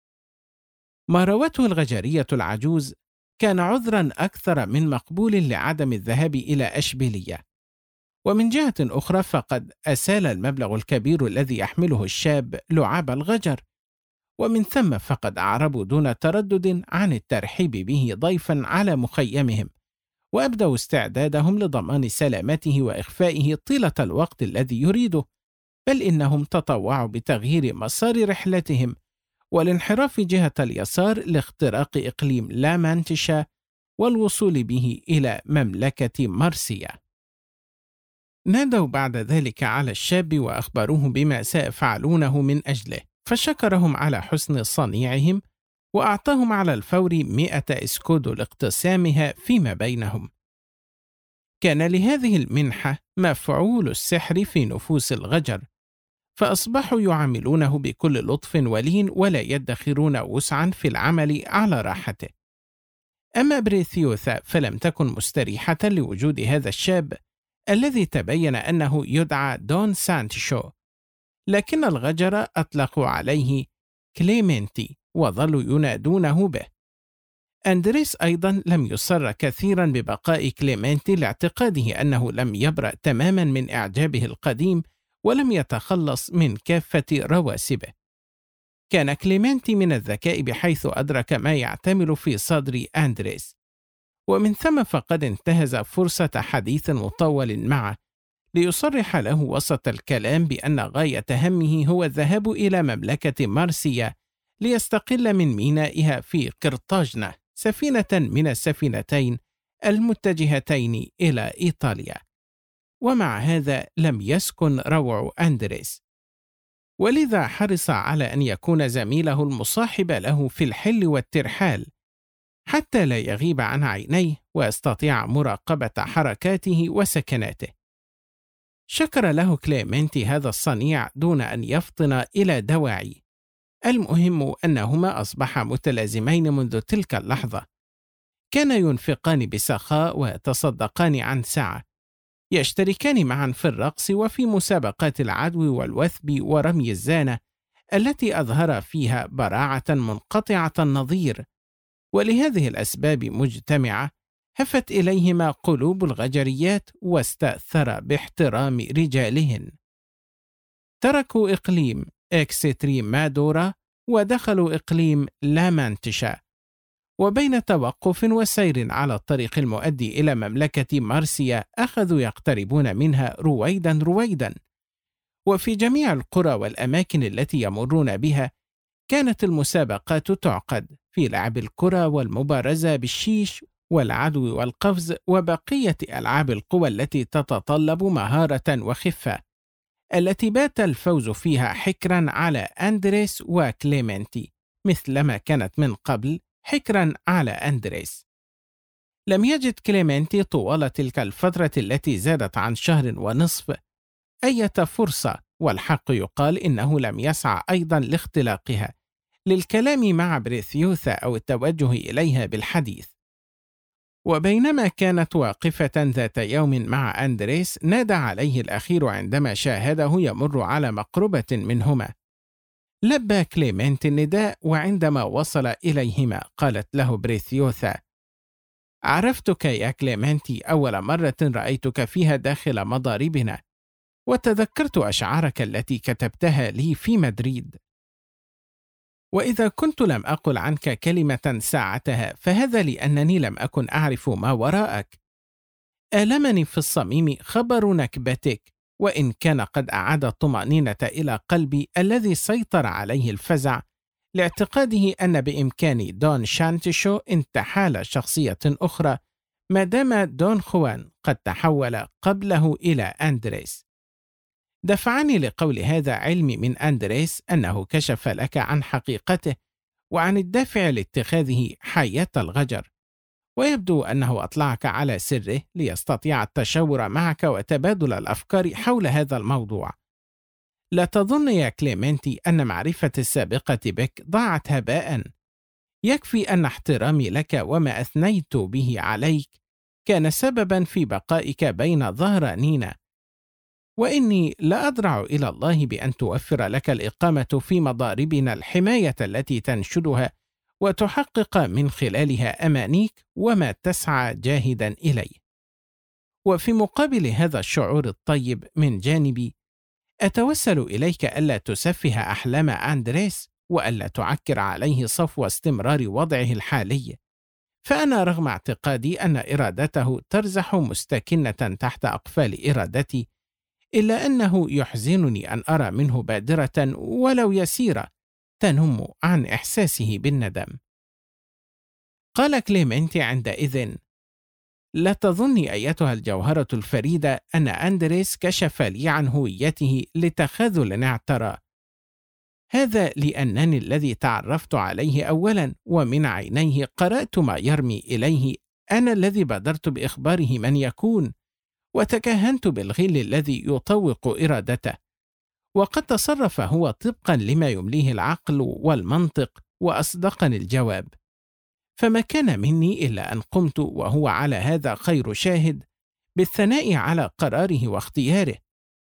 ما روته الغجرية العجوز كان عذرا أكثر من مقبول لعدم الذهاب إلى أشبيلية. ومن جهة أخرى فقد أسال المبلغ الكبير الذي يحمله الشاب لعاب الغجر، ومن ثم فقد أعربوا دون تردد عن الترحيب به ضيفا على مخيمهم، وأبدوا استعدادهم لضمان سلامته وإخفائه طيلة الوقت الذي يريده، بل إنهم تطوعوا بتغيير مسار رحلتهم والانحراف جهة اليسار لاختراق إقليم لا مانتشا والوصول به إلى مملكة مرسيا. نادوا بعد ذلك على الشاب وأخبروه بما سيفعلونه من أجله، فشكرهم على حسن صنيعهم وأعطاهم على الفور 100 إسكودو لاقتسامها فيما بينهم. كان لهذه المنحة مفعول السحر في نفوس الغجر، فأصبحوا يعاملونه بكل لطف ولين ولا يدخرون وسعا في العمل على راحته. أما بريثيوثا فلم تكن مستريحة لوجود هذا الشاب الذي تبين أنه يدعى دون سانتشو، لكن الغجر أطلقوا عليه كليمنتي وظلوا ينادونه به. أندريس أيضا لم يسر كثيرا ببقاء كليمنتي لاعتقاده أنه لم يبرأ تماما من إعجابه القديم ولم يتخلص من كافة رواسبه. كان كليمنتي من الذكاء بحيث أدرك ما يعتمل في صدر أندريس، ومن ثم فقد انتهز فرصة حديث مطول معه ليصرح له وسط الكلام بأن غاية همه هو الذهاب إلى مملكة مرسيا ليستقل من مينائها في قرطاجنة سفينة من السفينتين المتجهتين إلى إيطاليا. ومع هذا لم يسكن روع أندريس، ولذا حرص على أن يكون زميله المصاحب له في الحل والترحال حتى لا يغيب عن عينيه ويستطيع مراقبة حركاته وسكناته. شكر له كليمنتي هذا الصنيع دون أن يفطن إلى دواعي. المهم أنهما أصبحا متلازمين منذ تلك اللحظة، كانا ينفقان بسخاء ويتصدقان عن سعة، يشتركان معا في الرقص وفي مسابقات العدو والوثب ورمي الزانة التي أظهر فيها براعة منقطعة النظير. ولهذه الأسباب مجتمعة هفت إليهما قلوب الغجريات واستأثر باحترام رجالهن. تركوا إقليم إكستريمادورا ودخلوا إقليم لامانتشا، وبين توقف وسير على الطريق المؤدي إلى مملكة مرسيا أخذوا يقتربون منها رويدا رويدا. وفي جميع القرى والأماكن التي يمرون بها كانت المسابقات تعقد في لعب الكرة والمبارزة بالشيش والعدو والقفز وبقية ألعاب القوى التي تتطلب مهارة وخفة، التي بات الفوز فيها حكرا على أندريس وكليمنتي مثلما كانت من قبل حكرا على أندريس. لم يجد كليمنتي طوال تلك الفترة التي زادت عن 1.5 شهر أي فرصة، والحق يقال إنه لم يسعى أيضا لاختلاقها، للكلام مع بريثيوثا أو التوجه إليها بالحديث. وبينما كانت واقفة ذات يوم مع أندريس نادى عليه الأخير عندما شاهده يمر على مقربة منهما. لبى كليمنت النداء، وعندما وصل إليهما قالت له بريثيوثا: عرفتك يا كليمنتي أول مرة رأيتك فيها داخل مضاربنا، وتذكرت أشعارك التي كتبتها لي في مدريد، وإذا كنت لم أقل عنك كلمة ساعتها فهذا لأنني لم أكن أعرف ما وراءك. آلمني في الصميم خبر نكبتك، وإن كان قد أعاد الطمأنينة إلى قلبي الذي سيطر عليه الفزع لاعتقاده أن بإمكان دون شانتشو انتحال شخصية أخرى ما دام دون خوان قد تحول قبله إلى أندريس. دفعني لقول هذا علمي من أندريس أنه كشف لك عن حقيقته وعن الدافع لاتخاذه حياة الغجر، ويبدو أنه أطلعك على سره ليستطيع التشاور معك وتبادل الأفكار حول هذا الموضوع. لا تظن يا كليمنتي أن معرفتي السابقة بك ضاعت هباء. يكفي أن احترامي لك وما أثنيت به عليك كان سببا في بقائك بين ظهرانينا، وإني لأضرع إلى الله بأن توفر لك الإقامة في مضاربنا الحماية التي تنشدها وتحقق من خلالها أمانيك وما تسعى جاهدا إليه. وفي مقابل هذا الشعور الطيب من جانبي، أتوسل إليك ألا تسفه أحلام أندريس وألا تعكر عليه صفو استمرار وضعه الحالي، فأنا رغم اعتقادي أن إرادته ترزح مستكنة تحت أقفال إرادتي، إلا أنه يحزنني أن أرى منه بادرة ولو يسيرة تنم عن إحساسه بالندم. قال كليمنتي عندئذ: لا تظني أيتها الجوهرة الفريدة أن أندريس كشف لي عن هويته لتخاذل اعترى. هذا لأنني الذي تعرفت عليه أولا، ومن عينيه قرأت ما يرمي إليه. أنا الذي بادرت بإخباره من يكون، وتكهنت بالغل الذي يطوق إرادته، وقد تصرف هو طبقا لما يمليه العقل والمنطق وأصدقني الجواب. فما كان مني إلا أن قمت، وهو على هذا خير شاهد، بالثناء على قراره واختياره.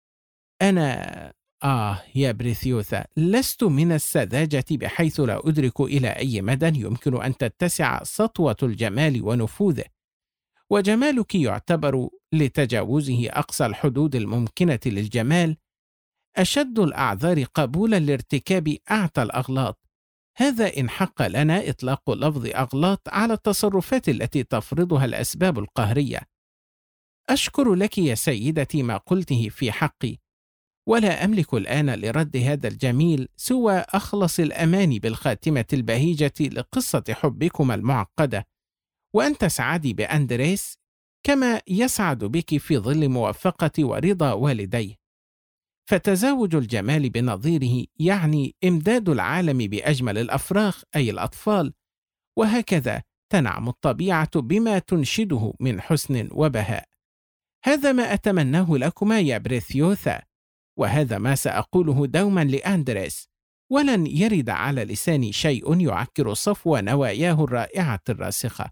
أنا يا بريثيوثا، لست من السذاجة بحيث لا أدرك إلى أي مدى يمكن أن تتسع سطوة الجمال ونفوذه، وجمالك يعتبر لتجاوزه أقصى الحدود الممكنة للجمال أشد الأعذار قبولا لارتكاب أعتى الأغلاط. هذا إن حق لنا إطلاق لفظ أغلاط على التصرفات التي تفرضها الأسباب القهرية. أشكر لك يا سيدتي ما قلته في حقي، ولا أملك الآن لرد هذا الجميل سوى أخلص الأمان بالخاتمة البهيجة لقصة حبكما المعقدة، وأن تسعدي بأندريس كما يسعد بك في ظل موافقة ورضا والديه. فتزاوج الجمال بنظيره يعني إمداد العالم بأجمل الأفراخ أي الأطفال، وهكذا تنعم الطبيعة بما تنشده من حسن وبهاء. هذا ما أتمناه لكما يا بريثيوثا، وهذا ما سأقوله دوما لأندريس، ولن يرد على لساني شيء يعكر صفو نواياه الرائعة الراسخة.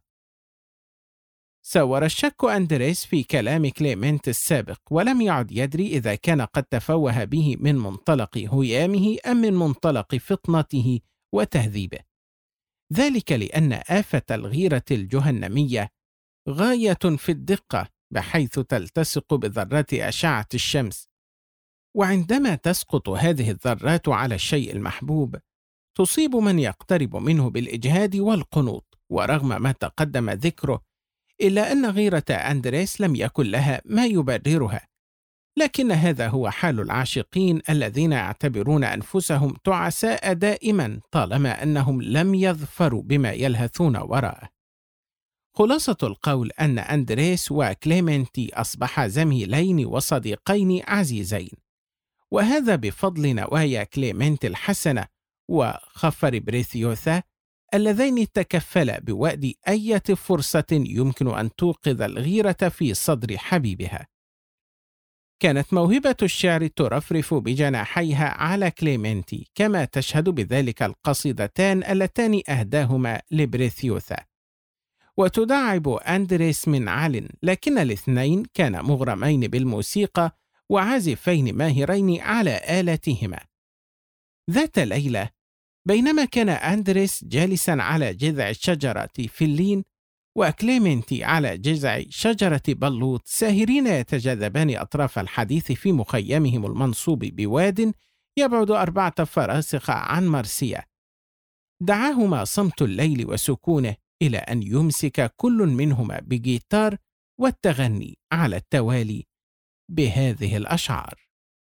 ساور الشك أندريس في كلام كليمنت السابق، ولم يعد يدري إذا كان قد تفوه به من منطلق هيامه أم من منطلق فطنته وتهذيبه. ذلك لأن آفة الغيرة الجهنمية غاية في الدقة، بحيث تلتصق بذرات أشعة الشمس، وعندما تسقط هذه الذرات على الشيء المحبوب تصيب من يقترب منه بالإجهاد والقنوط. ورغم ما تقدم ذكره، إلا أن غيرة أندريس لم يكن لها ما يبررها، لكن هذا هو حال العاشقين الذين يعتبرون أنفسهم تعساء دائما طالما أنهم لم يظفروا بما يلهثون وراءه. خلاصة القول أن أندريس وكليمنتي أصبحا زميلين وصديقين عزيزين، وهذا بفضل نوايا كليمنت الحسنة وخفر بريثيوثا اللذين تكفلا بوأد أي فرصة يمكن أن توقظ الغيرة في صدر حبيبها. كانت موهبة الشعر ترفرف بجناحيها على كليمنتي، كما تشهد بذلك القصيدتان اللتان أهداهما لبريثيوثا. وتداعب أندريس من عال، لكن الاثنين كانا مغرمين بالموسيقى وعازفين ماهرين على آلاتهما. ذات ليلة، بينما كان أندريس جالسا على جذع الشجرة فلين وكليمنتي على جذع شجرة بلوط ساهرين يتجاذبان أطراف الحديث في مخيمهم المنصوب بواد يبعد 4 فراسخ عن مرسيا، دعاهما صمت الليل وسكونه إلى أن يمسك كل منهما بجيتار والتغني على التوالي بهذه الأشعار: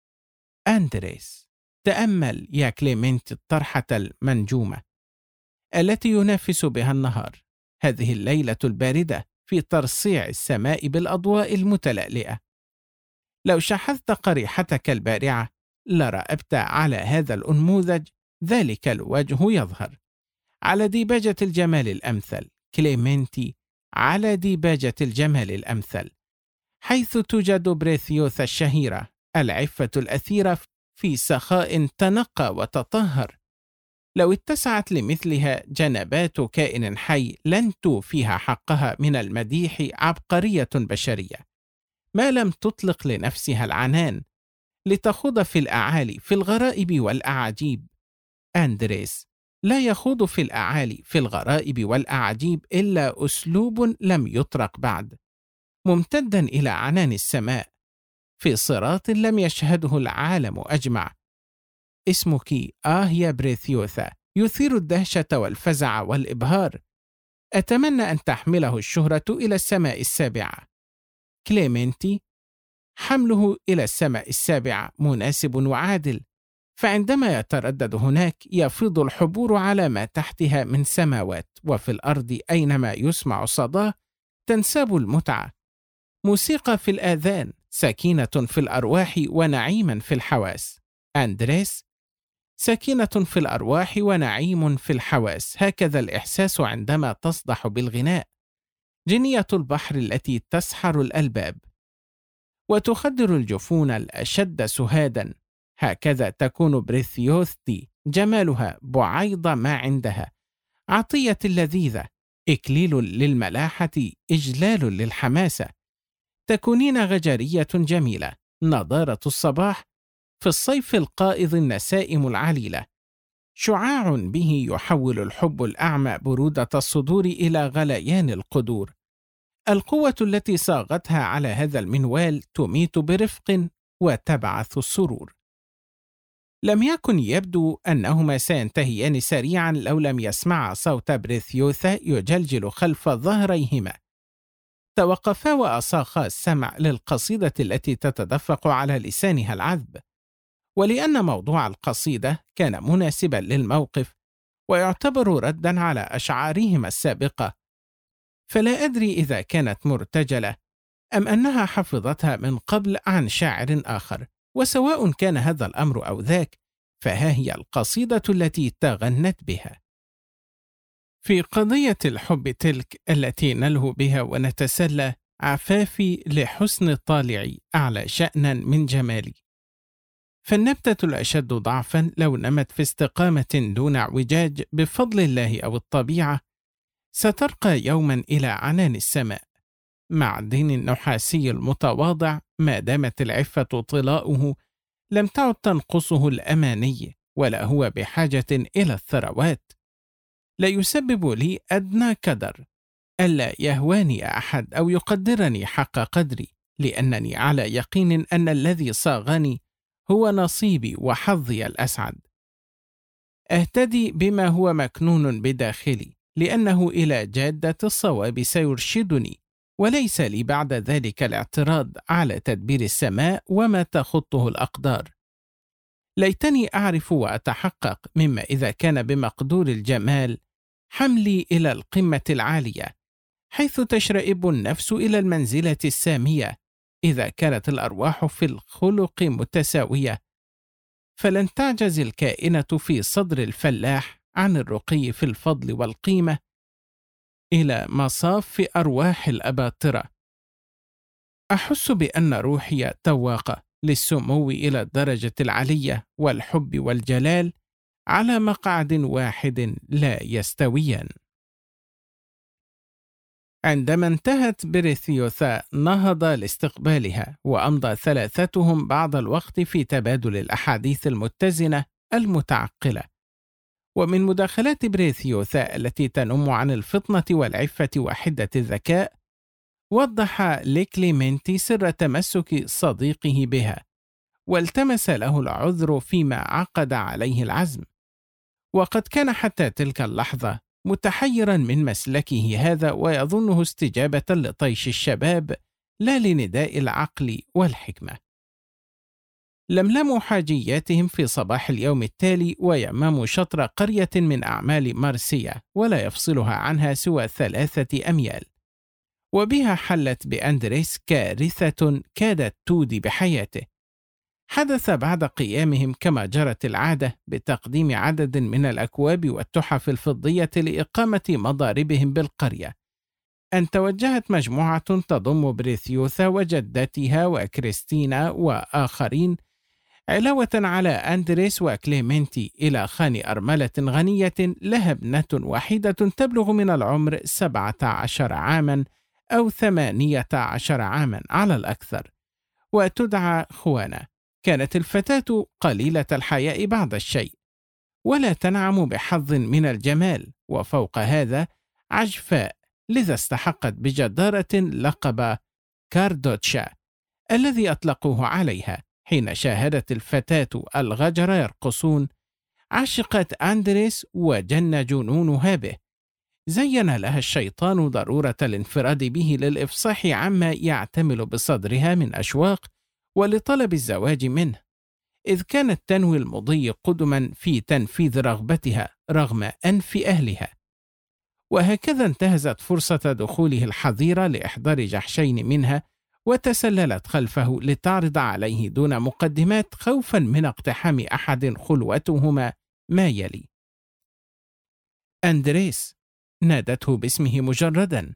أندريس، تأمل يا كليمنت الطرحة المنجومة التي ينافس بها النهار، هذه الليلة الباردة في ترصيع السماء بالأضواء المتلألئة. لو شحذت قريحتك البارعة لرأبت على هذا الأنموذج ذلك الوجه يظهر على ديباجة الجمال الأمثل، كليمنتي على ديباجة الجمال الأمثل، حيث توجد بريثيوثا الشهيرة العفة الأثيرة في سخاء تنقى وتطهر، لو اتسعت لمثلها جنبات كائن حي لن توفيها حقها من المديح عبقرية بشرية، ما لم تطلق لنفسها العنان لتخوض في الأعالي في الغرائب والأعاجيب. أندريس لا يخوض في الأعالي في الغرائب والأعاجيب إلا أسلوب لم يطرق بعد، ممتدا إلى عنان السماء في صراط لم يشهده العالم أجمع. اسمك يا بريثيوثا يثير الدهشة والفزع والإبهار. أتمنى أن تحمله الشهرة إلى السماء السابعة. كليمنتي، حمله إلى السماء السابعة مناسب وعادل، فعندما يتردد هناك يفيض الحبور على ما تحتها من سماوات، وفي الأرض أينما يسمع صداه تنساب المتعة. موسيقى في الآذان، سكينة في الأرواح ونعيما في الحواس. أندريس، سكينة في الأرواح ونعيم في الحواس، هكذا الإحساس عندما تصدح بالغناء. جنية البحر التي تسحر الألباب وتخدر الجفون الأشد سهادا، هكذا تكون بريثيوثتي جمالها بعيض ما عندها، عطية لذيذة، إكليل للملاحة، إجلال للحماسة. تكونين غجرية جميلة، نضارة الصباح، في الصيف القائض النسائم العليلة، شعاع به يحول الحب الأعمى برودة الصدور إلى غليان القدور. القوة التي صاغتها على هذا المنوال تميت برفق وتبعث السرور. لم يكن يبدو أنهما سينتهيان سريعا لو لم يسمعا صوت بريثيوثا يجلجل خلف ظهريهما. توقفا وأصاخا السمع للقصيدة التي تتدفق على لسانها العذب، ولأن موضوع القصيدة كان مناسبا للموقف ويعتبر ردا على أشعارهما السابقة، فلا أدري إذا كانت مرتجلة أم أنها حفظتها من قبل عن شاعر آخر، وسواء كان هذا الأمر أو ذاك فها هي القصيدة التي تغنت بها. في قضية الحب تلك التي نلهو بها ونتسلى، عفافي لحسن طالعي أعلى شأنا من جمالي. فالنبتة الأشد ضعفا لو نمت في استقامة دون اعوجاج بفضل الله أو الطبيعة سترقى يوما إلى عنان السماء. معدن النحاسي المتواضع ما دامت العفة طلاؤه لم تعد تنقصه الأماني، ولا هو بحاجة إلى الثروات. لا يسبب لي أدنى كدر ألا يهواني أحد أو يقدرني حق قدري، لأنني على يقين أن الذي صاغني هو نصيبي وحظي الأسعد. أهتدي بما هو مكنون بداخلي، لأنه إلى جادة الصواب سيرشدني، وليس لي بعد ذلك الاعتراض على تدبير السماء وما تخطه الأقدار. ليتني أعرف وأتحقق مما إذا كان بمقدور الجمال حملي إلى القمة العالية، حيث تشرئب النفس إلى المنزلة السامية. إذا كانت الأرواح في الخلق متساوية فلن تعجز الكائنة في صدر الفلاح عن الرقي في الفضل والقيمة إلى مصاف أرواح الأباطرة. أحس بأن روحي تواقة للسمو إلى الدرجة العلية والحب والجلال على مقعد واحد لا يستويان. عندما انتهت بريثيوثا نهض لاستقبالها، وأمضى ثلاثتهم بعض الوقت في تبادل الأحاديث المتزنة المتعقلة. ومن مداخلات بريثيوثا التي تنم عن الفطنة والعفة وحدة الذكاء وضح لكليمنتي سر تمسك صديقه بها، والتمس له العذر فيما عقد عليه العزم. وقد كان حتى تلك اللحظة متحيرا من مسلكه هذا، ويظنه استجابة لطيش الشباب لا لنداء العقل والحكمة. لملموا حاجياتهم في صباح اليوم التالي ويماموا شطر قرية من أعمال مارسيا ولا يفصلها عنها سوى 3 أميال، وبها حلت بأندريس كارثة كادت تودي بحياته. حدث بعد قيامهم كما جرت العادة بتقديم عدد من الأكواب والتحف الفضية لإقامة مضاربهم بالقرية، أن توجهت مجموعة تضم بريثيوثا وجدتها وكريستينا وآخرين علاوة على أندريس وكليمنتي إلى خان أرملة غنية لها ابنة وحيدة تبلغ من العمر 17 عاما أو 18 عاما على الأكثر، وتدعى خوانا. كانت الفتاة قليلة الحياء بعض الشيء، ولا تنعم بحظ من الجمال، وفوق هذا عجفاء، لذا استحقت بجدارة لقب كاردوتشا الذي أطلقوه عليها. حين شاهدت الفتاة الغجر يرقصون، عشقت أندريس وجن جنونها به. زين لها الشيطان ضرورة الانفراد به للإفصاح عما يعتمل بصدرها من أشواق ولطلب الزواج منه، إذ كانت تنوي المضي قدما في تنفيذ رغبتها رغم أنف أهلها. وهكذا انتهزت فرصة دخوله الحظيرة لإحضار جحشين منها، وتسللت خلفه لتعرض عليه دون مقدمات خوفا من اقتحام أحد خلوتهما ما يلي. أندريس، نادته باسمه مجردا.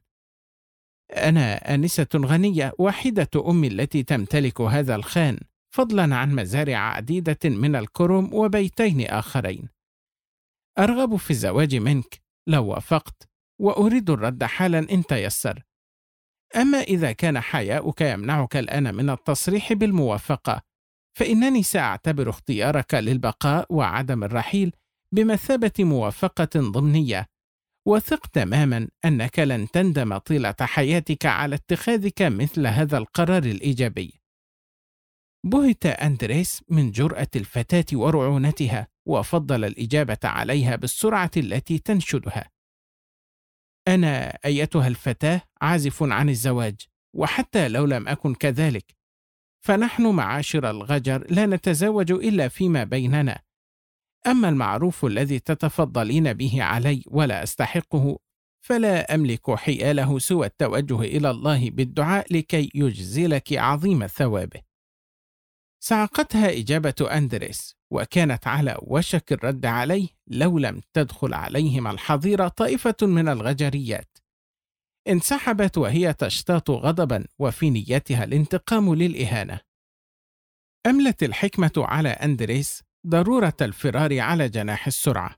أنا آنسة غنية وحيدة أمي التي تمتلك هذا الخان، فضلا عن مزارع عديدة من الكرم وبيتين آخرين. أرغب في الزواج منك لو وافقت، وأريد الرد حالا إن تيسر. أما إذا كان حياؤك يمنعك الآن من التصريح بالموافقة، فإنني سأعتبر اختيارك للبقاء وعدم الرحيل بمثابة موافقة ضمنية، وثق تماما أنك لن تندم طيلة حياتك على اتخاذك مثل هذا القرار الإيجابي. بهت أندريس من جرأة الفتاة ورعونتها، وفضل الإجابة عليها بالسرعة التي تنشدها. أنا أيتها الفتاة عازف عن الزواج، وحتى لو لم أكن كذلك فنحن معاشر الغجر لا نتزوج إلا فيما بيننا. أما المعروف الذي تتفضلين به علي ولا أستحقه، فلا أملك حياله سوى التوجه إلى الله بالدعاء لكي يجزلك عظيم ثوابه. صعقتها إجابة أندريس، وكانت على وشك الرد عليه لو لم تدخل عليهم الحظيرة طائفة من الغجريات. انسحبت وهي تشتاط غضبا، وفي نيتها الانتقام للإهانة. أملت الحكمة على أندريس ضرورة الفرار على جناح السرعة،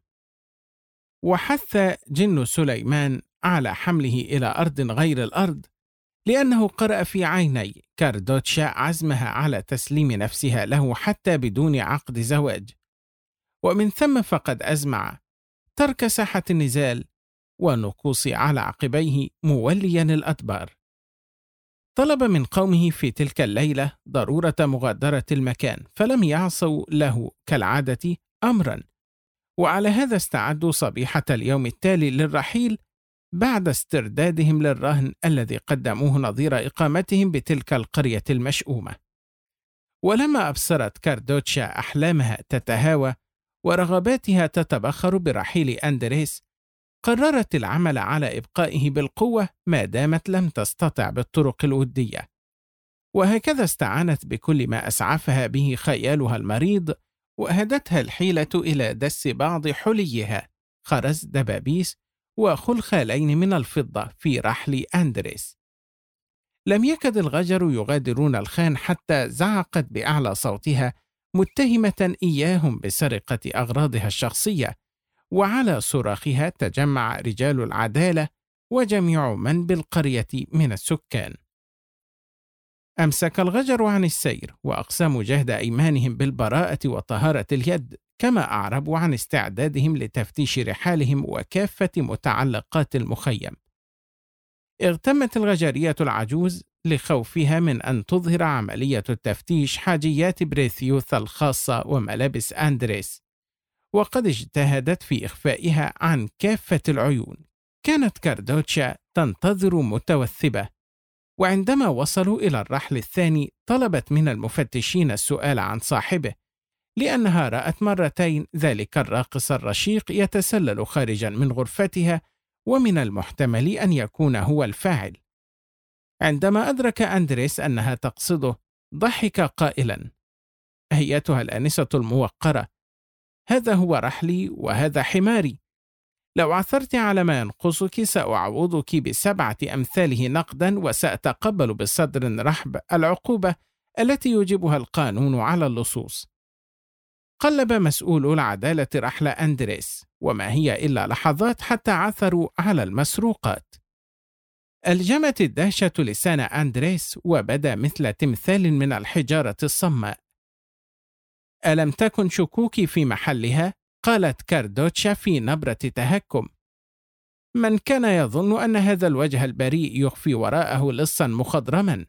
وحث جن سليمان على حمله إلى أرض غير الأرض، لأنه قرأ في عيني كاردوتشا عزمها على تسليم نفسها له حتى بدون عقد زواج، ومن ثم فقد أزمع ترك ساحة النزال والنقوص على عقبيه موليا الأدبار. طلب من قومه في تلك الليلة ضرورة مغادرة المكان، فلم يعصوا له كالعادة أمرا، وعلى هذا استعدوا صبيحة اليوم التالي للرحيل بعد استردادهم للرهن الذي قدموه نظير إقامتهم بتلك القرية المشؤومة. ولما أبصرت كاردوتشا أحلامها تتهاوى ورغباتها تتبخر برحيل أندريس، قررت العمل على إبقائه بالقوة ما دامت لم تستطع بالطرق الودية. وهكذا استعانت بكل ما أسعفها به خيالها المريض، وأهدتها الحيلة إلى دس بعض حليها، خرز دبابيس وخلخالين من الفضة في رحل أندريس. لم يكد الغجر يغادرون الخان حتى زعقت بأعلى صوتها متهمة إياهم بسرقة أغراضها الشخصية، وعلى صراخها تجمع رجال العدالة وجميع من بالقرية من السكان. أمسك الغجر عن السير، وأقسموا جهد أيمانهم بالبراءة وطهارة اليد، كما أعربوا عن استعدادهم لتفتيش رحالهم وكافة متعلقات المخيم. اغتمت الغجرية العجوز لخوفها من أن تظهر عملية التفتيش حاجيات بريثيوث الخاصة وملابس أندريس، وقد اجتهدت في إخفائها عن كافة العيون. كانت كاردوتشا تنتظر متوثبة، وعندما وصلوا إلى الرحل الثاني طلبت من المفتشين السؤال عن صاحبه، لأنها رأت مرتين ذلك الراقص الرشيق يتسلل خارجا من غرفتها، ومن المحتمل أن يكون هو الفاعل. عندما أدرك أندريس أنها تقصده، ضحك قائلا: أيتها الآنسة الموقرة، هذا هو رحلي وهذا حماري. لو عثرت على ما ينقصك سأعوضك ب7 أمثاله نقدا، وسأتقبل بصدر رحب العقوبة التي يوجبها القانون على اللصوص. قلب مسؤولو العدالة رحل أندريس، وما هي إلا لحظات حتى عثروا على المسروقات. ألجمت الدهشة لسان أندريس وبدا مثل تمثال من الحجارة الصماء. ألم تكن شكوكي في محلها؟ قالت كاردوتشا في نبرة تهكم. من كان يظن أن هذا الوجه البريء يخفي وراءه لصا مخضرما؟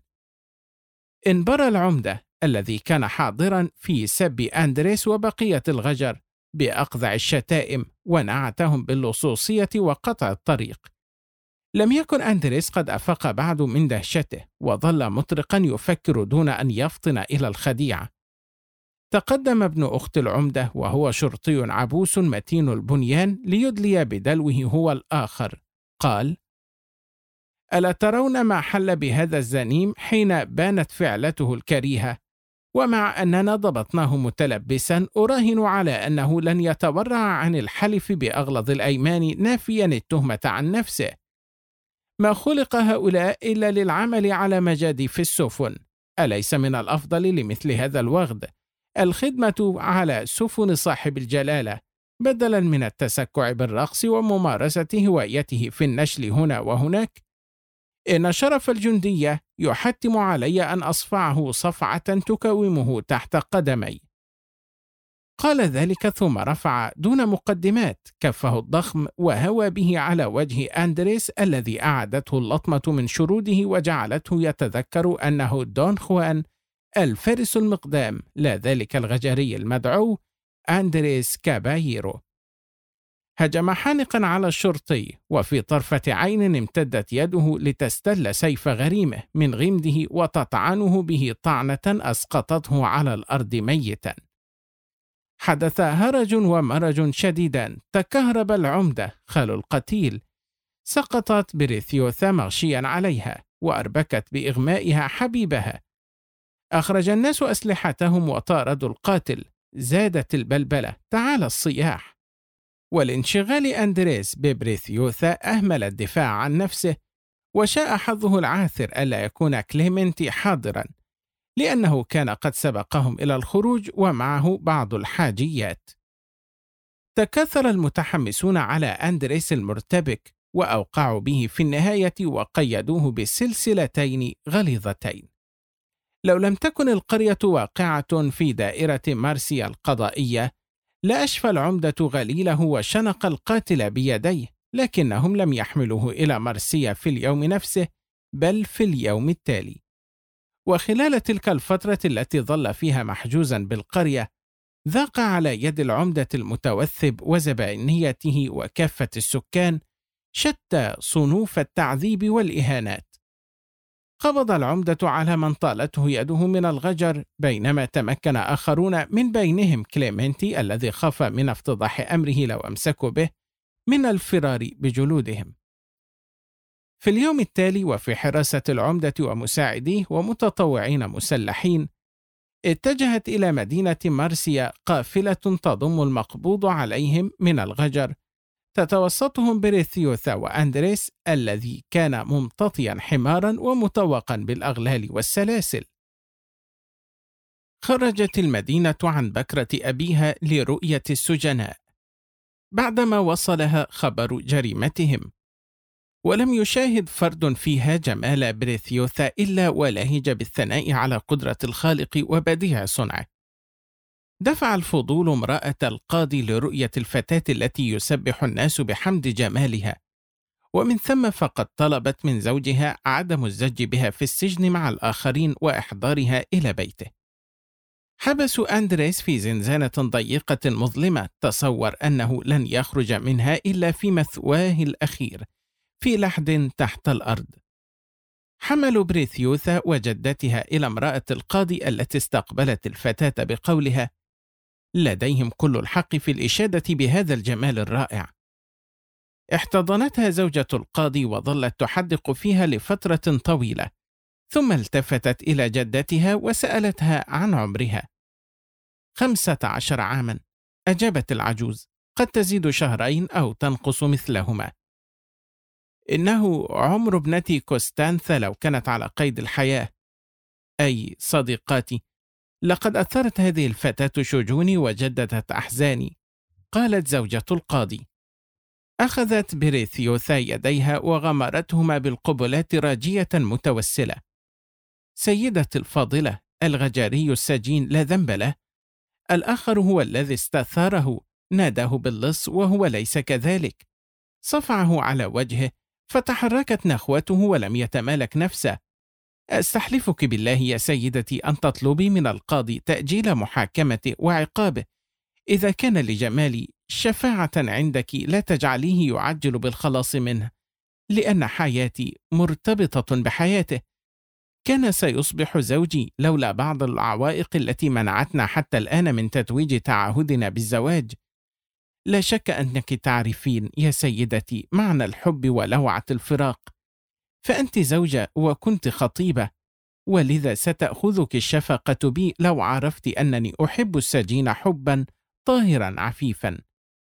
انبرى العمدة الذي كان حاضرا في سب أندريس وبقية الغجر بأقذع الشتائم ونعتهم باللصوصية وقطع الطريق. لم يكن أندريس قد أفاق بعد من دهشته، وظل مطرقا يفكر دون أن يفطن إلى الخديعة. تقدم ابن أخت العمدة وهو شرطي عبوس متين البنيان ليدلي بدلوه هو الآخر. قال: ألا ترون ما حل بهذا الزنيم حين بانت فعلته الكريهة؟ ومع أننا ضبطناه متلبسا، أراهن على أنه لن يتورع عن الحلف بأغلظ الأيمان نافيا التهمة عن نفسه. ما خلق هؤلاء إلا للعمل على مجاديف السفن. أليس من الأفضل لمثل هذا الوغد الخدمة على سفن صاحب الجلالة بدلا من التسكع بالرقص وممارسة هوايته في النشل هنا وهناك؟ إن شرف الجندية يحتم علي أن أصفعه صفعة تكومه تحت قدمي. قال ذلك ثم رفع دون مقدمات كفه الضخم وهوى به على وجه أندريس الذي أعدته اللطمة من شروده وجعلته يتذكر أنه دون خوان الفارس المقدام، لا ذلك الغجري المدعو أندريس كابايرو. هجم حانقا على الشرطي، وفي طرفة عين امتدت يده لتستل سيف غريمه من غمده وتطعنه به طعنة أسقطته على الأرض ميتا. حدث هرج ومرج شديدا، تكهرب العمدة خال القتيل. سقطت بريثيوثا مغشيا عليها وأربكت بإغمائها حبيبها. أخرج الناس أسلحتهم وطاردوا القاتل. زادت البلبلة، تعالى الصياح. والانشغال أندريس ببريثيوثا أهمل الدفاع عن نفسه، وشاء حظه العاثر ألا يكون كليمنتي حاضرا، لأنه كان قد سبقهم إلى الخروج ومعه بعض الحاجيات. تكاثر المتحمسون على أندريس المرتبك وأوقعوا به في النهاية وقيدوه بسلسلتين غليظتين. لو لم تكن القرية واقعة في دائرة مارسيا القضائية لأشفى العمدة غليله وشنق القاتل بيديه، لكنهم لم يحملوه إلى مارسيا في اليوم نفسه بل في اليوم التالي. وخلال تلك الفترة التي ظل فيها محجوزا بالقرية، ذاق على يد العمدة المتوثب وزبائنيته وكافة السكان شتى صنوف التعذيب والإهانات. قبض العمدة على من طالته يده من الغجر، بينما تمكن آخرون من بينهم كليمنتي الذي خاف من افتضاح أمره لو أمسكوا به من الفرار بجلودهم. في اليوم التالي وفي حراسة العمدة ومساعديه ومتطوعين مسلحين، اتجهت إلى مدينة مارسيا قافلة تضم المقبوض عليهم من الغجر، تتوسطهم بريثيوثا وأندريس الذي كان ممتطيا حمارا ومطوقا بالأغلال والسلاسل. خرجت المدينة عن بكرة أبيها لرؤية السجناء بعدما وصلها خبر جريمتهم، ولم يشاهد فرد فيها جمال بريثيوثا إلا ولهج بالثناء على قدرة الخالق وبديع صنعه. دفع الفضول امرأة القاضي لرؤية الفتاة التي يسبح الناس بحمد جمالها، ومن ثم فقد طلبت من زوجها عدم الزج بها في السجن مع الآخرين وإحضارها إلى بيته. حبسوا أندريس في زنزانة ضيقة مظلمة، تصور أنه لن يخرج منها إلا في مثواه الأخير في لحد تحت الأرض. حملوا بريثيوثا وجدتها إلى امرأة القاضي التي استقبلت الفتاة بقولها: لديهم كل الحق في الإشادة بهذا الجمال الرائع. احتضنتها زوجة القاضي وظلت تحدق فيها لفترة طويلة، ثم التفتت إلى جدتها وسألتها عن عمرها. 15 عاما، أجابت العجوز، قد تزيد شهرين أو تنقص مثلهما. إنه عمر ابنتي كوستانثا لو كانت على قيد الحياة. أي صديقاتي، لقد أثرت هذه الفتاة شجوني وجددت أحزاني. قالت زوجة القاضي. أخذت بريثيوثا يديها وغمرتهما بالقبلات راجية متوسلة. سيدتي الفاضلة، الغجري السجين لا ذنب له، الآخر هو الذي استثاره، ناداه باللص وهو ليس كذلك. صفعه على وجهه فتحركت نخوته ولم يتمالك نفسه. أستحلفك بالله يا سيدتي أن تطلبي من القاضي تأجيل محاكمته وعقابه. إذا كان لجمالي شفاعة عندك لا تجعليه يعجل بالخلاص منه، لأن حياتي مرتبطة بحياته. كان سيصبح زوجي لولا بعض العوائق التي منعتنا حتى الآن من تتويج تعهدنا بالزواج. لا شك أنك تعرفين يا سيدتي معنى الحب ولوعة الفراق، فأنت زوجة وكنت خطيبة، ولذا ستأخذك الشفقة بي لو عرفت أنني أحب السجين حبا طاهرا عفيفا.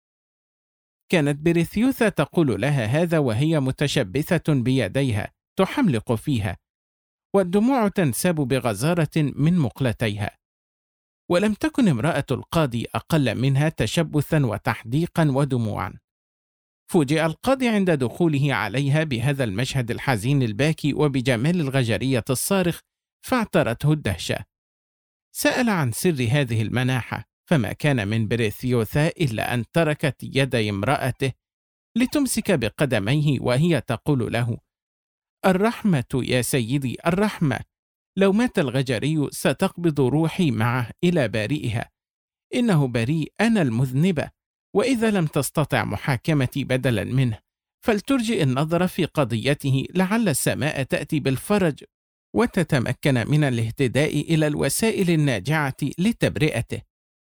كانت بريثيوثا تقول لها هذا وهي متشبثة بيديها تحملق فيها، والدموع تنساب بغزارة من مقلتيها. ولم تكن امرأة القاضي أقل منها تشبثا وتحديقا ودموعا. فوجئ القاضي عند دخوله عليها بهذا المشهد الحزين الباكي وبجمال الغجرية الصارخ، فاعترته الدهشة. سأل عن سر هذه المناحة، فما كان من بريثيوثا إلا أن تركت يدي امرأته لتمسك بقدميه وهي تقول له: الرحمة يا سيدي، الرحمة. لو مات الغجري ستقبض روحي معه إلى بارئها. إنه بريء، أنا المذنبة. وإذا لم تستطع محاكمتي بدلا منه، فلترجئ النظر في قضيته، لعل السماء تأتي بالفرج وتتمكن من الاهتداء إلى الوسائل الناجعة لتبرئته.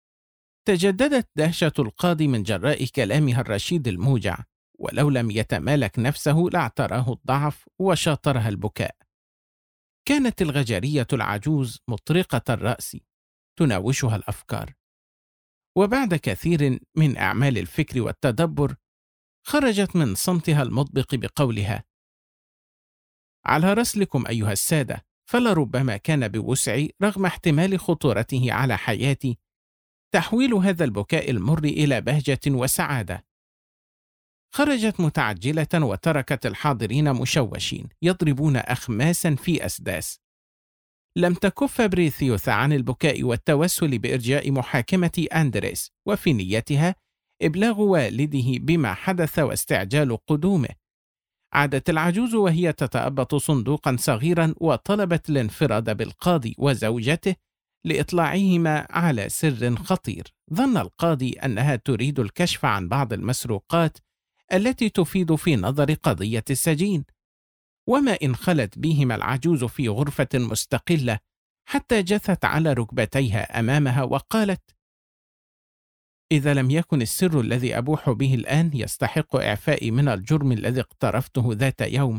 تجددت دهشة القاضي من جراء كلامها الرشيد الموجع، ولو لم يتمالك نفسه لاعتراه الضعف وشاطرها البكاء. كانت الغجرية العجوز مطرقة الرأس تناوشها الأفكار، وبعد كثير من أعمال الفكر والتدبر خرجت من صمتها المطبق بقولها: على رسلكم أيها السادة، فلربما كان بوسعي رغم احتمال خطورته على حياتي تحويل هذا البكاء المر إلى بهجة وسعادة. خرجت متعجلة وتركت الحاضرين مشوشين يضربون أخماسا في أسداس. لم تكف بريثيوثا عن البكاء والتوسل بإرجاء محاكمة أندريس، وفي نيتها إبلاغ والده بما حدث واستعجال قدومه. عادت العجوز وهي تتأبط صندوقا صغيرا وطلبت الانفراد بالقاضي وزوجته لإطلاعهما على سر خطير. ظن القاضي أنها تريد الكشف عن بعض المسروقات التي تفيد في نظر قضية السجين، وما إن خلت بهما العجوز في غرفة مستقلة حتى جثت على ركبتيها أمامها وقالت: إذا لم يكن السر الذي أبوح به الآن يستحق إعفائي من الجرم الذي اقترفته ذات يوم،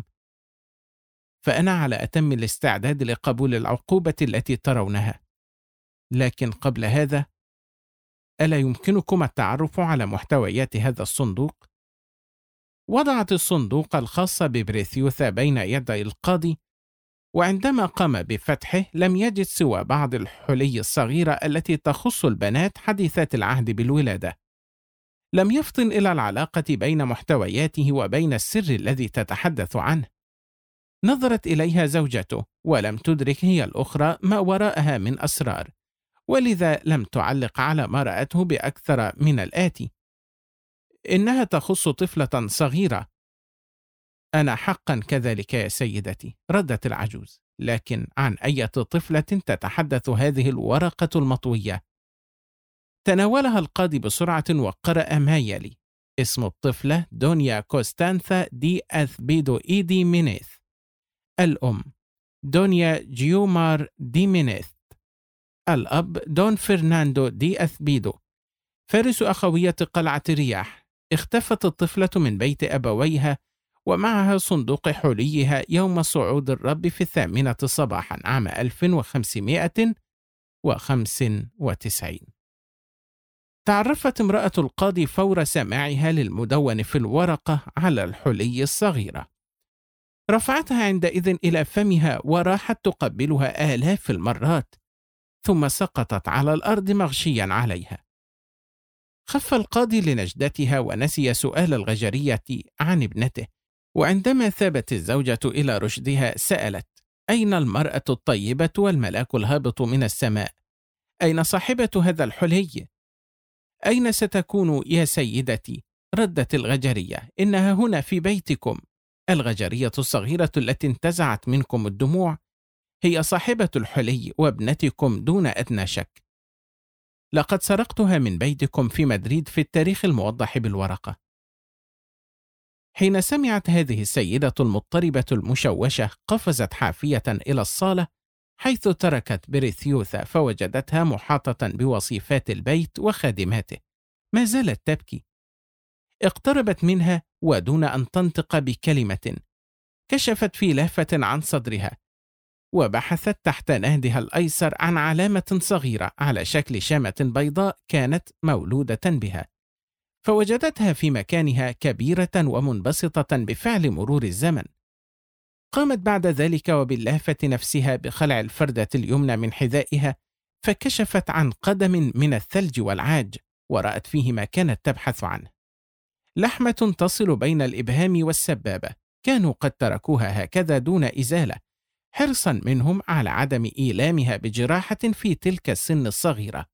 فأنا على أتم الاستعداد لقبول العقوبة التي ترونها. لكن قبل هذا، ألا يمكنكم التعرف على محتويات هذا الصندوق؟ وضعت الصندوق الخاص ببريثيوثا بين يدي القاضي، وعندما قام بفتحه لم يجد سوى بعض الحلي الصغيرة التي تخص البنات حديثات العهد بالولادة. لم يفطن إلى العلاقة بين محتوياته وبين السر الذي تتحدث عنه. نظرت إليها زوجته ولم تدرك هي الأخرى ما وراءها من أسرار، ولذا لم تعلق على ما رأته بأكثر من الآتي: إنها تخص طفلة صغيرة. أنا حقا كذلك يا سيدتي، ردت العجوز، لكن عن أي طفلة تتحدث هذه الورقة المطوية؟ تناولها القاضي بسرعة وقرأ ما يلي: اسم الطفلة دونيا كوستانثا دي أثبيدو إيدي مينيث. الأم دونيا جيومار دي مينيث. الأب دون فرناندو دي أثبيدو، فارس أخوية قلعة الرياح. اختفت الطفلة من بيت أبويها ومعها صندوق حليها يوم صعود الرب في 8 صباحا عام 1595. تعرفت امرأة القاضي فور سماعها للمدون في الورقة على الحلي الصغيرة. رفعتها عندئذ إلى فمها وراحت تقبلها آلاف المرات، ثم سقطت على الأرض مغشيا عليها. خف القاضي لنجدتها ونسي سؤال الغجرية عن ابنته، وعندما ثابت الزوجة إلى رشدها سألت: أين المرأة الطيبة والملاك الهابط من السماء؟ أين صاحبة هذا الحلي؟ أين ستكون يا سيدتي؟ ردت الغجرية: إنها هنا في بيتكم. الغجرية الصغيرة التي انتزعت منكم الدموع هي صاحبة الحلي وابنتكم دون أدنى شك. لقد سرقتها من بيتكم في مدريد في التاريخ الموضح بالورقة. حين سمعت هذه السيدة المضطربة المشوشة قفزت حافية إلى الصالة حيث تركت بريثيوثا، فوجدتها محاطة بوصيفات البيت وخادماته ما زالت تبكي. اقتربت منها ودون أن تنطق بكلمة كشفت في لهفة عن صدرها وبحثت تحت نهدها الأيسر عن علامة صغيرة على شكل شامة بيضاء كانت مولودة بها، فوجدتها في مكانها كبيرة ومنبسطة بفعل مرور الزمن. قامت بعد ذلك وباللهفة نفسها بخلع الفردة اليمنى من حذائها، فكشفت عن قدم من الثلج والعاج ورأت فيه ما كانت تبحث عنه، لحمة تصل بين الإبهام والسبابة. كانوا قد تركوها هكذا دون إزالة حرصا منهم على عدم إيلامها بجراحة في تلك السن الصغيرة.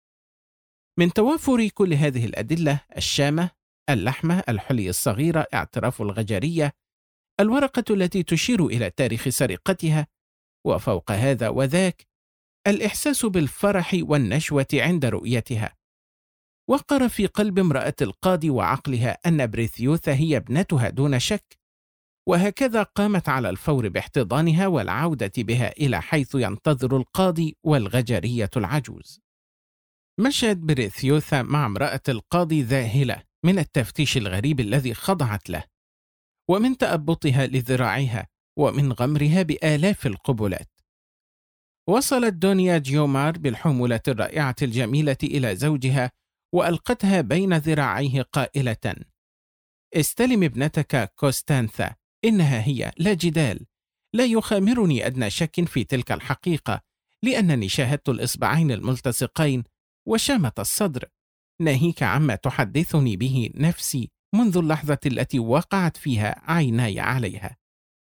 من توافر كل هذه الأدلة الشامة، اللحمة، الحلي الصغيرة، اعتراف الغجرية، الورقة التي تشير إلى تاريخ سرقتها، وفوق هذا وذاك الإحساس بالفرح والنشوة عند رؤيتها، وقر في قلب امرأة القاضي وعقلها أن بريثيوثا هي ابنتها دون شك، وهكذا قامت على الفور باحتضانها والعودة بها إلى حيث ينتظر القاضي والغجرية العجوز. مشت بريثيوثا مع امرأة القاضي ذاهلة من التفتيش الغريب الذي خضعت له، ومن تأبطها لذراعها، ومن غمرها بآلاف القبلات. وصلت دونيا جيومار بالحمولة الرائعة الجميلة إلى زوجها وألقتها بين ذراعيه قائلة: استلم ابنتك كوستانثا، إنها هي لا جدال. لا يخامرني أدنى شك في تلك الحقيقة، لأنني شاهدت الإصبعين الملتصقين وشامة الصدر، ناهيك عما تحدثني به نفسي منذ اللحظة التي وقعت فيها عيناي عليها.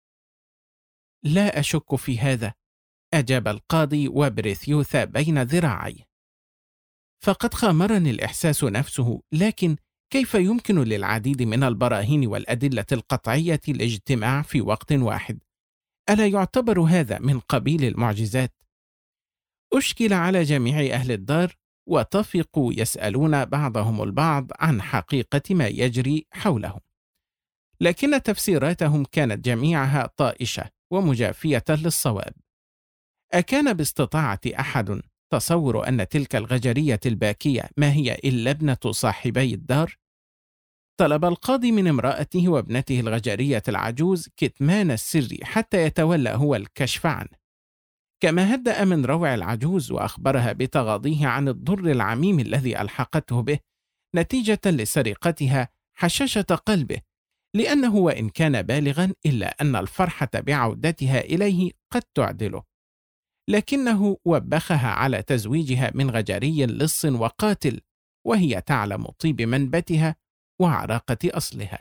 لا أشك في هذا، أجاب القاضي وبريثيوثا بين ذراعيه. فقد خامرني الإحساس نفسه، لكن كيف يمكن للعديد من البراهين والأدلة القطعية الاجتماع في وقت واحد؟ ألا يعتبر هذا من قبيل المعجزات؟ أشكل على جميع أهل الدار وطفقوا يسألون بعضهم البعض عن حقيقة ما يجري حولهم، لكن تفسيراتهم كانت جميعها طائشة ومجافية للصواب. أكان باستطاعة أحد تصور أن تلك الغجرية الباكية ما هي إلا ابنة صاحبي الدار؟ طلب القاضي من امرأته وابنته الغجرية العجوز كتمان السر حتى يتولى هو الكشف عنه، كما هدأ من روع العجوز وأخبرها بتغاضيه عن الضر العميم الذي ألحقته به نتيجة لسرقتها حشاشة قلبه، لأنه وإن كان بالغا إلا أن الفرحة بعودتها إليه قد تعدله، لكنه وبخها على تزويجها من غجري لص وقاتل وهي تعلم طيب منبتها وعراقة أصلها.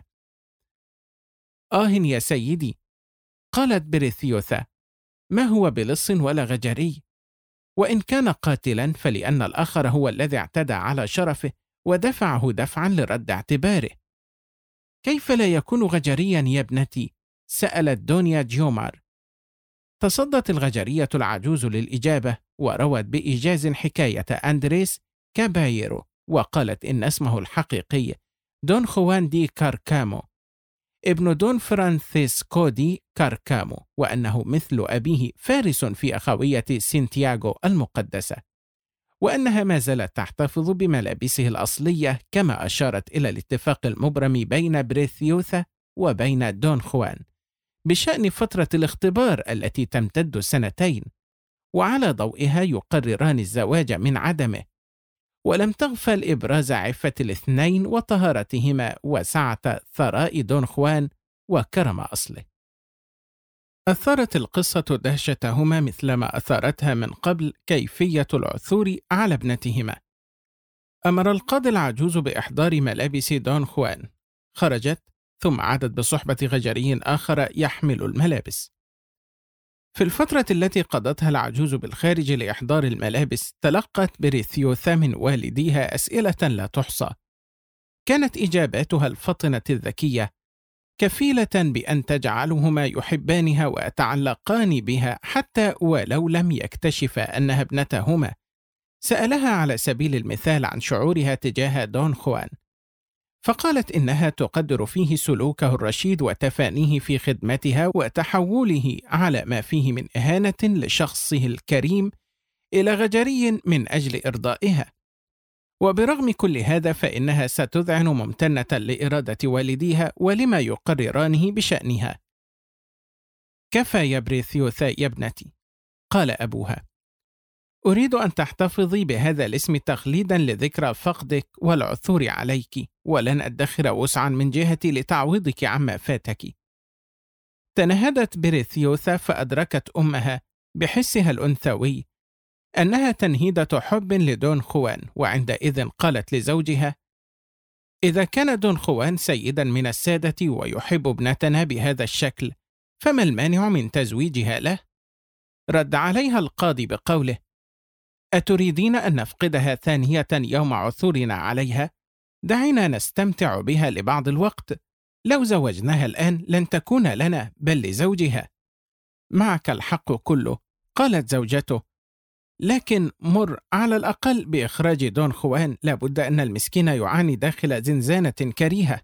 آه يا سيدي، قالت بريثيوثا، ما هو بلص ولا غجري، وإن كان قاتلا فلأن الآخر هو الذي اعتدى على شرفه ودفعه دفعا لرد اعتباره. كيف لا يكون غجريا يا ابنتي؟ سألت دونيا جيومار. تصدت الغجرية العجوز للإجابة وروت بإيجاز حكاية أندريس كابايرو، وقالت إن اسمه الحقيقي دون خوان دي كاركامو، ابن دون فرانسيسكو دي كاركامو، وأنه مثل أبيه فارس في أخوية سانتياغو المقدسة، وأنها ما زالت تحتفظ بملابسه الأصلية، كما أشارت إلى الاتفاق المبرم بين بريثيوثا وبين دون خوان بشأن فترة الاختبار التي تمتد 2 وعلى ضوئها يقرران الزواج من عدمه، ولم تغفل إبراز عفة الاثنين وطهارتهما وسعة ثراء دون خوان وكرم أصله. أثارت القصة دهشتهما مثلما أثارتها من قبل كيفية العثور على ابنتهما. أمر القاضي العجوز بإحضار ملابس دون خوان. خرجت، ثم عادت بصحبة غجري آخر يحمل الملابس. في الفترة التي قضتها العجوز بالخارج لإحضار الملابس، تلقت بريثيوثا من والديها أسئلة لا تحصى. كانت إجاباتها الفطنة الذكية كفيلة بأن تجعلهما يحبانها ويتعلقان بها حتى ولو لم يكتشفا أنها ابنتهما. سألها على سبيل المثال عن شعورها تجاه دون خوان، فقالت إنها تقدر فيه سلوكه الرشيد وتفانيه في خدمتها وتحوله على ما فيه من إهانة لشخصه الكريم إلى غجري من أجل إرضائها. وبرغم كل هذا فإنها ستذعن ممتنة لإرادة والديها ولما يقررانه بشأنها. كفى يا بريثيوثا يا ابنتي، قال أبوها، أريد أن تحتفظي بهذا الاسم تخليدا لذكرى فقدك والعثور عليك، ولن أدخر وسعا من جهتي لتعويضك عما فاتك. تنهدت بريثيوثا فأدركت أمها بحسها الأنثوي أنها تنهيدة حب لدون خوان، وعندئذ قالت لزوجها: إذا كان دون خوان سيدا من السادة ويحب ابنتنا بهذا الشكل، فما المانع من تزويجها له؟ رد عليها القاضي بقوله: أتريدين أن نفقدها ثانية يوم عثورنا عليها؟ دعينا نستمتع بها لبعض الوقت. لو زوجناها الآن لن تكون لنا بل لزوجها. معك الحق كله، قالت زوجته، لكن مر على الأقل بإخراج دون خوان، لابد أن المسكين يعاني داخل زنزانة كريهة.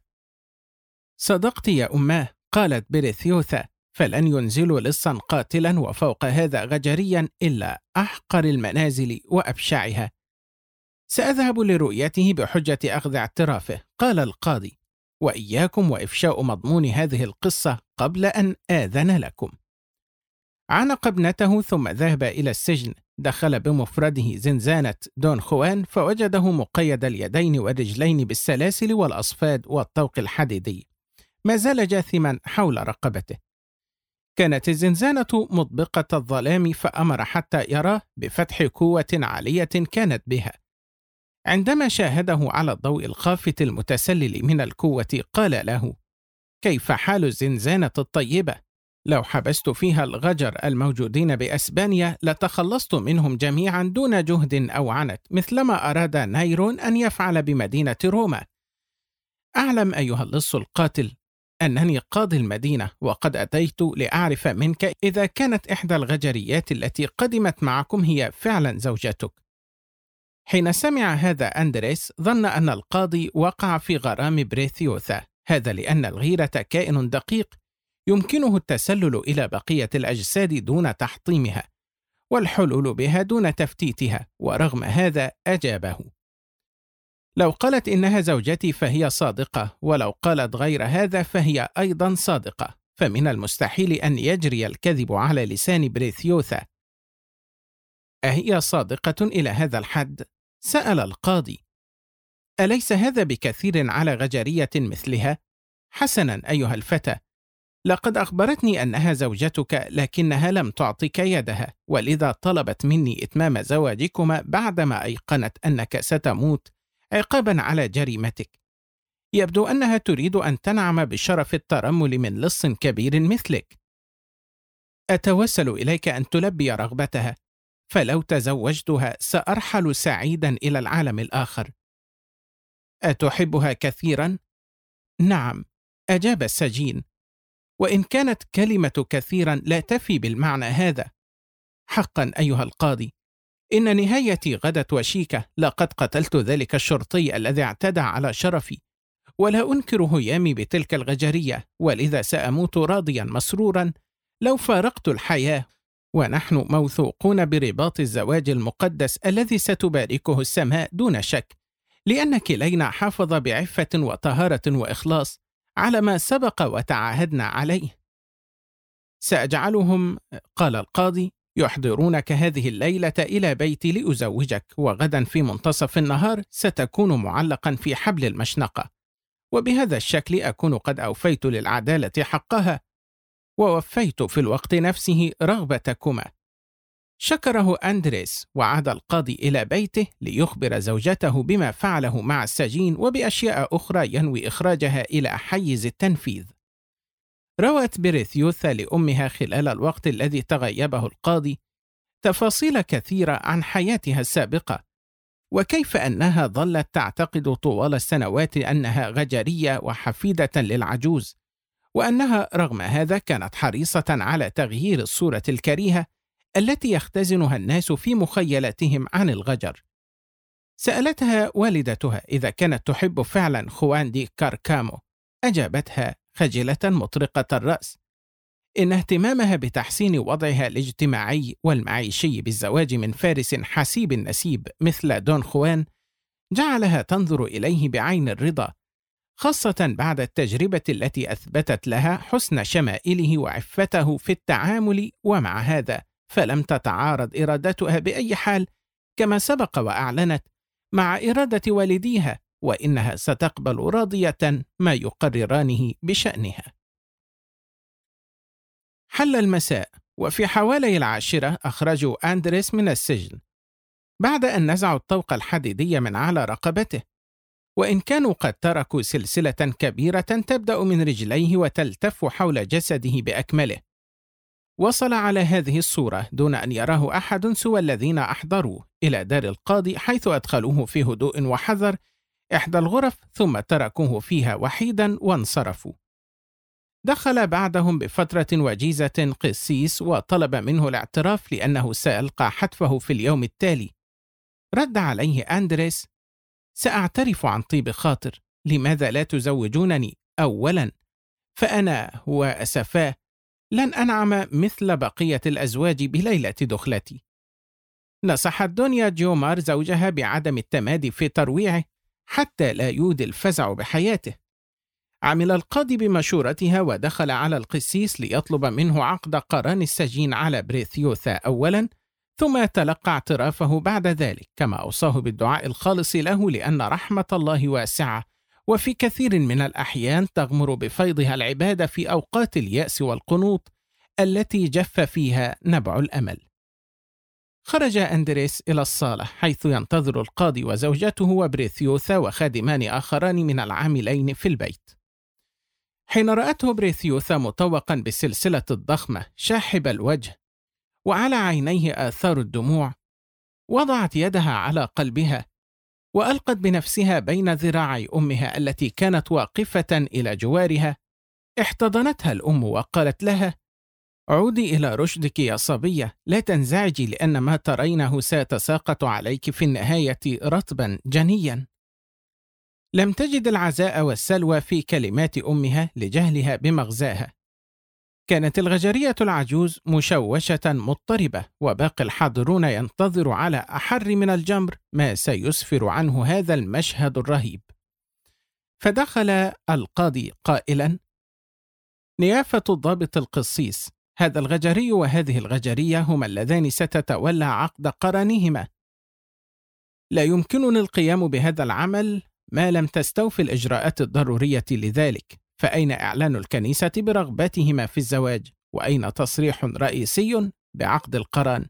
صدقت يا أماه، قالت بريثيوثا، فلن ينزلوا لصا قاتلا وفوق هذا غجريا إلا أحقر المنازل وأبشعها. سأذهب لرؤيته بحجة أخذ اعترافه، قال القاضي، وإياكم وإفشاء مضمون هذه القصة قبل أن آذن لكم. عانق ابنته ثم ذهب إلى السجن. دخل بمفرده زنزانة دون خوان فوجده مقيد اليدين والرجلين بالسلاسل والأصفاد والطوق الحديدي، ما زال جاثما حول رقبته. كانت الزنزانة مطبقة الظلام، فأمر حتى يراه بفتح كوة عالية كانت بها. عندما شاهده على الضوء الخافت المتسلل من الكوة قال له: كيف حال الزنزانة الطيبة؟ لو حبست فيها الغجر الموجودين بأسبانيا لتخلصت منهم جميعا دون جهد أو عنت، مثلما أراد نيرون أن يفعل بمدينة روما. أعلم أيها اللص القاتل أنني قاضي المدينة، وقد أتيت لأعرف منك إذا كانت إحدى الغجريات التي قدمت معكم هي فعلا زوجتك. حين سمع هذا أندريس ظن أن القاضي وقع في غرام بريثيوثا، هذا لأن الغيرة كائن دقيق يمكنه التسلل إلى بقية الأجساد دون تحطيمها، والحلول بها دون تفتيتها، ورغم هذا أجابه: لو قالت إنها زوجتي فهي صادقة، ولو قالت غير هذا فهي أيضا صادقة، فمن المستحيل أن يجري الكذب على لسان بريثيوثا. أهي صادقة إلى هذا الحد؟ سأل القاضي. أليس هذا بكثير على غجرية مثلها؟ حسنا أيها الفتى، لقد أخبرتني أنها زوجتك، لكنها لم تعطك يدها، ولذا طلبت مني إتمام زواجكما بعدما أيقنت أنك ستموت عقابا على جريمتك. يبدو أنها تريد أن تنعم بشرف الترمل من لص كبير مثلك. أتوسل إليك أن تلبي رغبتها، فلو تزوجتها سأرحل سعيدا إلى العالم الآخر. أتحبها كثيرا؟ نعم، أجاب السجين، وإن كانت كلمة كثيرا لا تفي بالمعنى هذا. حقا أيها القاضي، إن نهايتي غدت وشيكة، لقد قتلت ذلك الشرطي الذي اعتدى على شرفي، ولا أنكر هيامي بتلك الغجرية، ولذا سأموت راضيا مسرورا لو فارقت الحياة، ونحن موثوقون برباط الزواج المقدس الذي ستباركه السماء دون شك، لأن كلينا حافظ بعفة وطهارة وإخلاص على ما سبق وتعاهدنا عليه. سأجعلهم، قال القاضي، يحضرونك هذه الليلة إلى بيتي لأزوجك، وغدا في منتصف النهار ستكون معلقا في حبل المشنقة، وبهذا الشكل أكون قد أوفيت للعدالة حقها، ووفيت في الوقت نفسه رغبتكما. شكره أندريس وعاد القاضي إلى بيته ليخبر زوجته بما فعله مع السجين وبأشياء أخرى ينوي إخراجها إلى حيز التنفيذ. روت بريثيوثا لأمها خلال الوقت الذي تغيبه القاضي تفاصيل كثيرة عن حياتها السابقة، وكيف أنها ظلت تعتقد طوال السنوات أنها غجرية وحفيدة للعجوز، وأنها رغم هذا كانت حريصة على تغيير الصورة الكريهة التي يختزنها الناس في مخيلتهم عن الغجر. سألتها والدتها إذا كانت تحب فعلا خوان دي كاركامو. أجابتها خجلة مطرقة الرأس إن اهتمامها بتحسين وضعها الاجتماعي والمعيشي بالزواج من فارس حسيب النسيب مثل دون خوان جعلها تنظر إليه بعين الرضا، خاصة بعد التجربة التي أثبتت لها حسن شمائله وعفته في التعامل، ومع هذا فلم تتعارض إرادتها بأي حال كما سبق وأعلنت مع إرادة والديها، وإنها ستقبل راضية ما يقررانه بشأنها. حل المساء، وفي حوالي 10 أخرجوا أندريس من السجن بعد أن نزعوا الطوق الحديدي من على رقبته، وإن كانوا قد تركوا سلسلة كبيرة تبدأ من رجليه وتلتف حول جسده بأكمله. وصل على هذه الصورة دون أن يراه أحد سوى الذين أحضروا إلى دار القاضي، حيث أدخلوه في هدوء وحذر إحدى الغرف ثم تركوه فيها وحيدا وانصرفوا. دخل بعدهم بفترة وجيزة قسيس وطلب منه الاعتراف لأنه سيلقى حتفه في اليوم التالي. رد عليه أندريس: سأعترف عن طيب خاطر، لماذا لا تزوجونني أولا؟ فأنا وأسفاه لن أنعم مثل بقية الأزواج بليلة دخلتي. نصحت دنيا جيومار زوجها بعدم التمادي في ترويعه حتى لا يودي الفزع بحياته. عمل القاضي بمشورتها ودخل على القسيس ليطلب منه عقد قران السجين على بريثيوثا أولا، ثم تلقى اعترافه بعد ذلك، كما أوصاه بالدعاء الخالص له لأن رحمة الله واسعة، وفي كثير من الأحيان تغمر بفيضها العباد في أوقات اليأس والقنوط التي جف فيها نبع الأمل. خرج أندريس إلى الصالة حيث ينتظر القاضي وزوجته وبريثيوثا وخادمان آخران من العاملين في البيت. حين رأته بريثيوثا مطوقا بالسلسلة الضخمة شاحب الوجه وعلى عينيه آثار الدموع، وضعت يدها على قلبها وألقت بنفسها بين ذراعي أمها التي كانت واقفة إلى جوارها. احتضنتها الأم وقالت لها: عودي إلى رشدك يا صبية، لا تنزعجي لأن ما ترينه سيتساقط عليك في النهاية رطبا جنيا. لم تجد العزاء والسلوى في كلمات أمها لجهلها بمغزاها. كانت الغجرية العجوز مشوشة مضطربة، وباقي الحاضرون ينتظر على أحر من الجمر ما سيسفر عنه هذا المشهد الرهيب. فدخل القاضي قائلا: نيافة الضابط القسيس، هذا الغجري وهذه الغجرية هما اللذان ستتولى عقد قرانهما. لا يمكنني القيام بهذا العمل ما لم تستوفي الإجراءات الضرورية لذلك، فأين إعلان الكنيسة برغبتهما في الزواج؟ وأين تصريح رئيسي بعقد القران؟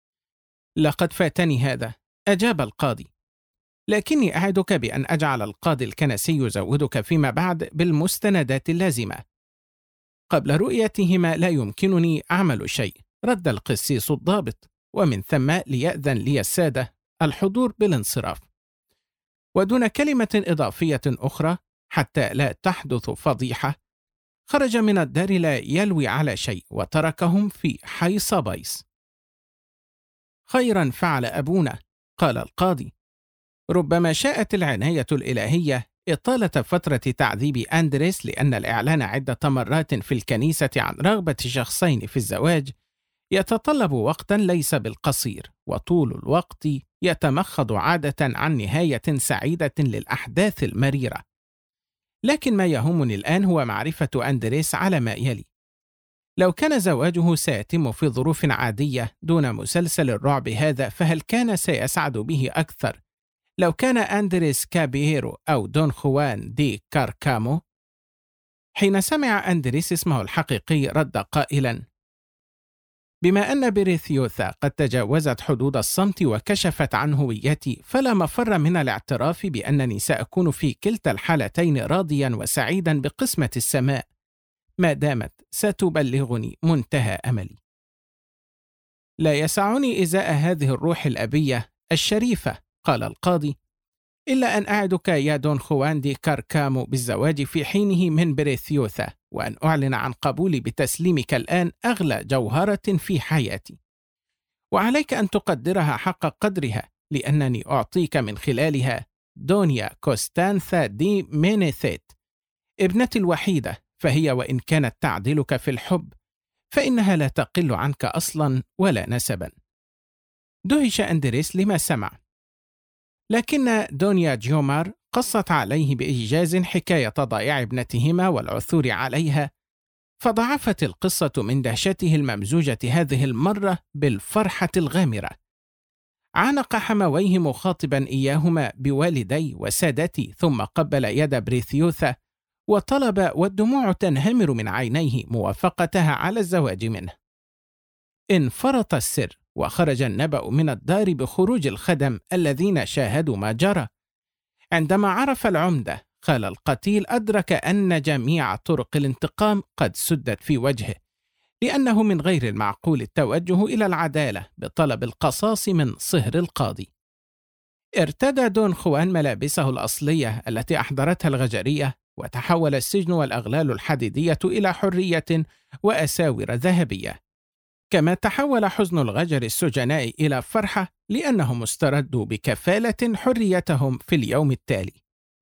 لقد فاتني هذا، أجاب القاضي، لكني أعدك بأن أجعل القاضي الكنسي يزودك فيما بعد بالمستندات اللازمة. قبل رؤيتهما لا يمكنني عمل شيء، رد القسيس الضابط، ومن ثم ليأذن لي السادة الحضور بالانصراف. ودون كلمة إضافية أخرى حتى لا تحدث فضيحة، خرج من الدار لا يلوي على شيء وتركهم في حيص بيص. خيرا فعل أبونا، قال القاضي، ربما شاءت العناية الإلهية إطالة فترة تعذيب أندريس، لأن الإعلان عدة مرات في الكنيسة عن رغبة شخصين في الزواج يتطلب وقتا ليس بالقصير، وطول الوقت يتمخض عادة عن نهاية سعيدة للأحداث المريرة. لكن ما يهمني الآن هو معرفة أندريس على ما يلي. لو كان زواجه سيتم في ظروف عادية دون مسلسل الرعب هذا، فهل كان سيسعد به أكثر لو كان أندريس كابيرو أو دون خوان دي كاركامو؟ حين سمع أندريس اسمه الحقيقي رد قائلا: بما أن بريثيوثا قد تجاوزت حدود الصمت وكشفت عن هويتي، فلا مفر من الاعتراف بأنني سأكون في كلتا الحالتين راضيا وسعيدا بقسمة السماء ما دامت ستبلغني منتهى أملي. لا يسعني إزاء هذه الروح الأبية الشريفة، قال القاضي، إلا أن أعدك يا دون خوان دي كاركامو بالزواج في حينه من بريثيوثا، وأن أعلن عن قبولي بتسليمك الآن أغلى جوهرة في حياتي، وعليك أن تقدرها حق قدرها، لأنني أعطيك من خلالها دونيا كوستانثا دي مينيثيت ابنتي الوحيدة، فهي وإن كانت تعدلك في الحب فإنها لا تقل عنك أصلا ولا نسبا. دهش أندريس لما سمع، لكن دونيا جيومار قصت عليه بإيجاز حكاية ضياع ابنتهما والعثور عليها، فضعفت القصة من دهشته الممزوجة هذه المرة بالفرحة الغامرة. عانق حمويه مخاطبا إياهما بوالدي وسادتي، ثم قبل يد بريثيوثا وطلب والدموع تنهمر من عينيه موافقتها على الزواج منه. انفرط السر، وخرج النبأ من الدار بخروج الخدم الذين شاهدوا ما جرى. عندما عرف العمدة خال القتيل أدرك أن جميع طرق الانتقام قد سدت في وجهه، لأنه من غير المعقول التوجه إلى العدالة بطلب القصاص من صهر القاضي. ارتدى دون خوان ملابسه الأصلية التي أحضرتها الغجرية، وتحول السجن والأغلال الحديدية إلى حرية وأساور ذهبية، كما تحول حزن الغجر السجناء إلى فرحة لأنهم استردوا بكفالة حريتهم في اليوم التالي.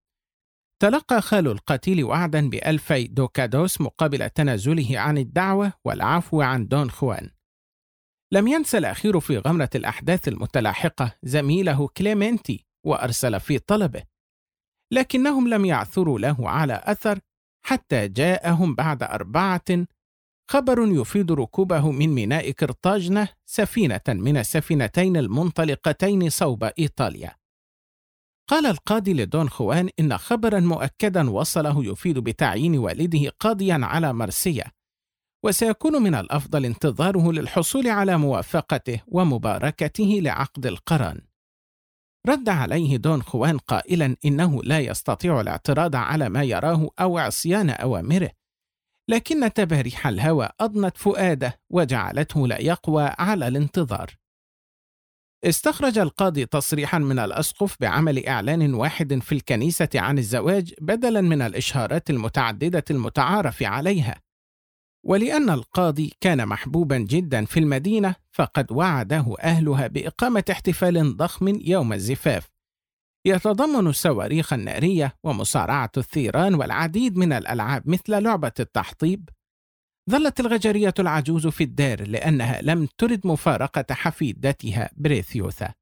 تلقى خال القتيل وعدا ب2000 دوكادوس مقابل تنازله عن الدعوة والعفو عن دون خوان. لم ينسى الأخير في غمرة الأحداث المتلاحقة زميله كليمنتي وأرسل في طلبه، لكنهم لم يعثروا له على أثر حتى جاءهم بعد 4 خبر يفيد ركوبه من ميناء قرطاجنة سفينة من السفينتين المنطلقتين صوب إيطاليا. قال القاضي لدون خوان إن خبرا مؤكدا وصله يفيد بتعيين والده قاضيا على مرسيا، وسيكون من الأفضل انتظاره للحصول على موافقته ومباركته لعقد القران. رد عليه دون خوان قائلا إنه لا يستطيع الاعتراض على ما يراه أو عصيان أوامره، لكن تباريح الهوى أضنت فؤاده وجعلته لا يقوى على الانتظار. استخرج القاضي تصريحا من الأسقف بعمل إعلان واحد في الكنيسة عن الزواج بدلا من الإشهارات المتعددة المتعارف عليها، ولأن القاضي كان محبوبا جدا في المدينة فقد وعده أهلها بإقامة احتفال ضخم يوم الزفاف يتضمن صواريخ نارية ومصارعة الثيران والعديد من الألعاب مثل لعبة التحطيب. ظلت الغجرية العجوز في الدار لأنها لم ترد مفارقة حفيدتها بريثيوثا.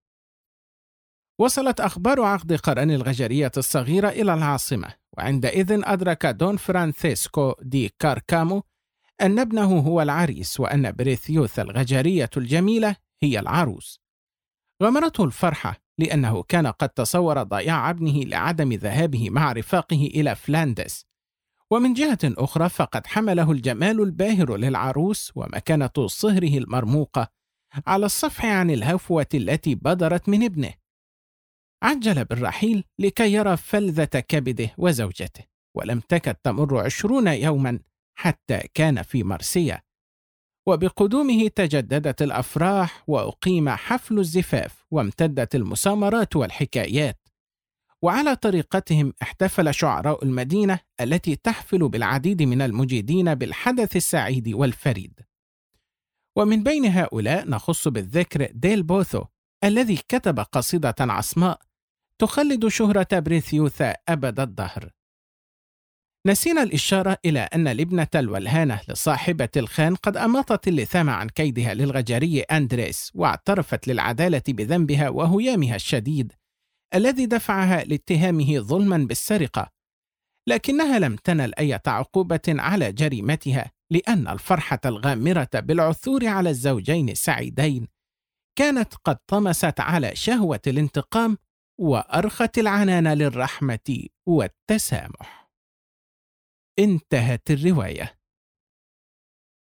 وصلت أخبار عقد قران الغجرية الصغيرة إلى العاصمة، وعندئذ أدرك دون فرانسيسكو دي كاركامو أن ابنه هو العريس وأن بريثيوثا الغجرية الجميلة هي العروس. غمرته الفرحة لأنه كان قد تصور ضياع ابنه لعدم ذهابه مع رفاقه إلى فلاندس، ومن جهة أخرى فقد حمله الجمال الباهر للعروس ومكانة صهره المرموقة على الصفح عن الهفوة التي بدرت من ابنه. عجل بالرحيل لكي يرى فلذة كبده وزوجته، ولم تكد تمر 20 يوما حتى كان في مرسيا، وبقدومه تجددت الأفراح وأقيم حفل الزفاف وامتدت المسامرات والحكايات، وعلى طريقتهم احتفل شعراء المدينة التي تحفل بالعديد من المجيدين بالحدث السعيد والفريد. ومن بين هؤلاء نخص بالذكر ديل بوثو الذي كتب قصيدة عصماء تخلد شهرة بريثيوثا أبد الدهر. نسينا الإشارة إلى أن الابنة الولهانة لصاحبة الخان قد أماطت اللثام عن كيدها للغجري أندريس، واعترفت للعدالة بذنبها وهيامها الشديد الذي دفعها لاتهامه ظلما بالسرقة، لكنها لم تنل أي عقوبة على جريمتها، لأن الفرحة الغامرة بالعثور على الزوجين السعيدين كانت قد طمست على شهوة الانتقام وأرخت العنان للرحمة والتسامح. انتهت الرواية.